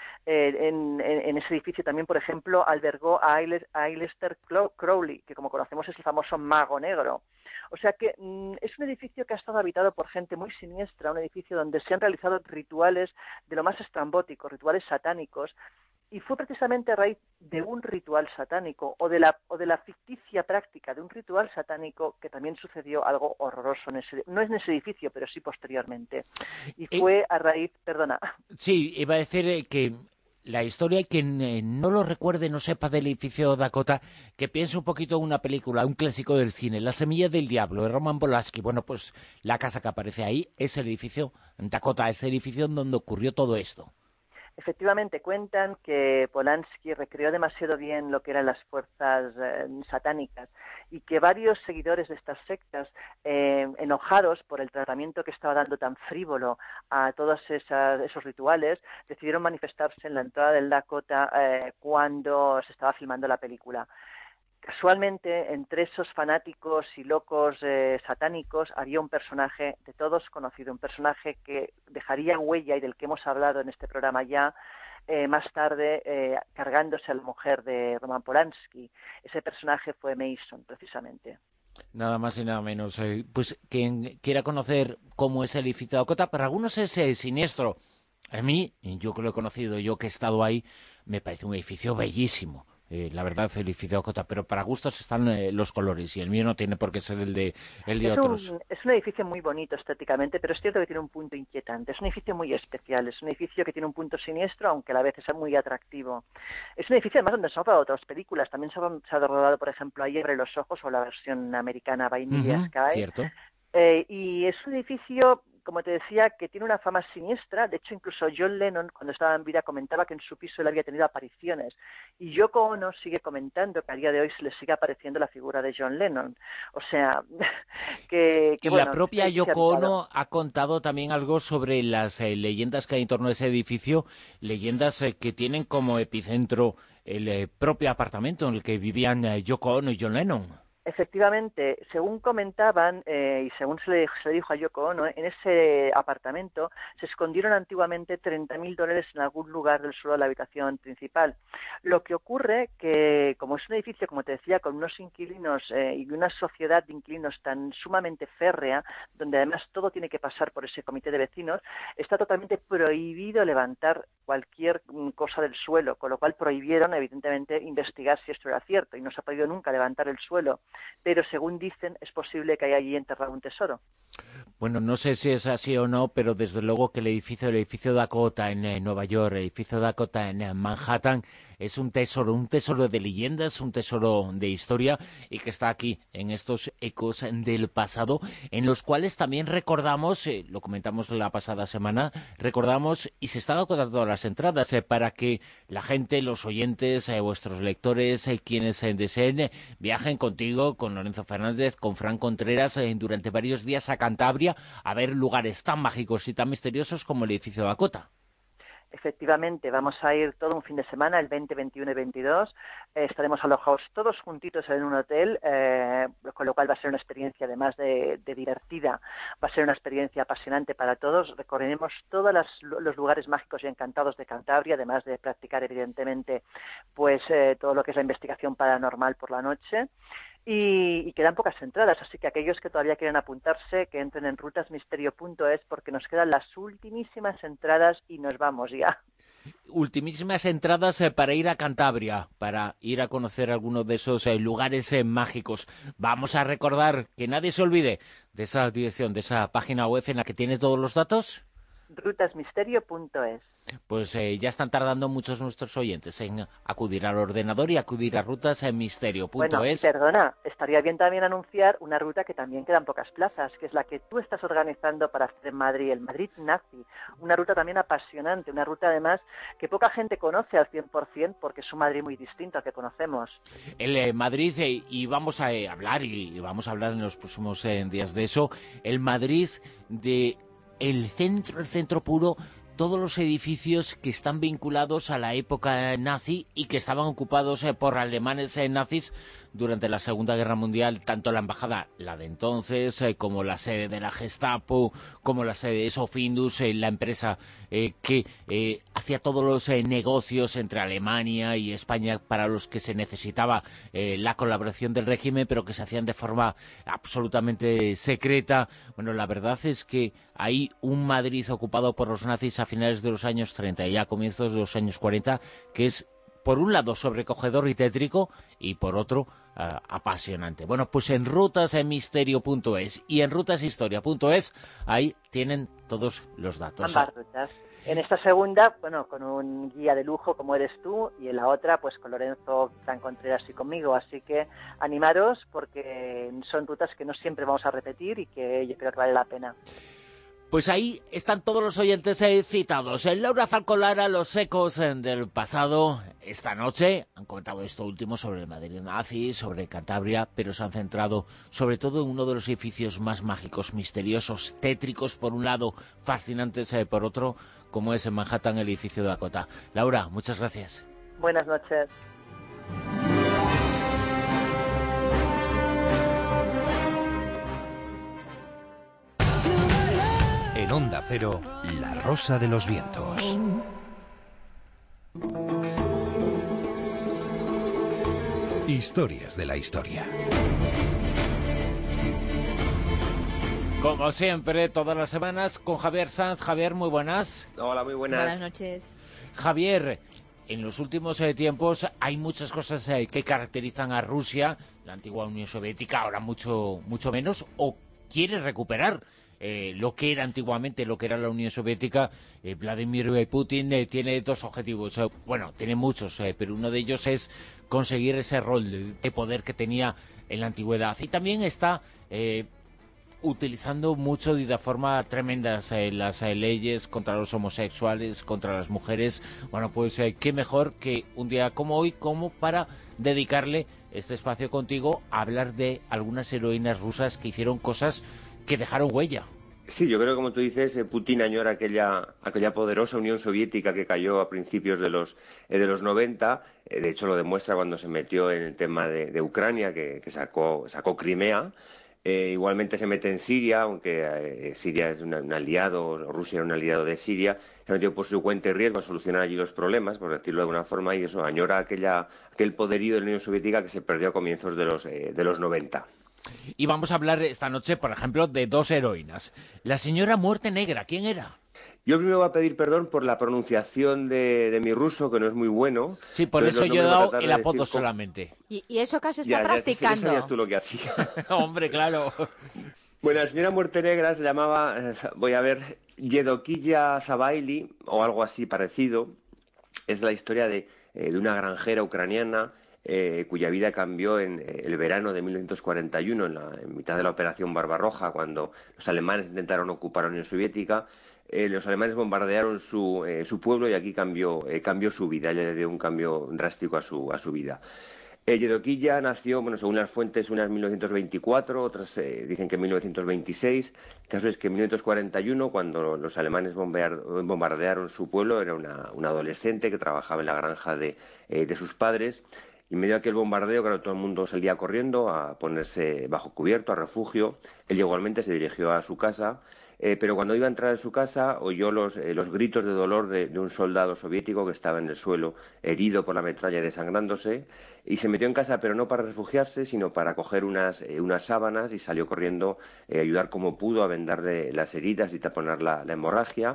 en ese edificio también, por ejemplo, albergó a Aleister Crowley, que como conocemos es el famoso mago negro. O sea que es un edificio que ha estado habitado por gente muy siniestra, un edificio donde se han realizado rituales de lo más estrambóticos, rituales satánicos, y fue precisamente a raíz de un ritual satánico o de la ficticia práctica de un ritual satánico que también sucedió algo horroroso no es en ese edificio, pero sí posteriormente. Y fue a raíz, perdona. Sí, iba a decir que la historia, quien no lo recuerde, no sepa del edificio Dakota, que piense un poquito en una película, un clásico del cine, La semilla del diablo, de Roman Polanski. Bueno, pues la casa que aparece ahí es el edificio Dakota, es el edificio donde ocurrió todo esto. Efectivamente, cuentan que Polanski recreó demasiado bien lo que eran las fuerzas satánicas y que varios seguidores de estas sectas, enojados por el tratamiento que estaba dando tan frívolo a todos esos rituales, decidieron manifestarse en la entrada del Dakota cuando se estaba filmando la película. Casualmente, entre esos fanáticos y locos satánicos había un personaje de todos conocido, un personaje que dejaría huella y del que hemos hablado en este programa ya, más tarde cargándose a la mujer de Roman Polanski. Ese personaje fue Mason, precisamente. Nada más y nada menos. Pues quien quiera conocer cómo es el edificio de Dakota, para algunos es siniestro. A mí, yo que lo he conocido, yo que he estado ahí, me parece un edificio bellísimo. La verdad, el edificio Dakota, pero para gustos están los colores y el mío no tiene por qué ser el de otros. Es un edificio muy bonito estéticamente, pero es cierto que tiene un punto inquietante. Es un edificio muy especial, es un edificio que tiene un punto siniestro, aunque a la vez es muy atractivo. Es un edificio además donde se han rodado otras películas. También se ha rodado, por ejemplo, Ahí abre los ojos o la versión americana Vanilla Sky. Cierto. Y es un edificio, como te decía, que tiene una fama siniestra. De hecho, incluso John Lennon, cuando estaba en vida, comentaba que en su piso él había tenido apariciones. Y Yoko Ono sigue comentando que a día de hoy se le sigue apareciendo la figura de John Lennon. O sea, que bueno, la propia Yoko Ono ha contado también algo sobre las leyendas que hay en torno a ese edificio, leyendas que tienen como epicentro el propio apartamento en el que vivían Yoko Ono y John Lennon. Efectivamente, según comentaban y según se le dijo a Yoko Ono, en ese apartamento se escondieron antiguamente $30.000 en algún lugar del suelo de la habitación principal. Lo que ocurre que, como es un edificio, como te decía, con unos inquilinos y una sociedad de inquilinos tan sumamente férrea, donde además todo tiene que pasar por ese comité de vecinos, está totalmente prohibido levantar cualquier cosa del suelo, con lo cual prohibieron, evidentemente, investigar si esto era cierto, y no se ha podido nunca levantar el suelo. Pero según dicen, es posible que haya allí enterrado un tesoro. Bueno, no sé si es así o no, pero desde luego que el edificio Dakota en Nueva York, el edificio Dakota en Manhattan, es un tesoro de leyendas, un tesoro de historia, y que está aquí en estos ecos del pasado, en los cuales también recordamos, lo comentamos la pasada semana, recordamos y se están agotando las entradas para que la gente, los oyentes, vuestros lectores, quienes deseen, viajen contigo, con Lorenzo Fernández, con Fran Contreras, durante varios días a Cantabria, a ver lugares tan mágicos y tan misteriosos como el edificio Dakota. Efectivamente, vamos a ir todo un fin de semana, el 20, 21 y 22. Estaremos alojados todos juntitos en un hotel, con lo cual va a ser una experiencia, además de divertida, va a ser una experiencia apasionante para todos. Recorreremos todos los lugares mágicos y encantados de Cantabria, además de practicar, evidentemente, pues todo lo que es la investigación paranormal por la noche. Y quedan pocas entradas, así que aquellos que todavía quieren apuntarse, que entren en rutasmisterio.es, porque nos quedan las ultimísimas entradas y nos vamos ya. Ultimísimas entradas para ir a Cantabria, para ir a conocer algunos de esos lugares mágicos. Vamos a recordar que nadie se olvide de esa dirección, de esa página web en la que tiene todos los datos. Rutasmisterio.es. Pues ya están tardando muchos nuestros oyentes en acudir al ordenador y acudir a rutasmisterio.es. Bueno, perdona, estaría bien también anunciar una ruta que también quedan pocas plazas, que es la que tú estás organizando para hacer en Madrid, el Madrid Nazi. Una ruta también apasionante, una ruta además que poca gente conoce al 100%, porque es un Madrid muy distinto al que conocemos. El Madrid, y vamos a hablar, y vamos a hablar en los próximos días de eso, el Madrid de el centro puro, todos los edificios que están vinculados a la época nazi y que estaban ocupados por alemanes nazis durante la Segunda Guerra Mundial, tanto la embajada, la de entonces, como la sede de la Gestapo, como la sede de Sofindus, la empresa que hacía todos los negocios entre Alemania y España para los que se necesitaba la colaboración del régimen, pero que se hacían de forma absolutamente secreta. Bueno, la verdad es que hay un Madrid ocupado por los nazis a finales de los años 30 y a comienzos de los años 40, que es, por un lado, sobrecogedor y tétrico, y por otro, apasionante. Bueno, pues en rutasmisterio.es y en rutashistoria.es, ahí tienen todos los datos. Ambas rutas. En esta segunda, bueno, con un guía de lujo como eres tú, y en la otra, pues con Lorenzo, Fran Contreras y conmigo. Así que animaros, porque son rutas que no siempre vamos a repetir y que yo creo que vale la pena. Pues ahí están todos los oyentes citados. Laura Falcolara, los ecos del pasado. Esta noche han comentado esto último sobre el Madrid nazi, sobre Cantabria, pero se han centrado sobre todo en uno de los edificios más mágicos, misteriosos, tétricos por un lado, fascinantes por otro, como es en Manhattan el edificio Dakota. Laura, muchas gracias. Buenas noches. En Onda Cero, La Rosa de los Vientos. Historias de la historia. Como siempre, todas las semanas con Javier Sanz. Javier, muy buenas. Hola, muy buenas. Buenas noches. Javier, en los últimos tiempos hay muchas cosas que caracterizan a Rusia, la antigua Unión Soviética, ahora mucho menos, o quiere recuperar lo que era antiguamente, lo que era la Unión Soviética. Vladimir Putin tiene dos objetivos, bueno, tiene muchos, pero uno de ellos es conseguir ese rol de poder que tenía en la antigüedad. Y también está utilizando mucho y de forma tremenda las leyes contra los homosexuales, contra las mujeres. Bueno, pues qué mejor que un día como hoy, como para dedicarle este espacio contigo a hablar de algunas heroínas rusas que hicieron cosas que dejaron huella. Sí, yo creo que, como tú dices, Putin añora aquella poderosa Unión Soviética que cayó a principios de los 90, De hecho, lo demuestra cuando se metió en el tema de Ucrania, que sacó Crimea. Igualmente se mete en Siria, aunque Siria es un aliado, Rusia era un aliado de Siria, se metió por su cuenta y riesgo a solucionar allí los problemas, por decirlo de alguna forma, y eso añora aquel poderío de la Unión Soviética que se perdió a comienzos de los 90. Y vamos a hablar esta noche, por ejemplo, de dos heroínas. La señora Muerte Negra, ¿quién era? Yo primero voy a pedir perdón por la pronunciación de mi ruso, que no es muy bueno. Sí, por eso yo he dado el apodo solamente. ¿Y eso casi está practicando? Ya sabías tú lo que hacía. Hombre, claro. Bueno, la señora Muerte Negra se llamaba, voy a ver, Yedokiya Zabaili, o algo así parecido. Es la historia de una granjera ucraniana cuya vida cambió en el verano de 1941, en mitad de la Operación Barbarroja, cuando los alemanes intentaron ocupar la Unión Soviética. Los alemanes bombardearon su pueblo y aquí cambió su vida. Ella le dio un cambio drástico a su vida. Yedokiya nació, bueno, según las fuentes, unas en 1924, otras dicen que en 1926. El caso es que en 1941, cuando los alemanes bombardearon su pueblo, era una adolescente que trabajaba en la granja de sus padres. Y en medio de aquel bombardeo, claro, todo el mundo salía corriendo a ponerse bajo cubierto, a refugio. Él igualmente se dirigió a su casa. Pero cuando iba a entrar en su casa oyó los gritos de dolor de un soldado soviético que estaba en el suelo, herido por la metralla y desangrándose, y se metió en casa, pero no para refugiarse, sino para coger unas sábanas y salió corriendo a ayudar como pudo a vendarle las heridas y taponar la hemorragia.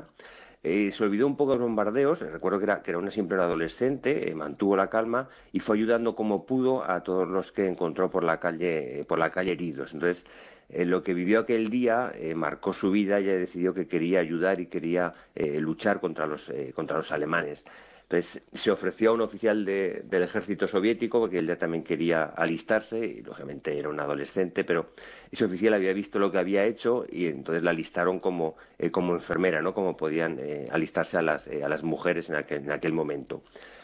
Se olvidó un poco de los bombardeos, recuerdo que era una simple adolescente, mantuvo la calma y fue ayudando como pudo a todos los que encontró por la calle heridos. Entonces, lo que vivió aquel día marcó su vida. Ella decidió que quería ayudar y quería luchar contra los alemanes. Entonces se ofreció a un oficial del ejército soviético, porque él ya también quería alistarse, y lógicamente era un adolescente, pero ese oficial había visto lo que había hecho y entonces la alistaron como enfermera, ¿no? Como podían alistarse a las mujeres en aquel momento.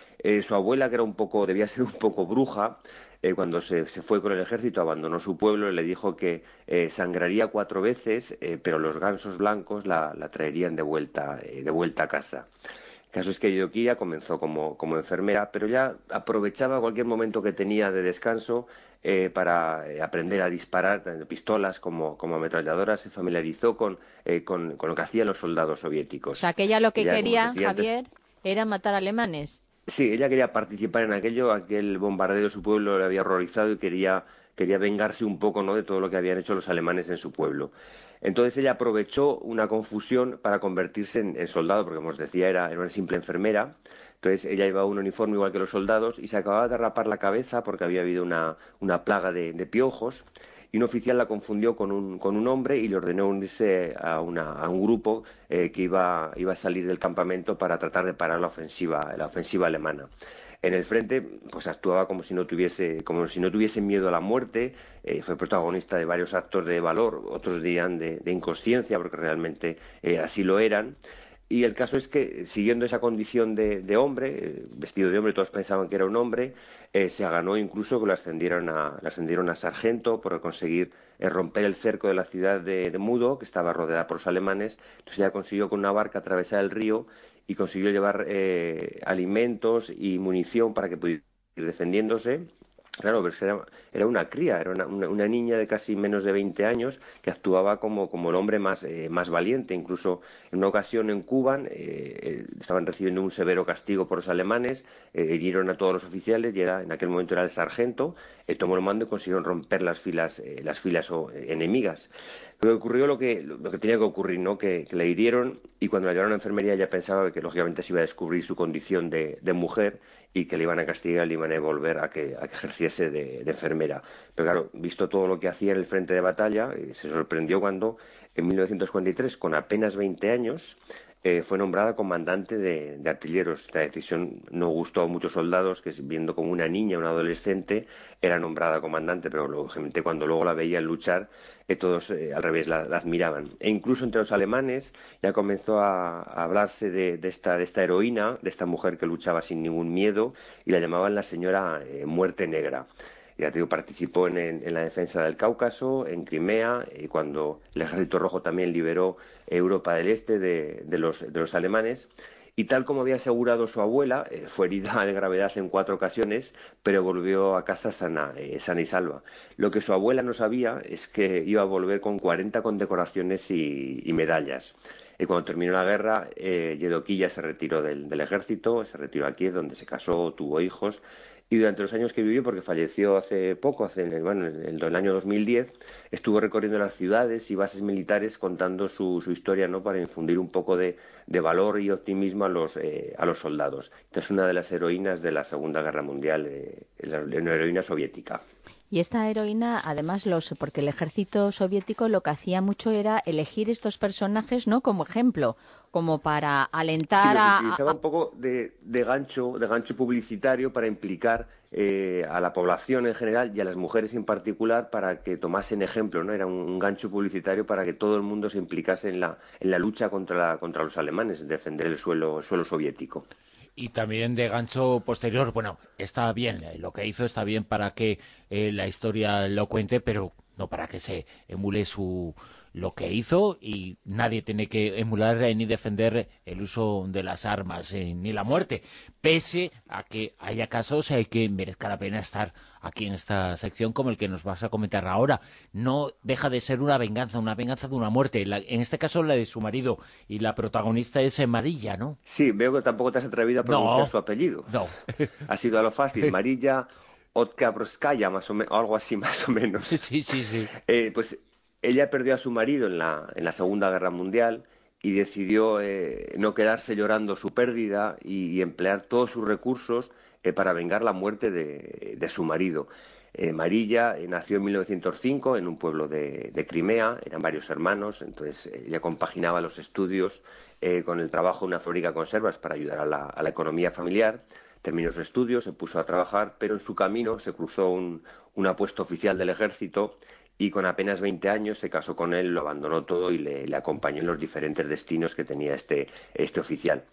Su abuela, que debía ser un poco bruja, cuando se fue con el ejército, abandonó su pueblo y le dijo que sangraría 4 veces, pero los gansos blancos la traerían de vuelta a casa. El caso es que Yedokiya comenzó como enfermera, pero ya aprovechaba cualquier momento que tenía de descanso para aprender a disparar tanto pistolas como ametralladoras. Se familiarizó con lo que hacían los soldados soviéticos. O sea, que ella lo que quería, Javier, antes, era matar alemanes. Sí, ella quería participar en aquel bombardeo de su pueblo, le había horrorizado y quería vengarse un poco, ¿no?, de todo lo que habían hecho los alemanes en su pueblo. Entonces ella aprovechó una confusión para convertirse en soldado, porque, como os decía, era una simple enfermera. Entonces ella llevaba un uniforme igual que los soldados y se acababa de rapar la cabeza porque había habido una plaga de piojos, y un oficial la confundió con un hombre y le ordenó unirse a un grupo que iba a salir del campamento para tratar de parar la ofensiva alemana. En el frente, pues actuaba como si no tuviese miedo a la muerte. Fue protagonista de varios actos de valor, otros dirían de inconsciencia, porque realmente así lo eran. Y el caso es que, siguiendo esa condición de hombre, vestido de hombre, todos pensaban que era un hombre, se ganó incluso que lo ascendieron a sargento por conseguir romper el cerco de la ciudad de Mudo, que estaba rodeada por los alemanes. Entonces ella consiguió con una barca atravesar el río y consiguió llevar alimentos y munición para que pudiera ir defendiéndose. Claro, pero era una cría, era una niña de casi menos de 20 años que actuaba como el hombre más valiente. Incluso en una ocasión en Kuban estaban recibiendo un severo castigo por los alemanes, hirieron a todos los oficiales y en aquel momento era el sargento, tomó el mando y consiguieron romper las filas enemigas. Pero ocurrió lo que tenía que ocurrir, ¿no? Que le hirieron, y cuando la llevaron a la enfermería ella pensaba que lógicamente se iba a descubrir su condición de mujer y que le iban a castigar, le iban a devolver a que ejerciese de enfermera. Pero claro, visto todo lo que hacía en el frente de batalla, se sorprendió cuando en 1943, con apenas 20 años, fue nombrada comandante de artilleros. Esta decisión no gustó a muchos soldados que, viendo como una niña, una adolescente, era nombrada comandante, pero lógicamente cuando luego la veían luchar, todos al revés la admiraban. E incluso entre los alemanes ya comenzó a hablarse de esta heroína, de esta mujer que luchaba sin ningún miedo, y la llamaban la señora Muerte Negra. Ya te digo, participó en la defensa del Cáucaso, en Crimea, y cuando el Ejército Rojo también liberó Europa del Este de los alemanes. Y tal como había asegurado su abuela, fue herida de gravedad en 4 ocasiones, pero volvió a casa sana y salva. Lo que su abuela no sabía es que iba a volver con 40 condecoraciones y medallas. Y cuando terminó la guerra, Yedoquilla se retiró del ejército, se retiró a Kiev, donde se casó, tuvo hijos. Y durante los años que vivió, porque falleció hace poco, en el año 2010, estuvo recorriendo las ciudades y bases militares contando su historia, ¿no?, para infundir un poco de valor y optimismo a los soldados. Es una de las heroínas de la Segunda Guerra Mundial, una heroína soviética. Y esta heroína, además, porque el ejército soviético lo que hacía mucho era elegir estos personajes, ¿no?, como ejemplo, como para alentar utilizaba un poco de gancho publicitario para implicar a la población en general y a las mujeres en particular para que tomasen ejemplo, ¿no? Era un gancho publicitario para que todo el mundo se implicase en la lucha contra los alemanes, en defender el suelo soviético. Y también de gancho posterior, bueno, está bien, lo que hizo está bien para que la historia lo cuente, pero no para que se emule lo que hizo, y nadie tiene que emular ni defender el uso de las armas ni la muerte, pese a que haya casos que merezca la pena estar aquí en esta sección, como el que nos vas a comentar ahora. No deja de ser una venganza de una muerte, en este caso la de su marido, y la protagonista es Marilla, ¿no? Sí, veo que tampoco te has atrevido a pronunciar su apellido. No. Ha sido a lo fácil, Marilla Otkabrovskaya, más o menos, algo así más o menos. Sí. Pues ella perdió a su marido en la Segunda Guerra Mundial y decidió no quedarse llorando su pérdida y emplear todos sus recursos para vengar la muerte de su marido. Marilla nació en 1905 en un pueblo de Crimea, eran varios hermanos, entonces ella compaginaba los estudios con el trabajo en una fábrica de conservas para ayudar a la economía familiar. Terminó sus estudios, se puso a trabajar, pero en su camino se cruzó un apuesto oficial del ejército y con apenas 20 años se casó con él, lo abandonó todo y le acompañó en los diferentes destinos que tenía este oficial.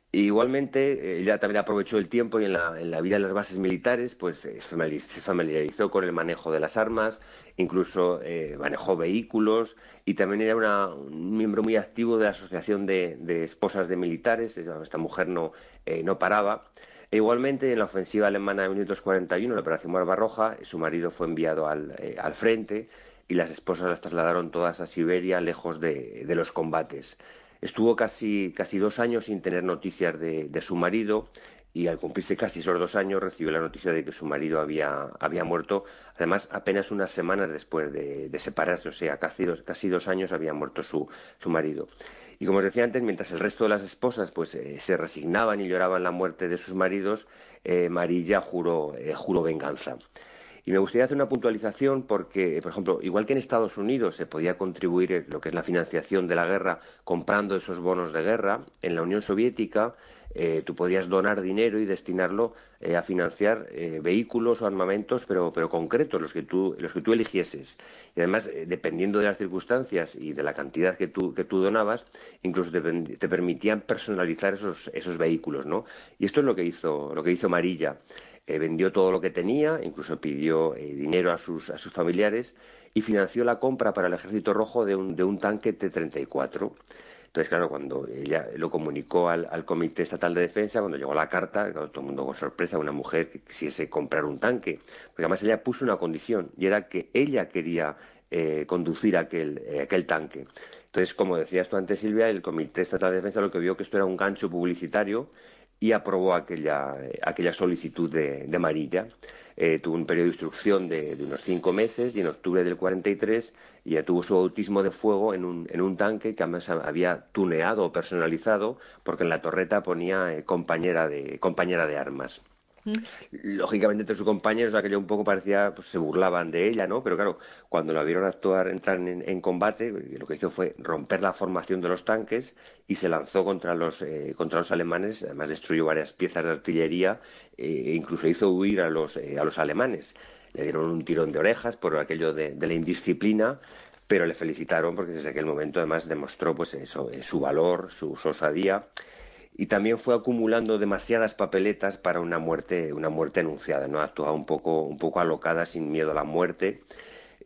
Igualmente, ella también aprovechó el tiempo y en la vida de las bases militares, pues se familiarizó con el manejo de las armas, incluso manejó vehículos y también era un miembro muy activo de la Asociación de Esposas de Militares. Esta mujer no paraba. E igualmente, en la ofensiva alemana de 1941, la Operación Barbarroja, su marido fue enviado al frente y las esposas las trasladaron todas a Siberia, lejos de los combates. Estuvo casi 2 años sin tener noticias de su marido y al cumplirse casi esos 2 años recibió la noticia de que su marido había muerto, además apenas unas semanas después de separarse, o sea, casi 2 años había muerto su marido. Y como os decía antes, mientras el resto de las esposas pues se resignaban y lloraban la muerte de sus maridos, Marilla juró venganza. Y me gustaría hacer una puntualización porque, por ejemplo, igual que en Estados Unidos se podía contribuir en lo que es la financiación de la guerra comprando esos bonos de guerra, en la Unión Soviética tú podías donar dinero y destinarlo a financiar vehículos o armamentos, pero concretos, los que tú eligieses. Y además, dependiendo de las circunstancias y de la cantidad que tú donabas, incluso te permitían personalizar esos vehículos, ¿no? Y esto es lo que hizo Marilla. Vendió todo lo que tenía, incluso pidió dinero a sus familiares y financió la compra para el Ejército Rojo de un tanque T-34. Entonces, claro, cuando ella lo comunicó al Comité Estatal de Defensa, cuando llegó la carta, claro, todo el mundo con sorpresa, una mujer que quisiese comprar un tanque, porque además ella puso una condición y era que ella quería conducir aquel tanque. Entonces, como decías tú antes, Silvia, el Comité Estatal de Defensa lo que vio que esto era un gancho publicitario y aprobó aquella solicitud de Marilla. Tuvo un periodo de instrucción de unos 5 meses y en octubre del 43 ya tuvo su bautismo de fuego en un tanque que además había tuneado o personalizado porque en la torreta ponía compañera de armas. Lógicamente entre sus compañeros aquello un poco parecía, pues se burlaban de ella, ¿no? Pero claro, cuando la vieron entrar en combate, lo que hizo fue romper la formación de los tanques y se lanzó contra los alemanes. Además destruyó varias piezas de artillería e incluso hizo huir a los alemanes. Le dieron un tirón de orejas por aquello de la indisciplina, pero le felicitaron porque desde aquel momento además demostró pues eso, su valor, su osadía. Y también fue acumulando demasiadas papeletas para una muerte anunciada, ¿no? Actuaba un poco alocada, sin miedo a la muerte.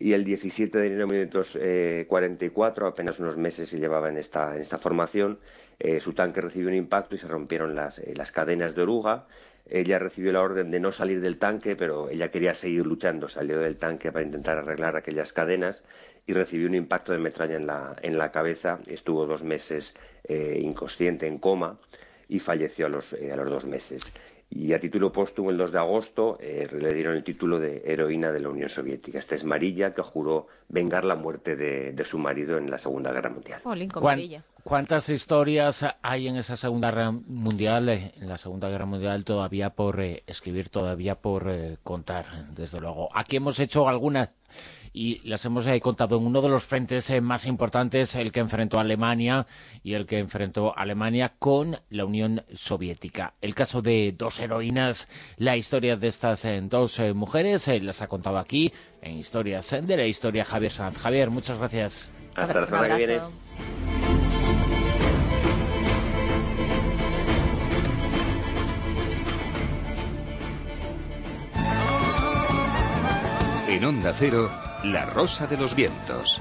y el 17 de enero de 1944, apenas unos meses se llevaba en esta formación, su tanque recibió un impacto y se rompieron las cadenas de oruga. Ella recibió la orden de no salir del tanque, pero ella quería seguir luchando. Salió del tanque para intentar arreglar aquellas cadenas y recibió un impacto de metralla en la cabeza. Estuvo 2 meses inconsciente, en coma, y falleció a los 2 meses. Y a título póstumo, el 2 de agosto, le dieron el título de heroína de la Unión Soviética. Esta es Marilla, que juró vengar la muerte de su marido en la Segunda Guerra Mundial. Olín, con Marilla. ¿Cuántas historias hay en esa Segunda Guerra Mundial? En la Segunda Guerra Mundial todavía por escribir, todavía por contar, desde luego. Aquí hemos hecho algunas y las hemos contado en uno de los frentes más importantes, el que enfrentó a Alemania y el que enfrentó a Alemania con la Unión Soviética. El caso de 2 heroínas, la historia de estas 2 mujeres, las ha contado aquí en Historias de la Historia Javier Sanz. Javier, muchas gracias. Hasta la semana que viene. En Onda Cero, La Rosa de los Vientos.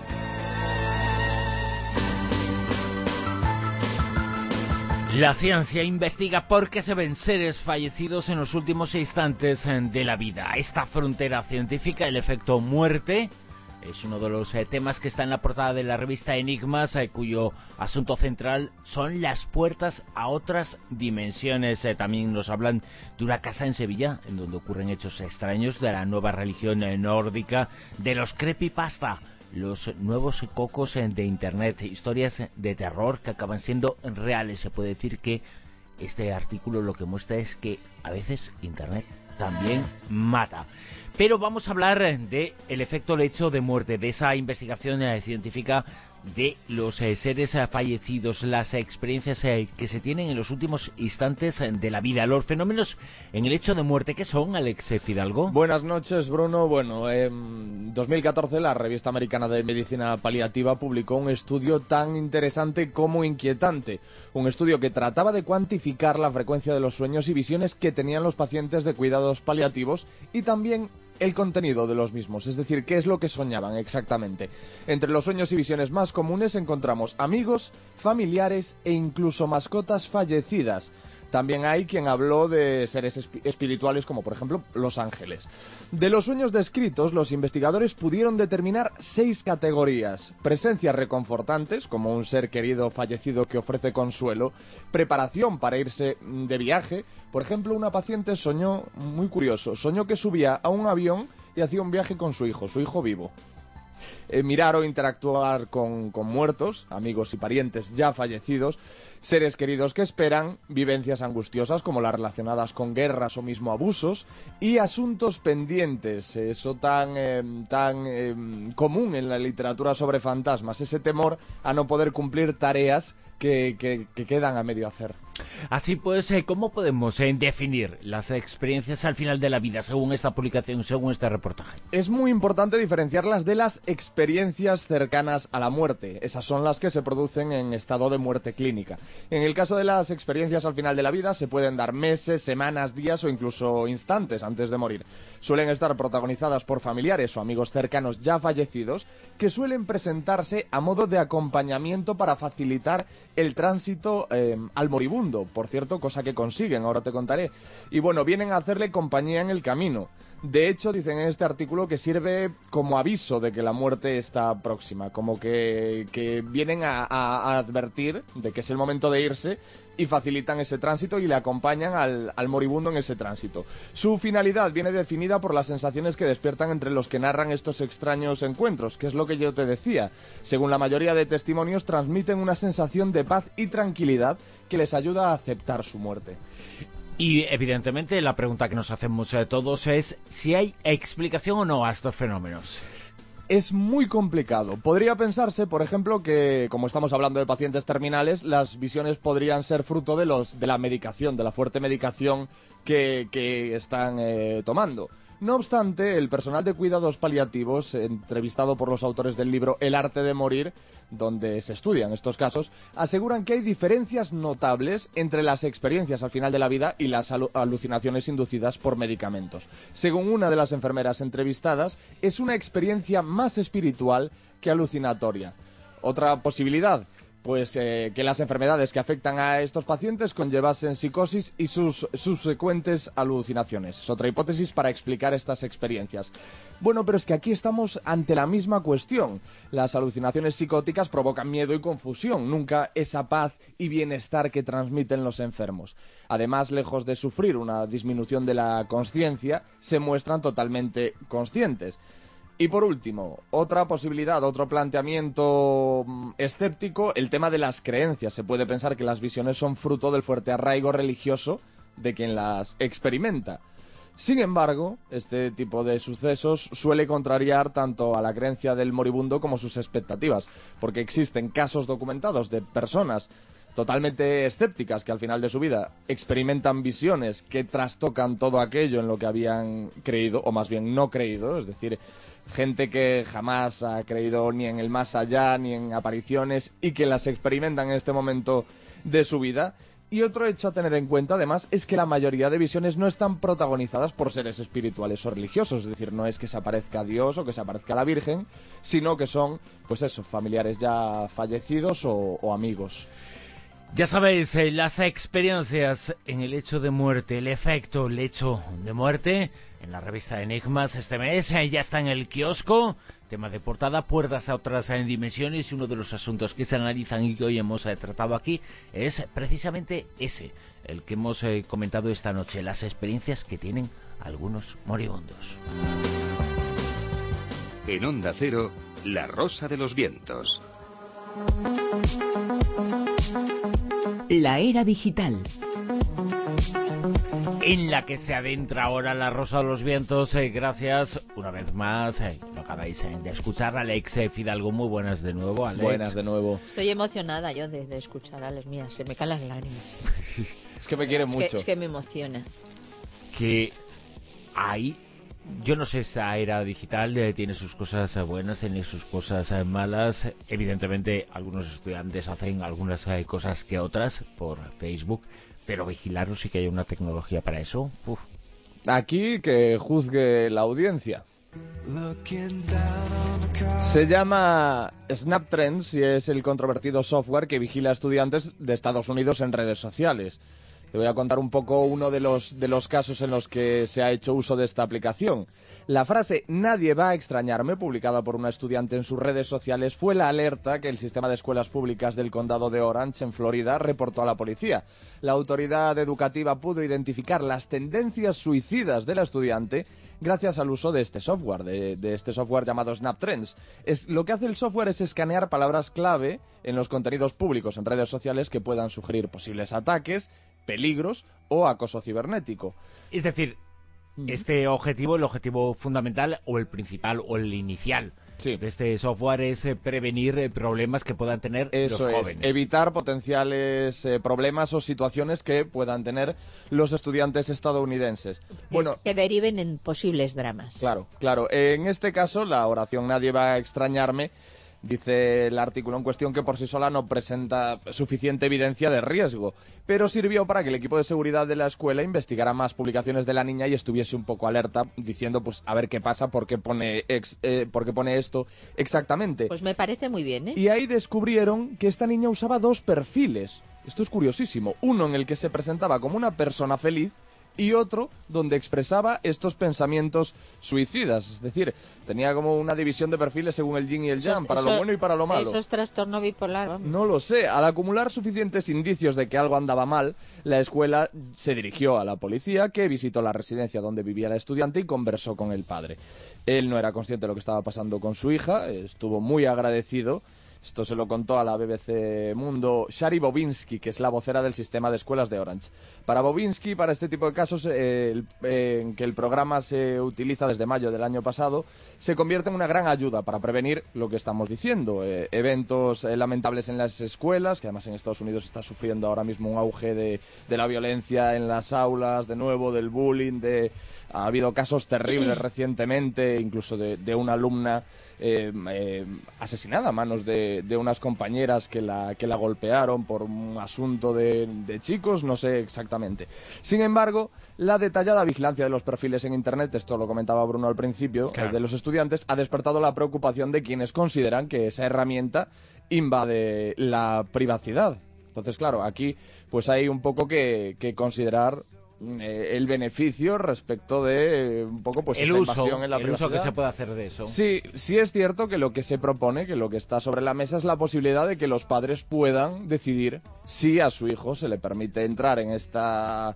La ciencia investiga por qué se ven seres fallecidos en los últimos instantes de la vida. Esta frontera científica, el efecto muerte, es uno de los temas que está en la portada de la revista Enigmas, cuyo asunto central son las puertas a otras dimensiones. También nos hablan de una casa en Sevilla, en donde ocurren hechos extraños, de la nueva religión nórdica, de los creepypasta, los nuevos cocos de Internet, historias de terror que acaban siendo reales. Se puede decir que este artículo lo que muestra es que a veces Internet también mata. Pero vamos a hablar de el efecto lecho de muerte, de esa investigación científica de los seres fallecidos, las experiencias que se tienen en los últimos instantes de la vida, los fenómenos en el hecho de muerte. ¿Qué son, Alex Fidalgo? Buenas noches, Bruno. Bueno, en 2014 la revista americana de medicina paliativa publicó un estudio tan interesante como inquietante. Un estudio que trataba de cuantificar la frecuencia de los sueños y visiones que tenían los pacientes de cuidados paliativos y también el contenido de los mismos, es decir, qué es lo que soñaban exactamente. Entre los sueños y visiones más comunes encontramos amigos, familiares e incluso mascotas fallecidas. También hay quien habló de seres espirituales como por ejemplo los ángeles. De los sueños descritos, los investigadores pudieron determinar 6 categorías. Presencias reconfortantes, como un ser querido fallecido que ofrece consuelo. Preparación para irse de viaje. Por ejemplo, una paciente soñó, muy curioso, soñó que subía a un avión y hacía un viaje con su hijo vivo. Mirar o interactuar con muertos, amigos y parientes ya fallecidos, seres queridos que esperan, vivencias angustiosas como las relacionadas con guerras o mismo abusos, y asuntos pendientes, eso tan común en la literatura sobre fantasmas, ese temor a no poder cumplir tareas que quedan a medio hacer. Así pues, ¿cómo podemos definir las experiencias al final de la vida, según esta publicación, según este reportaje? Es muy importante diferenciarlas de las experiencias cercanas a la muerte. Esas son las que se producen en estado de muerte clínica. En el caso de las experiencias al final de la vida, se pueden dar meses, semanas, días o incluso instantes antes de morir. Suelen estar protagonizadas por familiares o amigos cercanos ya fallecidos, que suelen presentarse a modo de acompañamiento para facilitar el tránsito al moribundo. Por cierto, cosa que consiguen, ahora te contaré. Y bueno, vienen a hacerle compañía en el camino. De hecho, dicen en este artículo que sirve como aviso de que la muerte está próxima, como que vienen a advertir de que es el momento de irse y facilitan ese tránsito y le acompañan al moribundo en ese tránsito. Su finalidad viene definida por las sensaciones que despiertan entre los que narran estos extraños encuentros, que es lo que yo te decía. Según la mayoría de testimonios, transmiten una sensación de paz y tranquilidad que les ayuda a aceptar su muerte. Y evidentemente la pregunta que nos hacemos todos es si hay explicación o no a estos fenómenos. Es muy complicado. Podría pensarse, por ejemplo, que como estamos hablando de pacientes terminales, las visiones podrían ser fruto de la medicación, de la fuerte medicación que están tomando. No obstante, el personal de cuidados paliativos, entrevistado por los autores del libro El arte de morir, donde se estudian estos casos, aseguran que hay diferencias notables entre las experiencias al final de la vida y las alucinaciones inducidas por medicamentos. Según una de las enfermeras entrevistadas, es una experiencia más espiritual que alucinatoria. Otra posibilidad, pues que las enfermedades que afectan a estos pacientes conllevasen psicosis y sus subsecuentes alucinaciones. Es otra hipótesis para explicar estas experiencias. Bueno, pero es que aquí estamos ante la misma cuestión. Las alucinaciones psicóticas provocan miedo y confusión, nunca esa paz y bienestar que transmiten los enfermos. Además, lejos de sufrir una disminución de la consciencia, se muestran totalmente conscientes. Y por último, otra posibilidad, otro planteamiento escéptico, el tema de las creencias. Se puede pensar que las visiones son fruto del fuerte arraigo religioso de quien las experimenta. Sin embargo, este tipo de sucesos suele contrariar tanto a la creencia del moribundo como sus expectativas, porque existen casos documentados de personas totalmente escépticas que al final de su vida experimentan visiones que trastocan todo aquello en lo que habían creído, o más bien no creído, es decir, gente que jamás ha creído ni en el más allá ni en apariciones y que las experimentan en este momento de su vida. Y otro hecho a tener en cuenta, además, es que la mayoría de visiones no están protagonizadas por seres espirituales o religiosos. Es decir, no es que se aparezca Dios o que se aparezca la Virgen, sino que son, pues eso, familiares ya fallecidos o amigos. Ya sabéis, las experiencias en el hecho de muerte, el efecto, el hecho de muerte, en la revista Enigmas este mes, ya está en el kiosco, tema de portada, puertas a otras dimensiones, y uno de los asuntos que se analizan y que hoy hemos tratado aquí es precisamente ese, el que hemos comentado esta noche, las experiencias que tienen algunos moribundos. En Onda Cero, La Rosa de los Vientos. La era digital. En la que se adentra ahora La Rosa de los Vientos, gracias una vez más, lo acabáis de escuchar, Alex Fidalgo. Muy buenas de nuevo, Alex. Buenas de nuevo. Estoy emocionada yo de escuchar a Alex, mía, se me caen las lágrimas. Es que me quiere mucho. Es que me emociona. Que hay... Yo no sé, esa era digital tiene sus cosas buenas, tiene sus cosas malas. Evidentemente, algunos estudiantes hacen algunas cosas que otras por Facebook, pero vigilaros y que haya una tecnología para eso. Uf. Aquí que juzgue la audiencia. Se llama SnapTrends y es el controvertido software que vigila a estudiantes de Estados Unidos en redes sociales. Te voy a contar un poco uno de los casos en los que se ha hecho uso de esta aplicación. La frase "nadie va a extrañarme", publicada por una estudiante en sus redes sociales, fue la alerta que el sistema de escuelas públicas del condado de Orange, en Florida, reportó a la policía. La autoridad educativa pudo identificar las tendencias suicidas de la estudiante gracias al uso de este software, de este software llamado SnapTrends. Lo que hace el software es escanear palabras clave en los contenidos públicos en redes sociales que puedan sugerir posibles ataques, peligros o acoso cibernético. Es decir, este objetivo, el objetivo fundamental o el principal o el inicial de este software es prevenir problemas que puedan tener los jóvenes. Evitar potenciales problemas o situaciones que puedan tener los estudiantes estadounidenses. Que deriven en posibles dramas. Claro. En este caso, la oración "nadie va a extrañarme", dice el artículo en cuestión, que por sí sola no presenta suficiente evidencia de riesgo, pero sirvió para que el equipo de seguridad de la escuela investigara más publicaciones de la niña y estuviese un poco alerta, diciendo, pues, a ver qué pasa, por qué pone esto exactamente. Pues me parece muy bien, ¿eh? Y ahí descubrieron que esta niña usaba dos perfiles. Esto es curiosísimo. Uno en el que se presentaba como una persona feliz y otro donde expresaba estos pensamientos suicidas. Es decir, tenía como una división de perfiles según el yin y el yang, para lo bueno y para lo malo. Eso es trastorno bipolar, vamos. No lo sé. Al acumular suficientes indicios de que algo andaba mal, la escuela se dirigió a la policía, que visitó la residencia donde vivía la estudiante y conversó con el padre. Él no era consciente de lo que estaba pasando con su hija, estuvo muy agradecido Esto se lo contó a la BBC Mundo Shari Bobinski, que es la vocera del sistema de escuelas de Orange. Para Bobinski, para este tipo de casos, en que el programa se utiliza desde mayo del año pasado, se convierte en una gran ayuda para prevenir lo que estamos diciendo. Eventos lamentables en las escuelas, que además en Estados Unidos está sufriendo ahora mismo un auge de la violencia en las aulas, de nuevo, del bullying, ha habido casos terribles recientemente, incluso de una alumna asesinada a manos de unas compañeras que la golpearon por un asunto de chicos, no sé exactamente. Sin embargo, la detallada vigilancia de los perfiles en Internet, esto lo comentaba Bruno al principio, de los estudiantes, ha despertado la preocupación de quienes consideran que esa herramienta invade la privacidad. Entonces, claro, aquí pues hay un poco que considerar el beneficio respecto de un poco pues esa invasión en la privacidad. El uso que se puede hacer de eso. Sí es cierto que lo que se propone, que lo que está sobre la mesa es la posibilidad de que los padres puedan decidir si a su hijo se le permite entrar en esta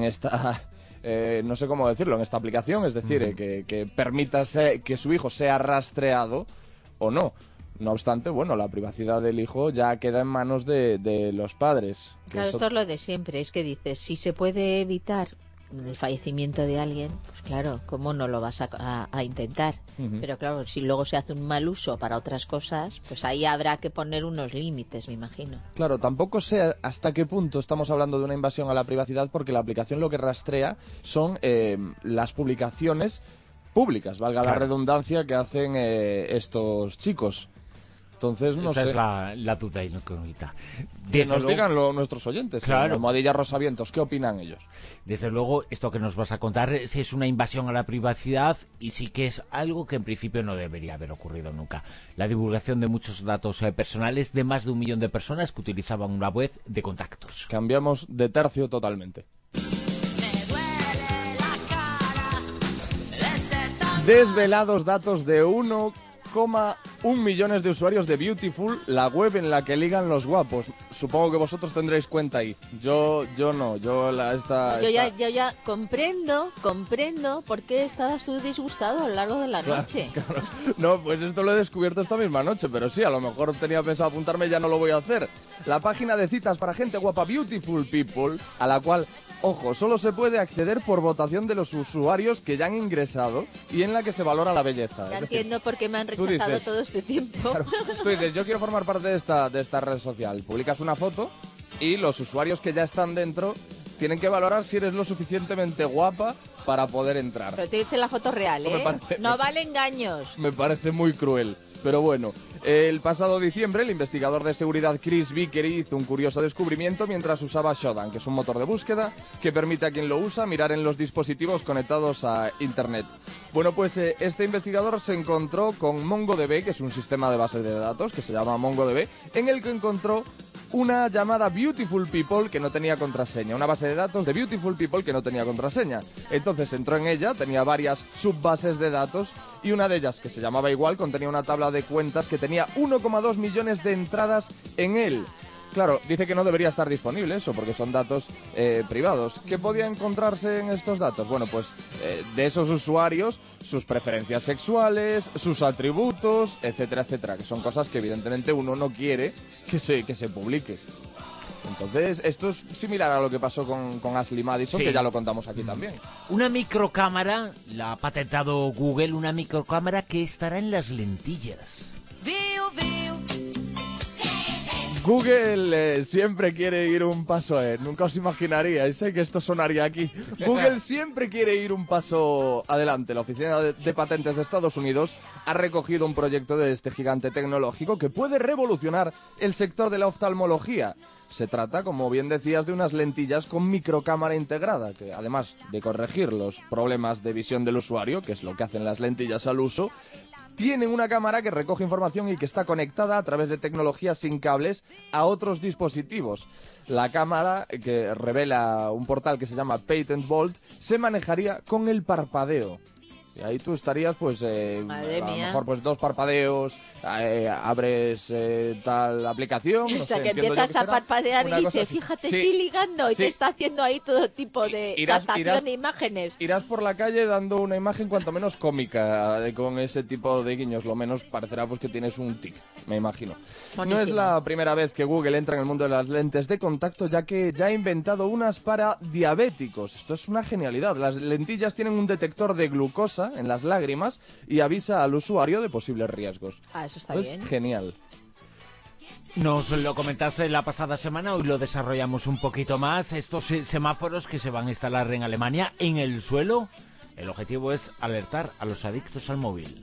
no sé cómo decirlo, en esta aplicación, es decir, que permita que su hijo sea rastreado o no. No obstante, bueno, la privacidad del hijo ya queda en manos de los padres. Claro, esto es lo de siempre, es que dices, si se puede evitar el fallecimiento de alguien, pues claro, ¿cómo no lo vas a intentar? Pero claro, si luego se hace un mal uso para otras cosas, pues ahí habrá que poner unos límites, me imagino. Claro, tampoco sé hasta qué punto estamos hablando de una invasión a la privacidad, porque la aplicación lo que rastrea son las publicaciones públicas, valga la redundancia, que hacen estos chicos. Entonces, no sé. Esa es la duda incógnita. Que nos digan nuestros oyentes, claro. Almohadilla Rosavientos, ¿qué opinan ellos? Desde luego, esto que nos vas a contar si es una invasión a la privacidad y sí que es algo que en principio no debería haber ocurrido nunca. La divulgación de muchos datos personales de más de 1 millón de personas que utilizaban una web de contactos. Cambiamos de tercio totalmente. Desvelados datos de 1,1 millones de usuarios de Beautiful, la web en la que ligan los guapos. Supongo que vosotros tendréis cuenta ahí. Yo no, yo ya comprendo por qué estabas tú disgustado a lo largo de la noche. Claro. No, pues esto lo he descubierto esta misma noche, pero sí, a lo mejor tenía pensado apuntarme, ya no lo voy a hacer. La página de citas para gente guapa Beautiful People, a la cual, ojo, solo se puede acceder por votación de los usuarios que ya han ingresado y en la que se valora la belleza. Ya entiendo por qué me han rechazado todo este tiempo. Claro, tú dices, yo quiero formar parte de esta red social. Publicas una foto y los usuarios que ya están dentro tienen que valorar si eres lo suficientemente guapa para poder entrar. Pero tiene que ser la foto real, ¿eh? No vale engaños. Me parece muy cruel. Pero bueno, el pasado diciembre el investigador de seguridad Chris Vickery hizo un curioso descubrimiento mientras usaba Shodan, que es un motor de búsqueda que permite a quien lo usa mirar en los dispositivos conectados a Internet. Bueno, pues este investigador se encontró con MongoDB, que es un sistema de bases de datos que se llama MongoDB, en el que encontró una llamada Beautiful People que no tenía contraseña, una base de datos de Beautiful People que no tenía contraseña. Entonces entró en ella, tenía varias subbases de datos y una de ellas, que se llamaba igual, contenía una tabla de cuentas que tenía 1,2 millones de entradas en él. Claro, dice que no debería estar disponible eso, porque son datos privados. ¿Qué podía encontrarse en estos datos? Bueno, pues de esos usuarios, sus preferencias sexuales, sus atributos, etcétera, etcétera, que son cosas que evidentemente uno no quiere que se publique. Entonces, esto es similar a lo que pasó con Ashley Madison, que ya lo contamos aquí también. Una microcámara, la ha patentado Google, una microcámara que estará en las lentillas. Google siempre quiere ir un paso nunca os imaginaríais que esto sonaría aquí. Google siempre quiere ir un paso adelante. La Oficina de Patentes de Estados Unidos ha recogido un proyecto de este gigante tecnológico que puede revolucionar el sector de la oftalmología. Se trata, como bien decías, de unas lentillas con microcámara integrada, que además de corregir los problemas de visión del usuario, que es lo que hacen las lentillas al uso, tienen una cámara que recoge información y que está conectada a través de tecnologías sin cables a otros dispositivos. La cámara, que revela un portal que se llama Patent Vault, se manejaría con el parpadeo. Y ahí tú estarías, pues, Madre a lo mía. mejor, pues, 2 parpadeos, abres tal aplicación. O No sea, sé, que entiendo yo empiezas a será parpadear una y cosa dices, así. fíjate, Sí. estoy ligando, y Sí. te está haciendo ahí todo tipo de captación de imágenes. Irás por la calle dando una imagen cuanto menos cómica con ese tipo de guiños. Lo menos parecerá pues que tienes un tic, me imagino. Buenísimo. No es la primera vez que Google entra en el mundo de las lentes de contacto, ya que ya ha inventado unas para diabéticos. Esto es una genialidad. Las lentillas tienen un detector de glucosa en las lágrimas y avisa al usuario de posibles riesgos. Ah, eso está Es bien. genial. Nos lo comentaste la pasada semana, hoy lo desarrollamos un poquito más. Estos semáforos que se van a instalar en Alemania en el suelo, el objetivo es alertar a los adictos al móvil.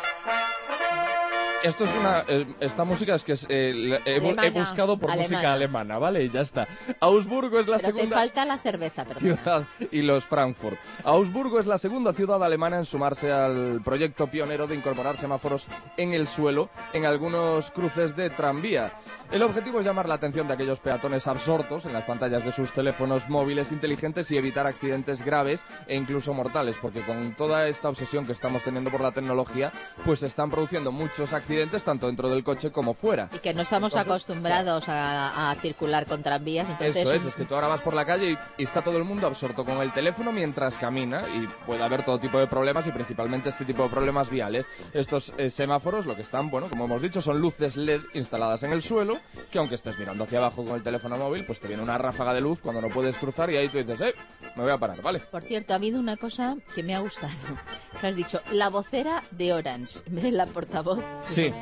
Esto es esta música es que he Alemana, buscado por alemana. música alemana, ¿vale? Y ya está. Augsburgo es la Pero te segunda falta la cerveza, perdón. ciudad y los Frankfurt. Augsburgo es la segunda ciudad alemana en sumarse al proyecto pionero de incorporar semáforos en el suelo en algunos cruces de tranvía. El objetivo es llamar la atención de aquellos peatones absortos en las pantallas de sus teléfonos móviles inteligentes y evitar accidentes graves e incluso mortales, porque con toda esta obsesión que estamos teniendo por la tecnología, pues se están produciendo muchos accidentes tanto dentro del coche como fuera. Y que no estamos acostumbrados a circular con tranvías. Entonces Eso es que tú ahora vas por la calle y está todo el mundo absorto con el teléfono mientras camina y puede haber todo tipo de problemas y principalmente este tipo de problemas viales. Estos semáforos lo que están, bueno, como hemos dicho, son luces LED instaladas en el suelo que aunque estés mirando hacia abajo con el teléfono móvil, pues te viene una ráfaga de luz cuando no puedes cruzar y ahí tú dices, me voy a parar, ¿vale? Por cierto, ha habido una cosa que me ha gustado, que has dicho, la vocera de Orange, en vez de la portavoz. Sí,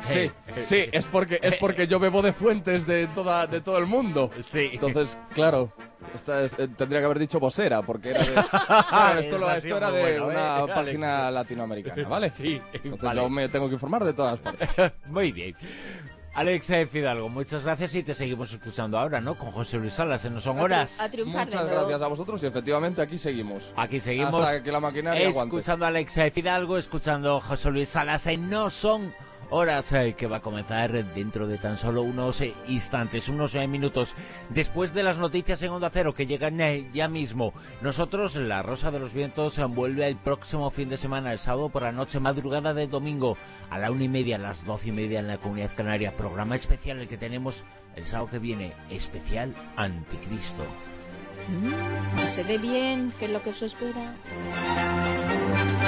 es porque yo bebo de fuentes de todo el mundo. Sí. Entonces, claro, tendría que haber dicho vocera, porque era de... esto era de una página latinoamericana, ¿ale? Sí, entonces vale. yo me tengo que informar de todas partes. Muy bien. Alex Fidalgo, muchas gracias y te seguimos escuchando ahora, ¿no? Con José Luis Salas, en No Son Horas. A triunfar Muchas de nuevo. gracias a vosotros y efectivamente aquí seguimos. Aquí seguimos. Hasta que la maquinaria aguante. Escuchando a Alex Fidalgo, escuchando a José Luis Salas en No Son Horas, que va a comenzar dentro de tan solo unos instantes, unos minutos. Después de las noticias en Onda Cero que llegan ya mismo. Nosotros, La Rosa de los Vientos, vuelve el próximo fin de semana, el sábado por la noche, madrugada de domingo, a la 1:30, a las 12:30 en la Comunidad Canaria. Programa especial el que tenemos el sábado que viene, especial Anticristo. ¿Se ve bien? ¿Qué es lo que os espera?